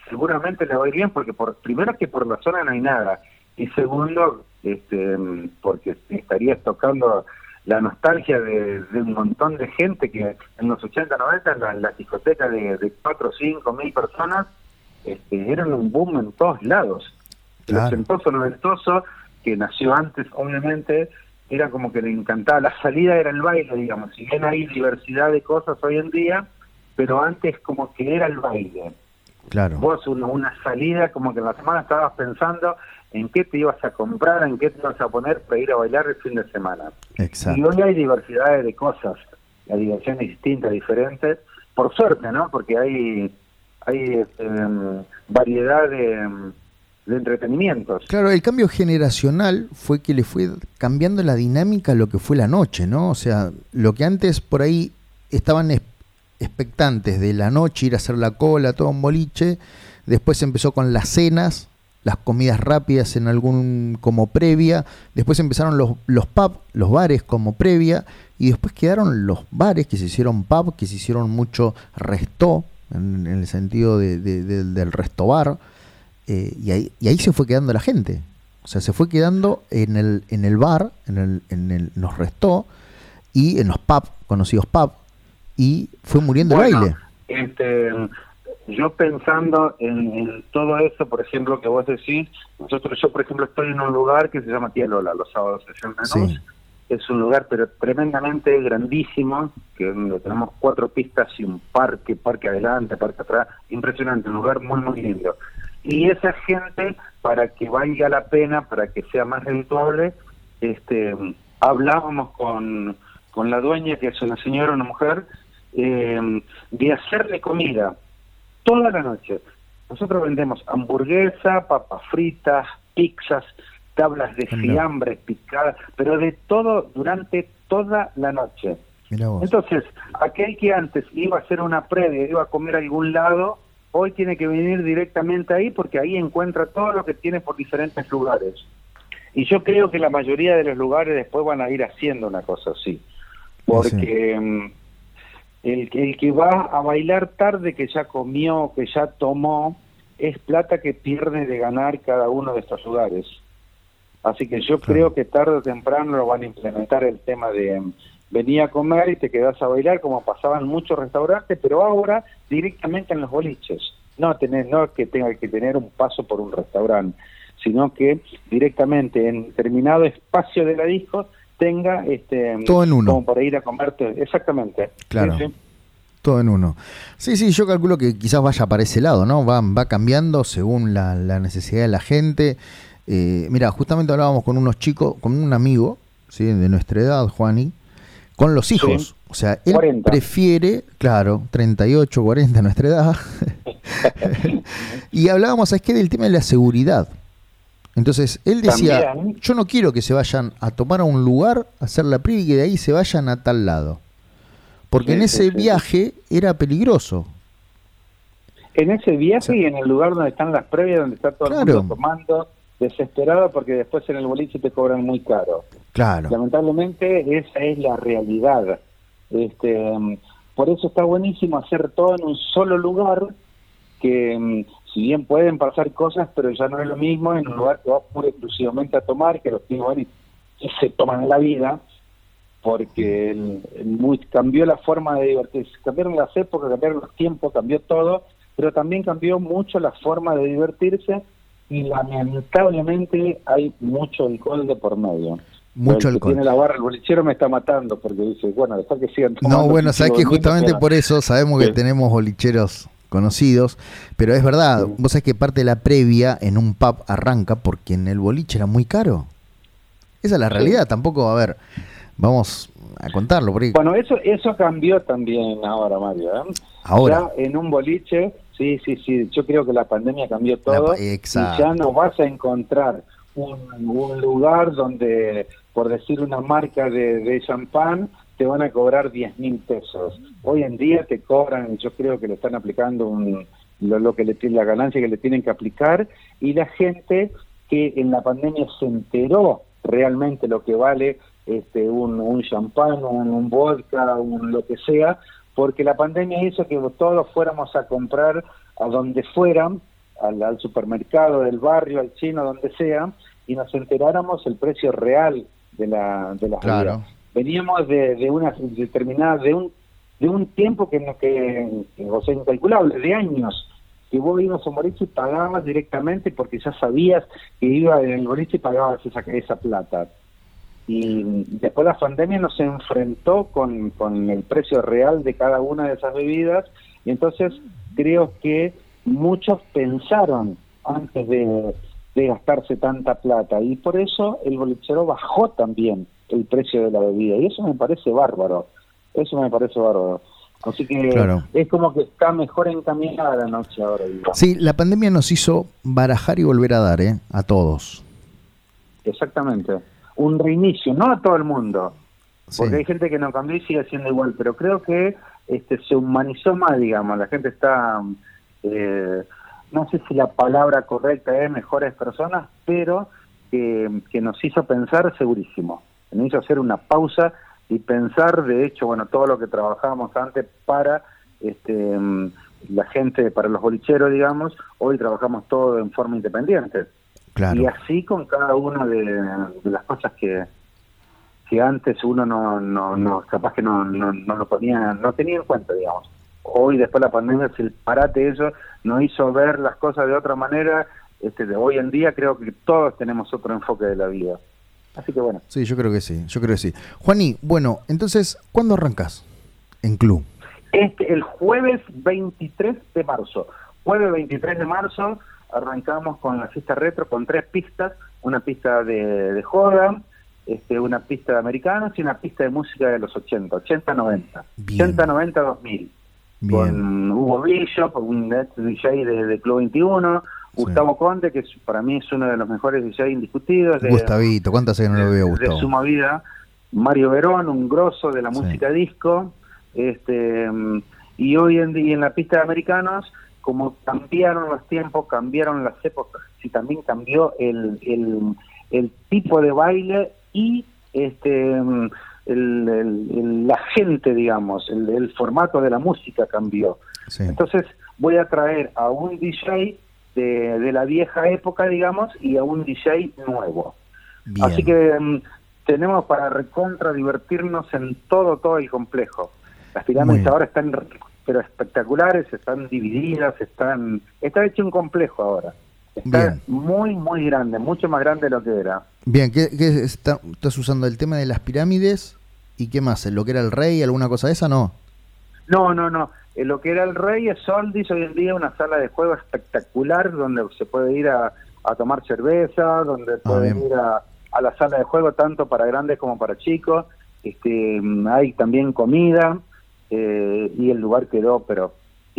seguramente le va a ir bien, porque por primero que por la zona no hay nada, y segundo, este, porque estarías tocando la nostalgia de, de un montón de gente que en los ochenta, noventa, en la, la discoteca de, de cuatro o cinco mil personas, este, eran un boom en todos lados. Claro. El ochentoso, noventoso, que nació antes, obviamente, era como que le encantaba. La salida era el baile, digamos. Si bien hay diversidad de cosas hoy en día, pero antes como que era el baile. Claro. Vos una, una salida, como que en la semana estabas pensando en qué te ibas a comprar, en qué te ibas a poner para ir a bailar el fin de semana. Exacto. Y hoy hay diversidad de cosas, hay diversiones distintas, diferentes, por suerte, ¿no? Porque hay hay este, variedad de, de entretenimientos. Claro, el cambio generacional fue que le fue cambiando la dinámica a lo que fue la noche, ¿no? O sea, lo que antes por ahí estaban es- expectantes de la noche, ir a hacer la cola, todo un boliche, después empezó con las cenas, las comidas rápidas en algún como previa, después empezaron los, los pubs, los bares como previa, y después quedaron los bares que se hicieron pub, que se hicieron mucho resto, en, en el sentido de, de- de- del resto bar, eh, y, ahí, y ahí se fue quedando la gente. O sea, se fue quedando en el, en el bar, en el, en el, en los resto, y en los pubs, conocidos pub, y fue muriendo el Bueno, baile. Este, yo pensando en, en todo eso, por ejemplo, que vos decís, nosotros, yo por ejemplo estoy en un lugar que se llama Tía Lola, los sábados en menús. Sí. Es un lugar pero tremendamente grandísimo, que donde tenemos cuatro pistas y un parque, parque adelante, parque atrás, impresionante, un lugar muy muy lindo. Y esa gente, para que valga la pena, para que sea más redituable, este, hablábamos con, con la dueña, que es una señora, una mujer, eh, de hacerle comida toda la noche. Nosotros vendemos hamburguesa, papas fritas, pizzas, tablas de fiambres picadas, pero de todo durante toda la noche. Mirá vos. Entonces, aquel que antes iba a hacer una previa, iba a comer a algún lado, hoy tiene que venir directamente ahí porque ahí encuentra todo lo que tiene por diferentes lugares. Y yo creo que la mayoría de los lugares después van a ir haciendo una cosa así. Porque mm, el, que- el que va a bailar tarde, que ya comió, que ya tomó, es plata que pierde de ganar cada uno de estos lugares. Así que yo creo que tarde o temprano lo van a implementar el tema de mm, venir a comer y te quedás a bailar, como pasaba en muchos restaurantes, pero ahora directamente en los boliches. No tener, no que tenga que tener un paso por un restaurante, sino que directamente en determinado espacio de la disco tenga este Todo en uno. como para ir a comerte. Exactamente. Claro. Sí, sí. Todo en uno. Sí, sí, yo calculo que quizás vaya para ese lado, ¿no? Va, va cambiando según la, la necesidad de la gente. Eh, mira, justamente hablábamos con unos chicos, con un amigo, ¿sí? De nuestra edad, Juani, con los hijos. Sí. O sea, él cuarenta. prefiere, claro, treinta y ocho, cuarenta, nuestra edad. Y hablábamos, ¿sabes qué? Del tema de la seguridad. Entonces, él decía, También. yo no quiero que se vayan a tomar a un lugar, a hacer la previa y que de ahí se vayan a tal lado. Porque Sí, en sí, ese sí. viaje era peligroso. En ese viaje y en el lugar donde están las previas, donde está todo el Claro. mundo tomando, desesperado, porque después en el boliche te cobran muy caro. Claro. Lamentablemente esa es la realidad. Este, mm, por eso está buenísimo hacer todo en un solo lugar, que mm, si bien pueden pasar cosas, pero ya no es lo mismo en un lugar que vas pura y exclusivamente a tomar, que los que van y, y se toman la vida, porque el- el muy, cambió la forma de divertirse, cambiaron las épocas, cambiaron los tiempos, cambió todo, pero también cambió mucho la forma de divertirse y lamentablemente hay mucho alcohol de por medio. Mucho El que alcohol. tiene la barra, el bolichero me está matando porque dice, bueno, después que sigan tomando. No, bueno, sabes que sigo justamente durmiendo, por eso sabemos que Sí. tenemos bolicheros conocidos, pero es verdad, vos sabés que parte de la previa en un pub arranca porque en el boliche era muy caro. Esa es la realidad, tampoco, a ver, vamos a contarlo. Porque Bueno, eso eso cambió también ahora, Mario. ¿eh? Ahora. Ya en un boliche, sí, sí, sí, yo creo que la pandemia cambió todo. La- exacto. Y ya no vas a encontrar un, un lugar donde, por decir una marca de, de champán, te van a cobrar diez mil pesos. Hoy en día te cobran, yo creo que le están aplicando un, lo, lo que le tiene la ganancia que le tienen que aplicar, y la gente que en la pandemia se enteró realmente lo que vale este un, un champán, un, un vodka, un lo que sea, porque la pandemia hizo que todos fuéramos a comprar a donde fueran al, al supermercado del barrio, al chino, donde sea, y nos enteráramos el precio real de la de las Claro. bebidas. Veníamos de, de una determinada, de un de un tiempo que, no- que, que o sea, incalculable, de años, que vos ibas a un boliche y pagabas directamente porque ya sabías que iba en el boliche y pagabas esa, esa plata. Y después la pandemia nos enfrentó con, con el precio real de cada una de esas bebidas, y entonces creo que muchos pensaron antes de, de gastarse tanta plata, y por eso el bolichero bajó también el precio de la bebida, y eso me parece bárbaro, eso me parece bárbaro. Así que Claro. es como que está mejor encaminada la noche ahora, digamos. Sí, la pandemia nos hizo barajar y volver a dar, ¿eh? A todos. Exactamente. Un reinicio, no a todo el mundo, porque Sí. hay gente que no cambió y sigue siendo igual, pero creo que este se humanizó más, digamos, la gente está, eh, no sé si la palabra correcta es mejores personas, pero que, que nos hizo pensar segurísimo, nos hizo hacer una pausa y pensar, de hecho, bueno, todo lo que trabajábamos antes para este mm, la gente, para los bolicheros, digamos, hoy trabajamos todo en forma independiente. Claro. Y así con cada una de, de las cosas que que antes uno no, no, no capaz que no, no, no lo ponía, no tenía en cuenta, digamos. Hoy, después de la pandemia, si el parate eso nos hizo ver las cosas de otra manera, este, de hoy en día creo que todos tenemos otro enfoque de la vida. Así que bueno. Sí, yo creo que sí, yo creo que sí. Juaní, bueno, entonces, ¿cuándo arrancás en club? Este, el jueves veintitrés de marzo, jueves veintitrés de marzo, arrancamos con la fiesta retro con tres pistas, una pista de, de joda, este, una pista de americanos y una pista de música de los ochenta, ochenta, noventa, ochenta, noventa, dos mil. Con Hugo Bishop, un ex D J de, de Club veintiuno, Gustavo Conde, que es, para mí es uno de los mejores D J indiscutidos de, Gustavito, ¿cuántas hace que no lo veo, de Gustavo? Suma Vida, Mario Verón, un grosso de la Sí. música disco, este mm, y hoy en día en la pista de americanos, como cambiaron los tiempos, cambiaron las épocas, y también cambió el, el, el tipo de baile y este mm, el, el- el- la gente, digamos, el, el formato de la música cambió. Sí. Entonces voy a traer a un D J de, de la vieja época, digamos, y a un D J nuevo. Bien. Así que mm, tenemos para recontra divertirnos en todo, todo el complejo. Las pirámides Muy ahora están pero espectaculares, están divididas, están está hecho un complejo ahora. Está Bien. muy, muy grande, mucho más grande de lo que era. Bien, ¿qué, qué está- estás usando el tema de las pirámides? ¿Y qué más? ¿Lo que era el rey? ¿Alguna cosa de esa? No. No, no, no. Eh, lo que era el Rey es Soldis, hoy en día una sala de juego espectacular donde se puede ir a, a tomar cerveza, donde pueden bien. ir a, a la sala de juego tanto para grandes como para chicos. Este, mm, hay también comida eh, y el lugar quedó, pero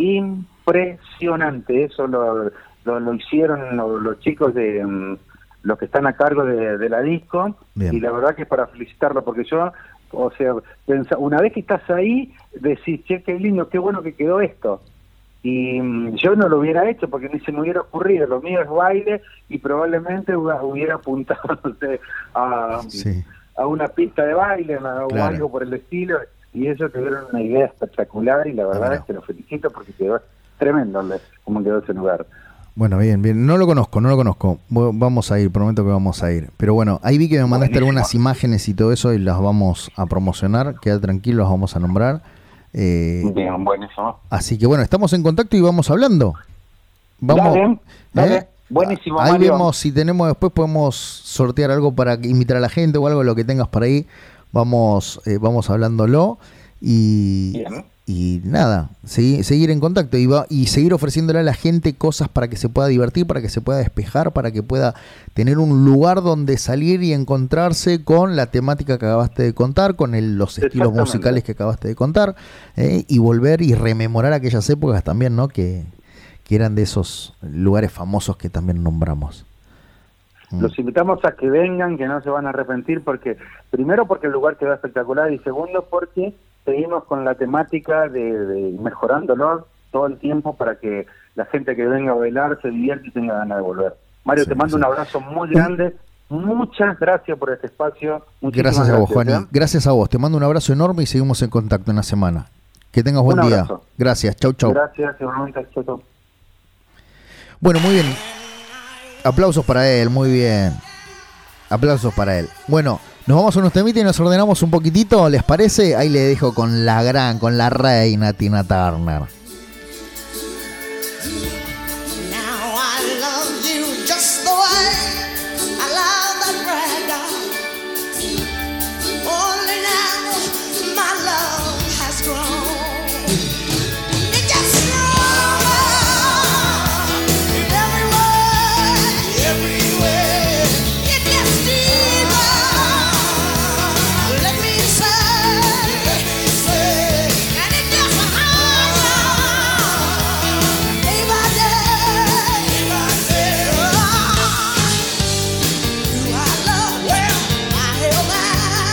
impresionante. Eso lo, lo, lo hicieron lo- los chicos de mm, los que están a cargo de, de la disco. Bien. Y la verdad que es para felicitarlo, porque yo, o sea, pensa- una vez que estás ahí, decís, che, qué lindo, qué bueno que quedó esto. Y mm, yo no lo hubiera hecho porque ni se me hubiera ocurrido. Lo mío es baile y probablemente hubiera hubiera apuntado no sé, a, Sí. a una pista de baile o Claro. algo por el estilo. Y ellos tuvieron una idea espectacular y la verdad es que lo felicito porque quedó tremendo le- como quedó ese lugar. Bueno, bien, bien. No lo conozco, no lo conozco. Vo- Vamos a ir, prometo que vamos a ir. Pero bueno, ahí vi que me mandaste Buenísimo. algunas imágenes y todo eso y las vamos a promocionar. Queda tranquilo, las vamos a nombrar. Eh, Bien, buenísimo. así que bueno, estamos en contacto y vamos hablando. Vamos. Dale, dale. ¿eh? Buenísimo, Ahí Mario. vemos si tenemos, después podemos sortear algo para que- invitar a la gente o algo, lo que tengas por ahí. Vamos, eh, vamos hablándolo y, Bien. y nada, segui- seguir en contacto y, va, y seguir ofreciéndole a la gente cosas para que se pueda divertir, para que se pueda despejar, para que pueda tener un lugar donde salir y encontrarse con la temática que acabaste de contar, con el- los estilos Exactamente. musicales que acabaste de contar, eh, y volver y rememorar aquellas épocas también, ¿no? Que, que eran de esos lugares famosos que también nombramos. Mm. Los invitamos a que vengan, que no se van a arrepentir, porque primero porque el lugar quedó espectacular y segundo porque seguimos con la temática de, de mejorándolo todo el tiempo para que la gente que venga a bailar se divierta y tenga ganas de volver. Mario, Sí, te mando sí. un abrazo muy grande, muchas gracias por este espacio. Muchísimas Gracias a vos, gracias, Juani. ¿eh? Gracias a vos. Te mando un abrazo enorme y seguimos en contacto en la semana. Que tengas buen Un día. abrazo. Gracias. Chau, chau. Gracias, igualmente, chau, chau. Bueno, muy bien. Aplausos para él, muy bien. Aplausos para él. Bueno, nos vamos a unos temitas y nos ordenamos un poquitito, ¿les parece? Ahí le dejo con la gran, con la reina Tina Turner. Now I love you just the way I love that rag doll. Only now my love has grown. It gets stronger in every way, everywhere. It gets deeper. Let me say, let me say, and it gets higher. Day by day, day by day. Oh, you I love, well, I held my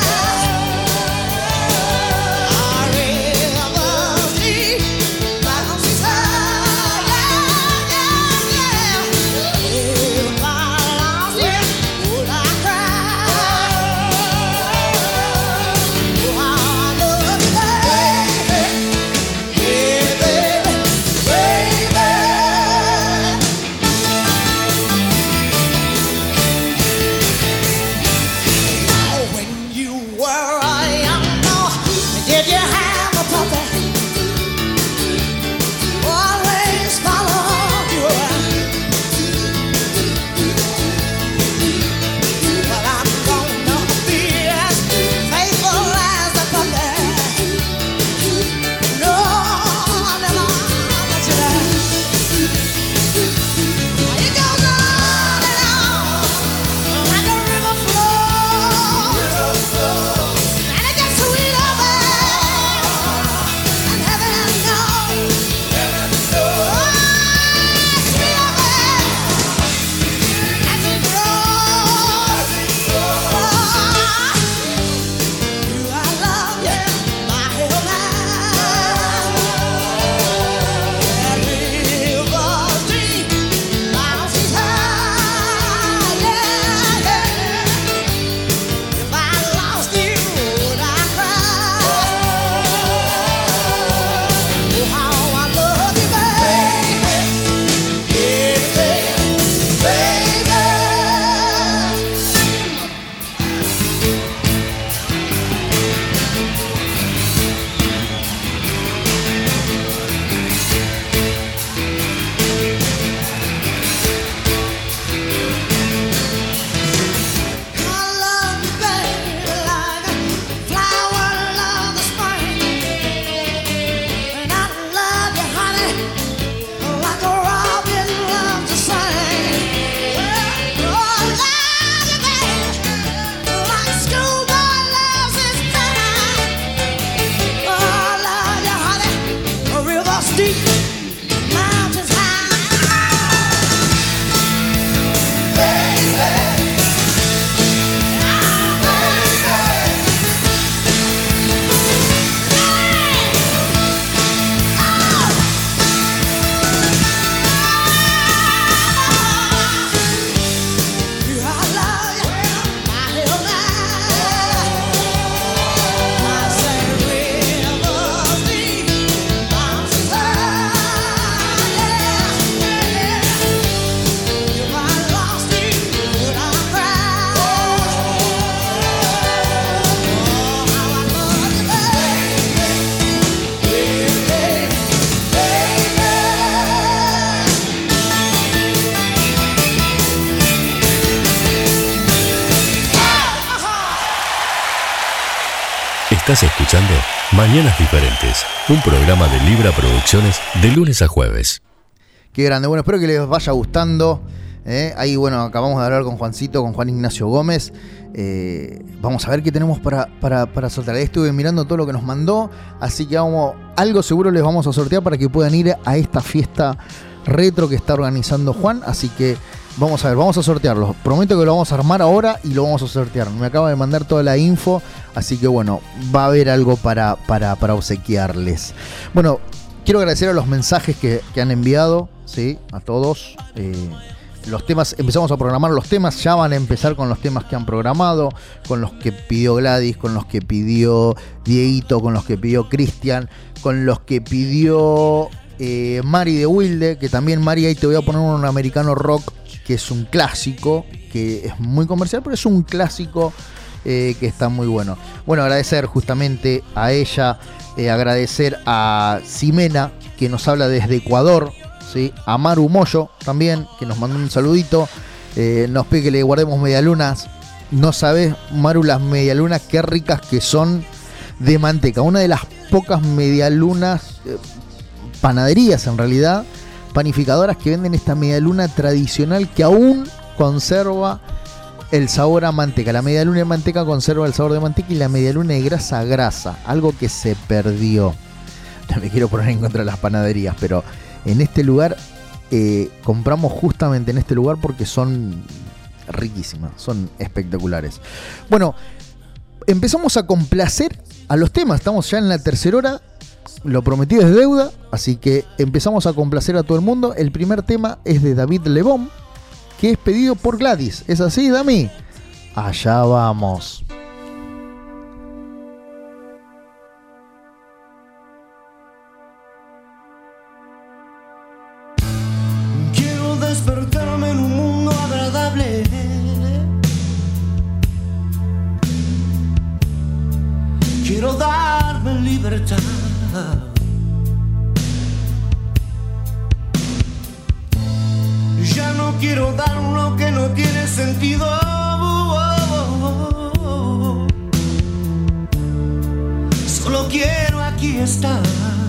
Estás escuchando Mañanas Diferentes, un programa de Libra Producciones de lunes a jueves. Qué grande, bueno, espero que les vaya gustando. ¿eh? Ahí, bueno, acabamos de hablar con Juancito, con Juan Ignacio Gómez. Eh, vamos a ver qué tenemos para, para, para sortear. Ahí estuve mirando todo lo que nos mandó, así que vamos, algo seguro les vamos a sortear para que puedan ir a esta fiesta retro que está organizando Juan. Así que vamos a ver, vamos a sortearlo. Prometo que lo vamos a armar ahora y lo vamos a sortear. Me acaba de mandar toda la info, así que bueno, va a haber algo para, para, para obsequiarles. Bueno, quiero agradecer a los mensajes que, que han enviado, ¿sí? A todos. Eh, los temas, empezamos a programar los temas, ya van a empezar con los temas que han programado, con los que pidió Gladys, con los que pidió Dieguito, con los que pidió Cristian, con los que pidió eh, Mari de Wilde, que también Mari, ahí te voy a poner un americano rock, que es un clásico, que es muy comercial, pero es un clásico eh, que está muy bueno. Bueno, agradecer justamente a ella, eh, agradecer a Ximena, que nos habla desde Ecuador, ¿sí? A Maru Moyo también, que nos mandó un saludito, eh, nos pide que le guardemos medialunas. No sabes, Maru, las medialunas qué ricas que son, de manteca. Una de las pocas medialunas, eh, panaderías en realidad, panificadoras que venden esta medialuna tradicional que aún conserva el sabor a manteca. La medialuna de manteca conserva el sabor de manteca y la medialuna de grasa, grasa. Algo que se perdió. No me quiero poner en contra de las panaderías, pero en este lugar, eh, compramos justamente en este lugar porque son riquísimas, son espectaculares. Bueno, empezamos a complacer a los temas. Estamos ya en la tercera hora. Lo prometido es deuda, así que empezamos a complacer a todo el mundo. El primer tema es de David Lebón, que es pedido por Gladys. ¿Es así, Dami? Allá vamos. Quiero despertarme en un mundo agradable. Quiero darme libertad. Ya no quiero dar lo que no tiene sentido. Solo quiero aquí estar.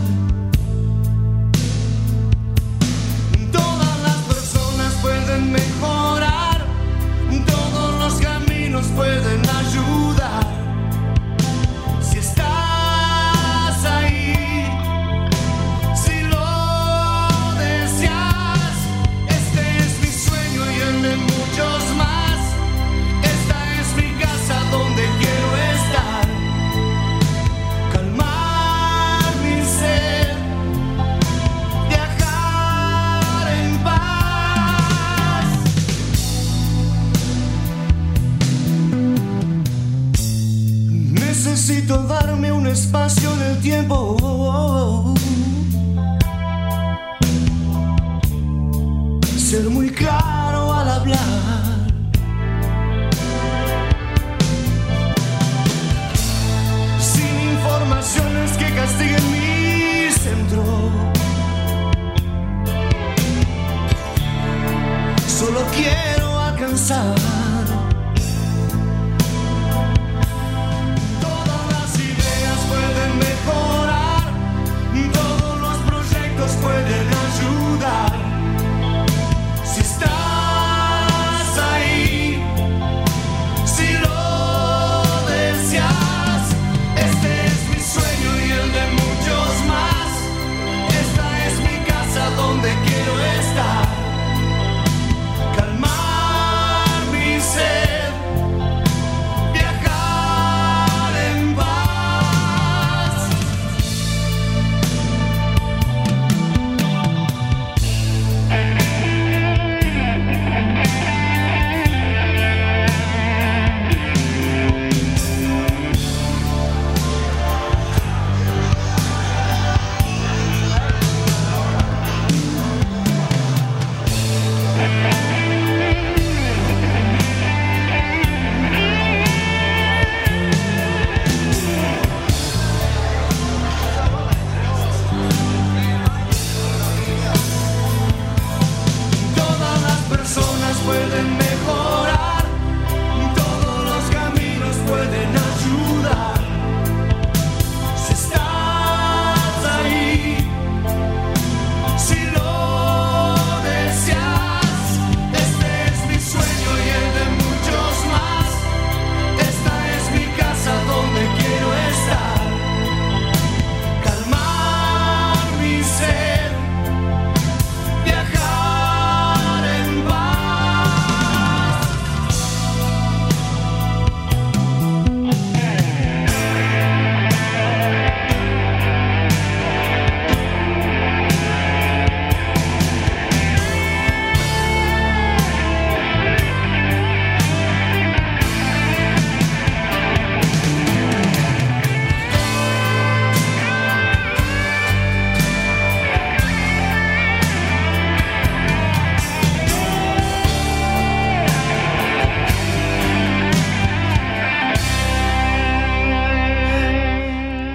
Todas las personas pueden mejorar. Todos los caminos pueden ayudar. Si estás ahí, si lo deseas, este es mi sueño y el de muchos más. Esta es mi casa donde quiero estar. Calmar mi sed, viajar en paz. Necesito darme un espacio en el tiempo. Ser muy claro al hablar. Sin informaciones que castiguen mi centro. Solo quiero alcanzar. Pueden mejorar, todos los proyectos pueden ayudar. Si estás ahí, si lo deseas, este es mi sueño y el de muchos más. Esta es mi casa donde quiero estar. Calmar mi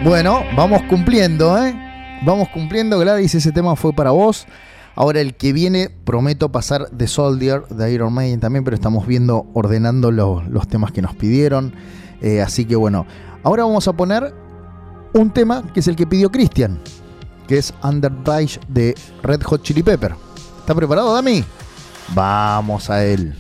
Bueno, vamos cumpliendo, ¿eh? Vamos cumpliendo, Gladys, ese tema fue para vos. Ahora el que viene, prometo pasar The Soldier de Iron Maiden también, pero estamos viendo, ordenando los, los temas que nos pidieron. Eh, así que bueno, ahora vamos a poner un tema que es el que pidió Cristian, que es Under Bridge de Red Hot Chili Pepper. ¿Está preparado, Dami? Vamos a él.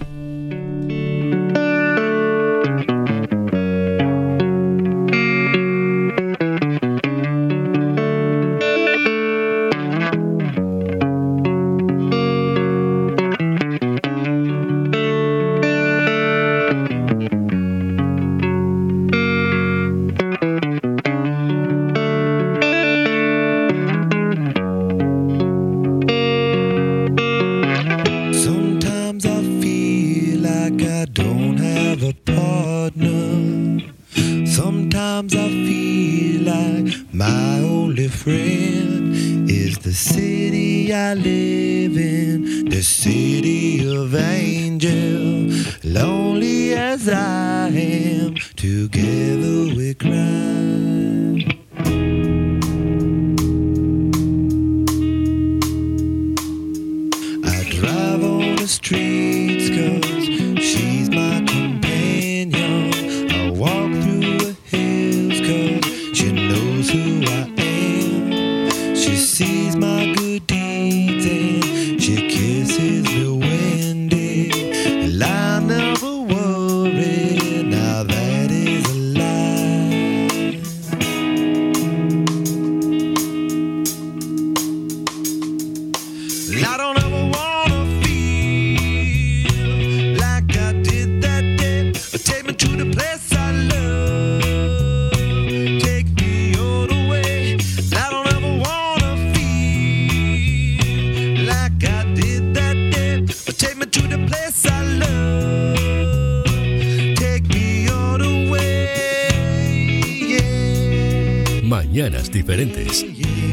Mañanas diferentes.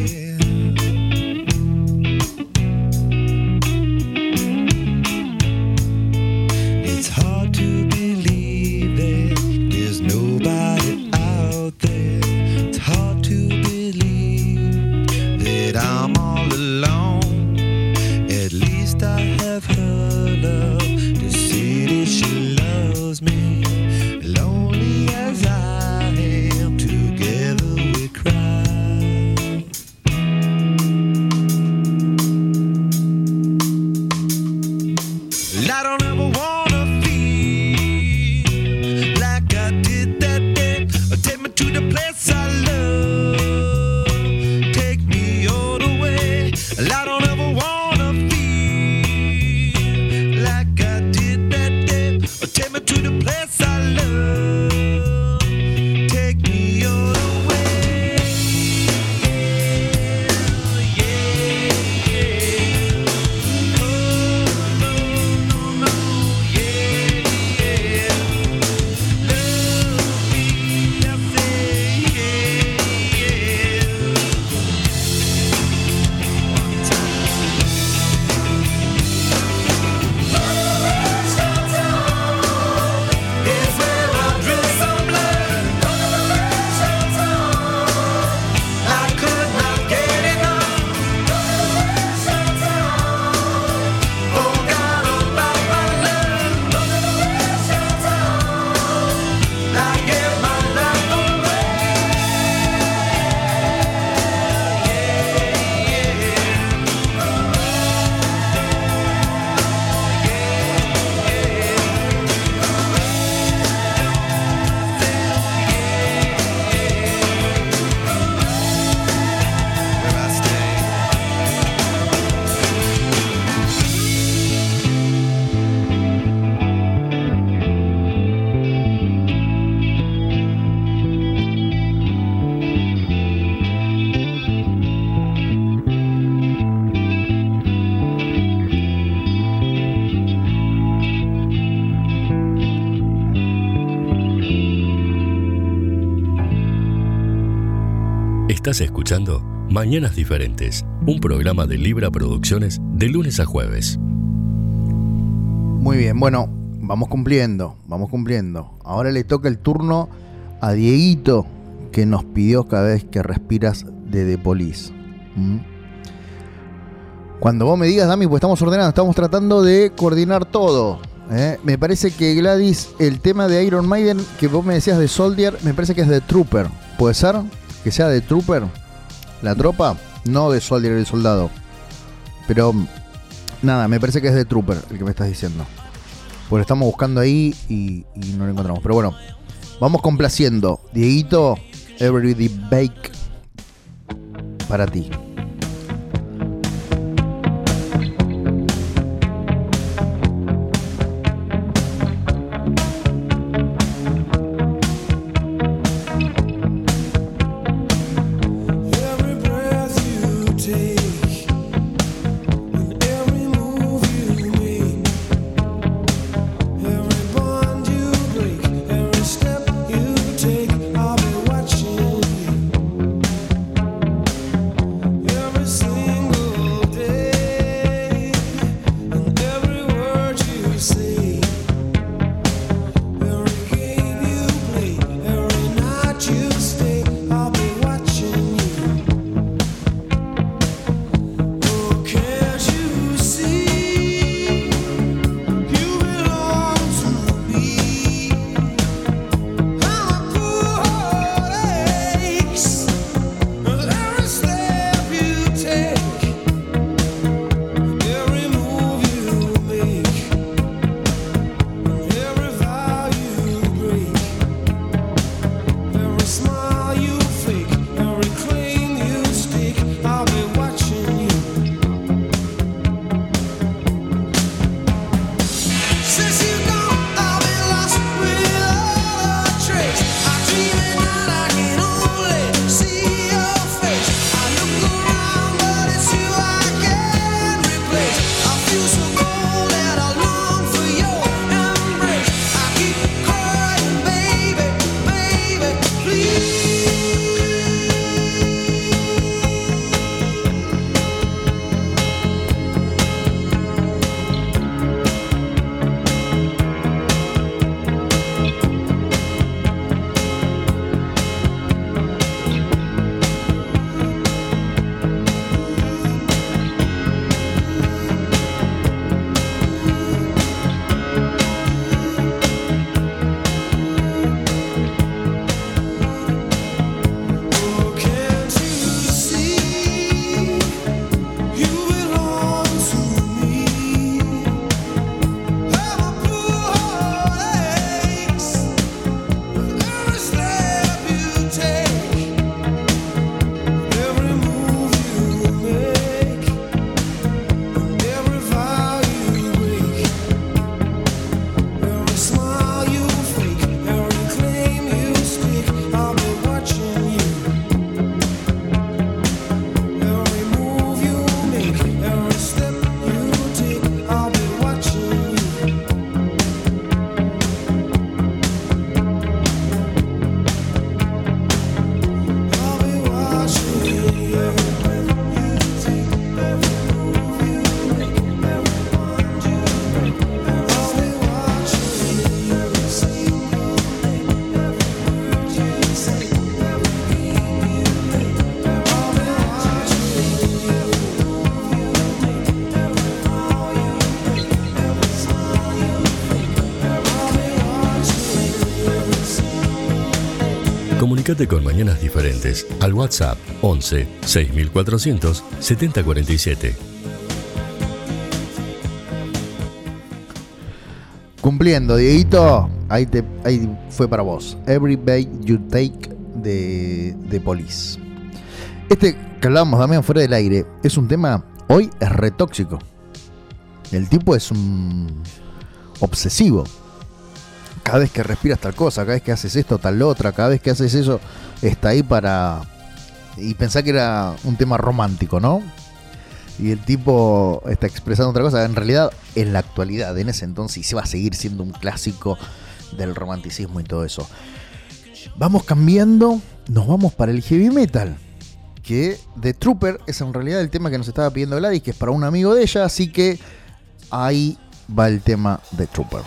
Estás escuchando Mañanas Diferentes, un programa de Libra Producciones de lunes a jueves. Muy bien, bueno, vamos cumpliendo, vamos cumpliendo. Ahora le toca el turno a Dieguito, que nos pidió Cada Vez Que Respiras de The Police. ¿Mm? Cuando vos me digas, Dami, pues estamos ordenando, estamos tratando de coordinar todo. ¿eh? Me parece que Gladys, el tema de Iron Maiden que vos me decías de Soldier, me parece que es de Trooper. ¿Puede ser que sea de Trooper? La tropa, no de Soldier el soldado. Pero nada, me parece que es de Trooper el que me estás diciendo. Porque estamos buscando ahí y, y no lo encontramos. Pero bueno, vamos complaciendo. Dieguito, Everyday Bake para ti. Comunicate con Mañanas Diferentes al WhatsApp once seis mil cuatrocientos setenta cuarenta y siete. Cumpliendo, Dieguito, ahí, te, ahí fue para vos. Every Bait You Take de, de Police. Este que hablábamos también fuera del aire es un tema, hoy es re tóxico. El tipo es un obsesivo. Cada vez que respiras tal cosa, cada vez que haces esto, tal otra, cada vez que haces eso, está ahí para... Y pensá que era un tema romántico, ¿no? Y el tipo está expresando otra cosa. En realidad, en la actualidad, en ese entonces, se va a seguir siendo un clásico del romanticismo y todo eso. Vamos cambiando, nos vamos para el heavy metal. Que The Trooper es en realidad el tema que nos estaba pidiendo Gladys, que es para un amigo de ella, así que ahí va el tema de Trooper.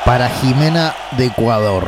Para Jimena de Ecuador.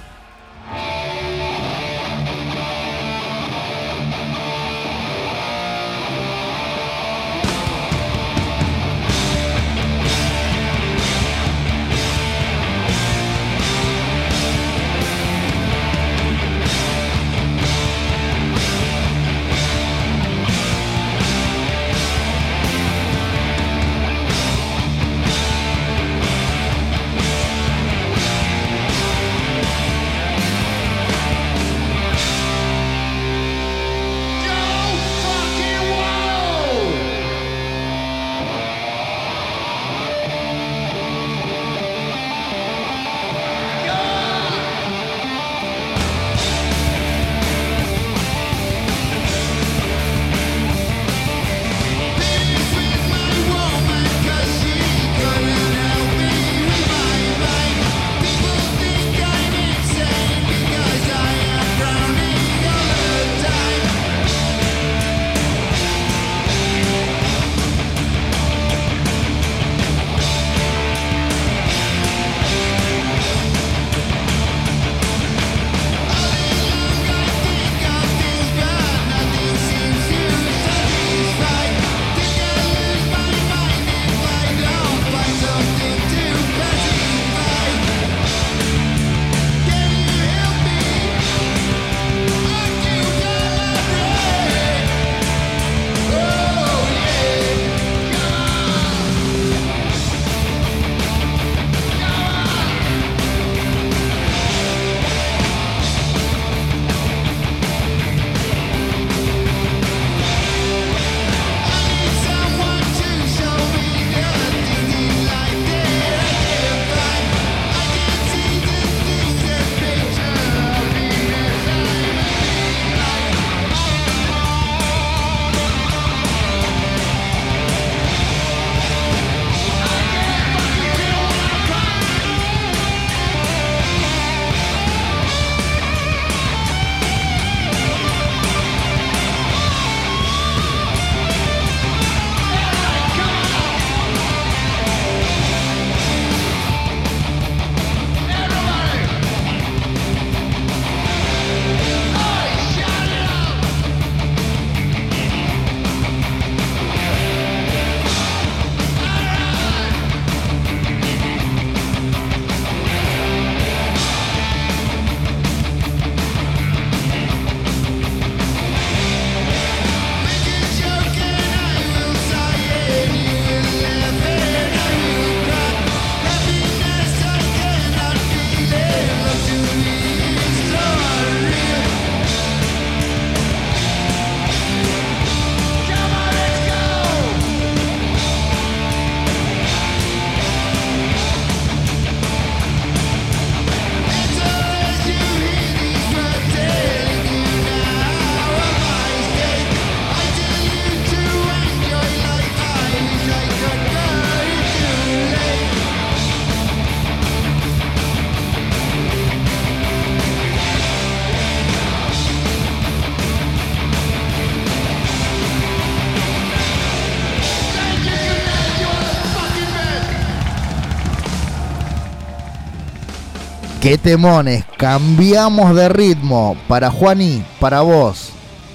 Qué temones, cambiamos de ritmo. Para Juani, para vos.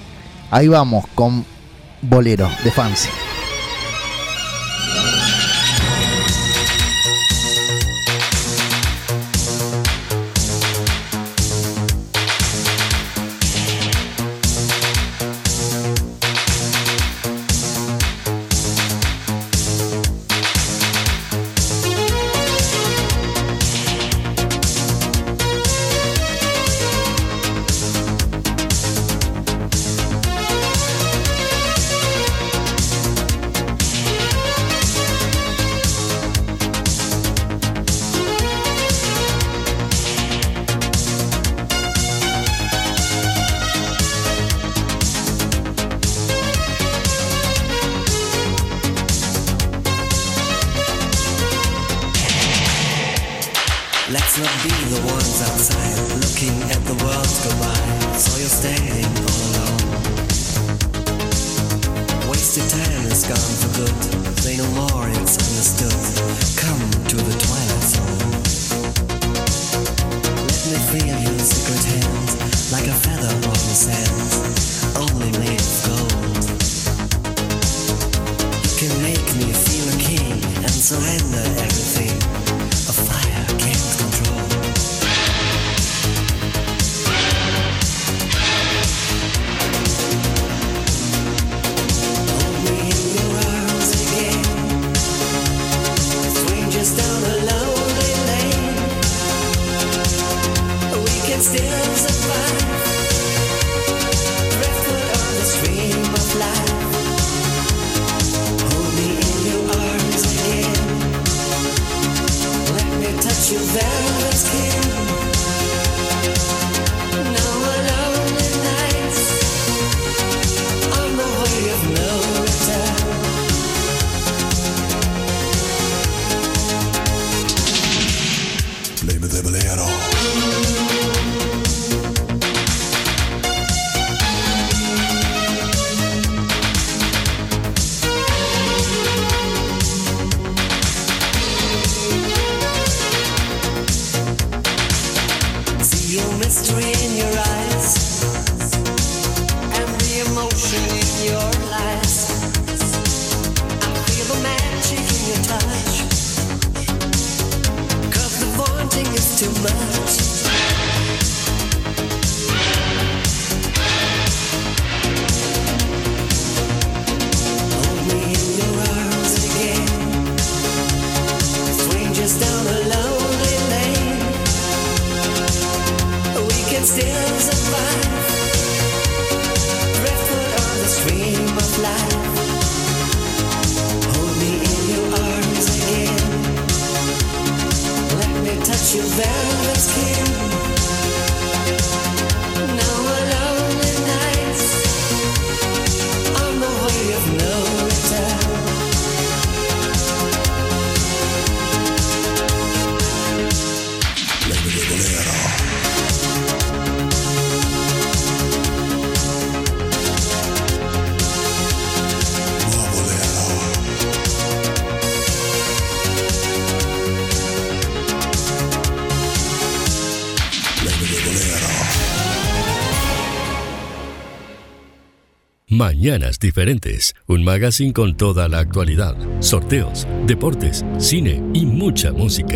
Ahí vamos con Bolero de Fancy. Let's not be the ones outside looking at the world go by. So you're standing all alone. Wasted time is gone for good. Say no more, it's understood. Come to the twilight zone. touch your velvet skin. Now my lonely nights on the way of no return. Play me the bolero. Mystery in your eyes and the emotion in your lies. I feel the magic in your touch, 'cause the wanting is too much. Hold me in your arms again, strangers down a lonely lane. We can still survive, driftwood on the stream of life. Hold me in your arms again, let me touch your velvet skin. Now our lonely nights on the way of no return. Play me the bolero. Mañanas Diferentes, un magazine con toda la actualidad, sorteos, deportes, cine y mucha música.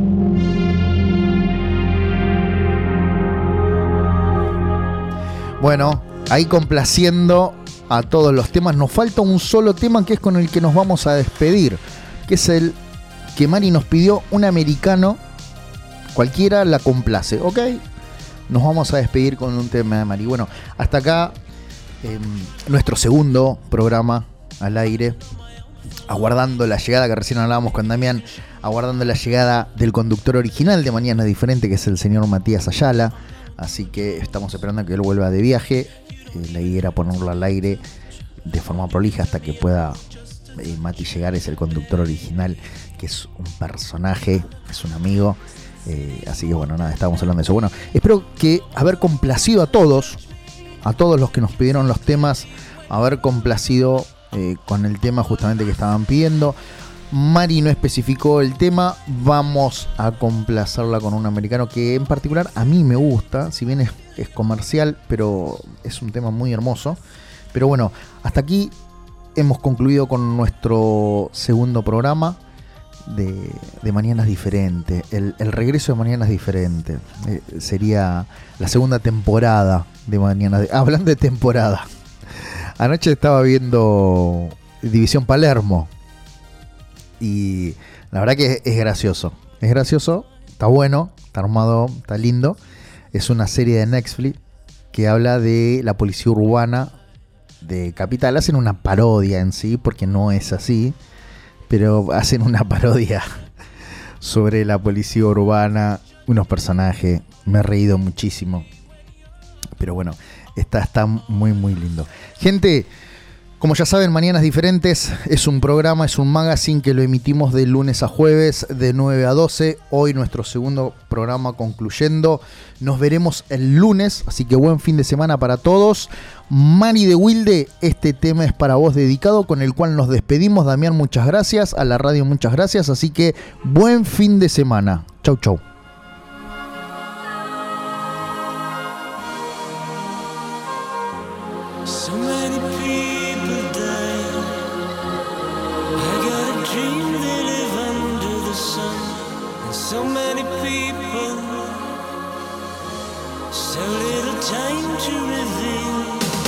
Bueno, ahí complaciendo a todos los temas. Nos falta un solo tema que es con el que nos vamos a despedir, que es el que Mari nos pidió, un americano. Cualquiera la complace, ¿ok? Nos vamos a despedir con un tema de Mari. Bueno, hasta acá eh, nuestro segundo programa al aire, aguardando la llegada, que recién hablábamos con Damián, aguardando la llegada del conductor original de Mañana Diferente, que es el señor Matías Ayala. Así que estamos esperando a que él vuelva de viaje. Eh, la idea era ponerlo al aire de forma prolija hasta que pueda eh, Mati llegar. Es el conductor original, que es un personaje, es un amigo. Eh, así que bueno, nada, estábamos hablando de eso. Bueno, espero que haber complacido a todos, a todos los que nos pidieron los temas, haber complacido eh, con el tema justamente que estaban pidiendo. Mari no especificó el tema, vamos a complacerla con un americano que en particular a mí me gusta, si bien es, es comercial, pero es un tema muy hermoso. Pero bueno, hasta aquí hemos concluido con nuestro segundo programa de, de Mañanas Diferentes, el, el regreso de Mañanas Diferentes. Eh, sería la segunda temporada de Mañanas de, ah, hablando de temporada, anoche estaba viendo División Palermo y la verdad que es, es gracioso, es gracioso, está bueno, está armado, está lindo. Es una serie de Netflix que habla de la policía urbana de Capital. Hacen una parodia en sí, porque no es así, pero hacen una parodia sobre la policía urbana, unos personajes. Me he reído muchísimo, pero bueno, está, está muy muy lindo. Gente, como ya saben, Mañanas Diferentes es un programa, es un magazine que lo emitimos de lunes a jueves de nueve a doce. Hoy nuestro segundo programa concluyendo. Nos veremos el lunes, así que buen fin de semana para todos. Mari de Wilde, este tema es para vos dedicado, con el cual nos despedimos. Damián, muchas gracias. A la radio, muchas gracias. Así que buen fin de semana. Chau, chau. So many people die. I got a dream they live under the sun. And so many people, so little time to reveal.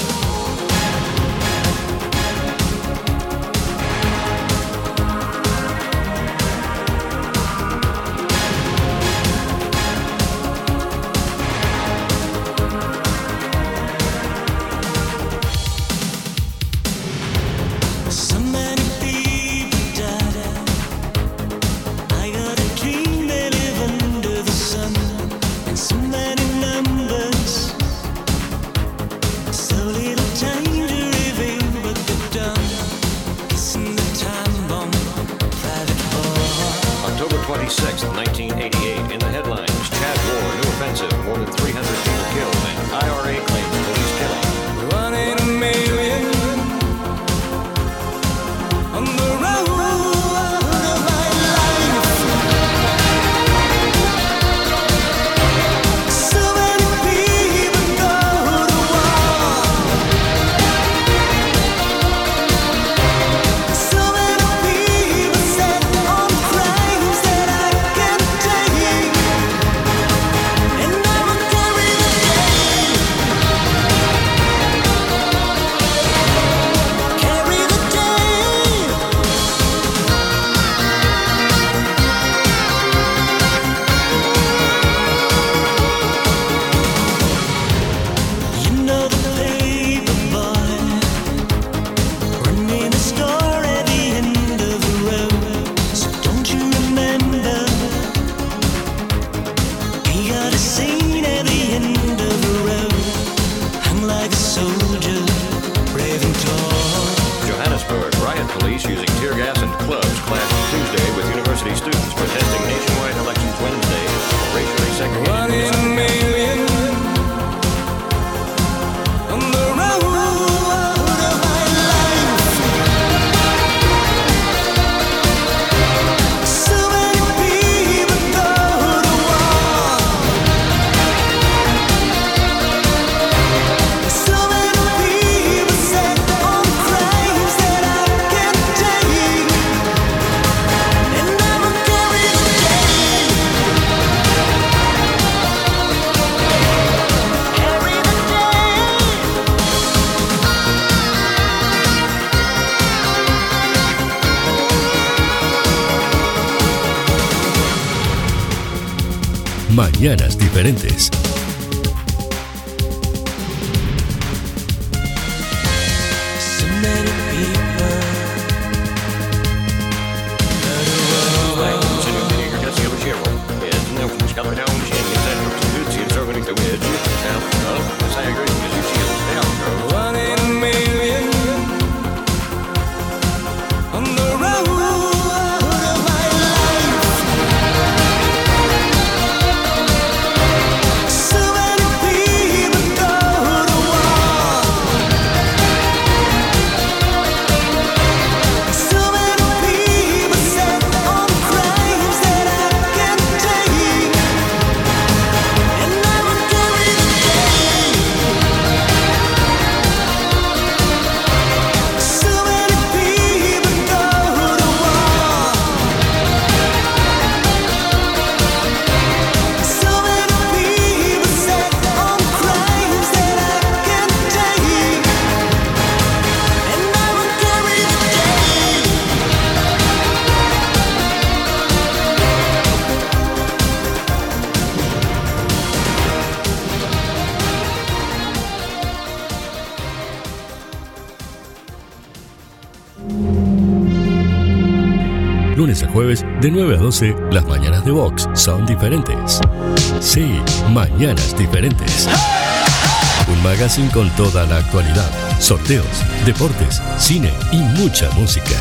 So many people die. I got a dream they live under. He got a scene at the end of the road, hung like a soldier, brave and tall. Johannesburg, riot police using tear gas and clubs clashed Tuesday with university students protesting nationwide elections Wednesday for racially segregated. One in a million on the road of my life. So many people go to war. So many people set on crimes that I can't take, and I will carry the day. Carry the Mañanas diferentes. So many people. One in a million on the road of my life. So many people go to war. So many people set on crimes that I can't take, and I will carry the day. So many people go to war. So many people set on crimes that I can't take, and I will carry the day. Lunes a jueves de nueve a doce, las mañanas de Vox son diferentes. Sí, mañanas diferentes. Un magazine con toda la actualidad, sorteos, deportes, cine y mucha música.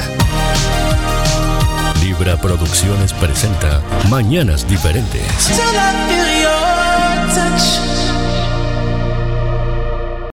Libra Producciones presenta Mañanas diferentes. Till I feel your touch.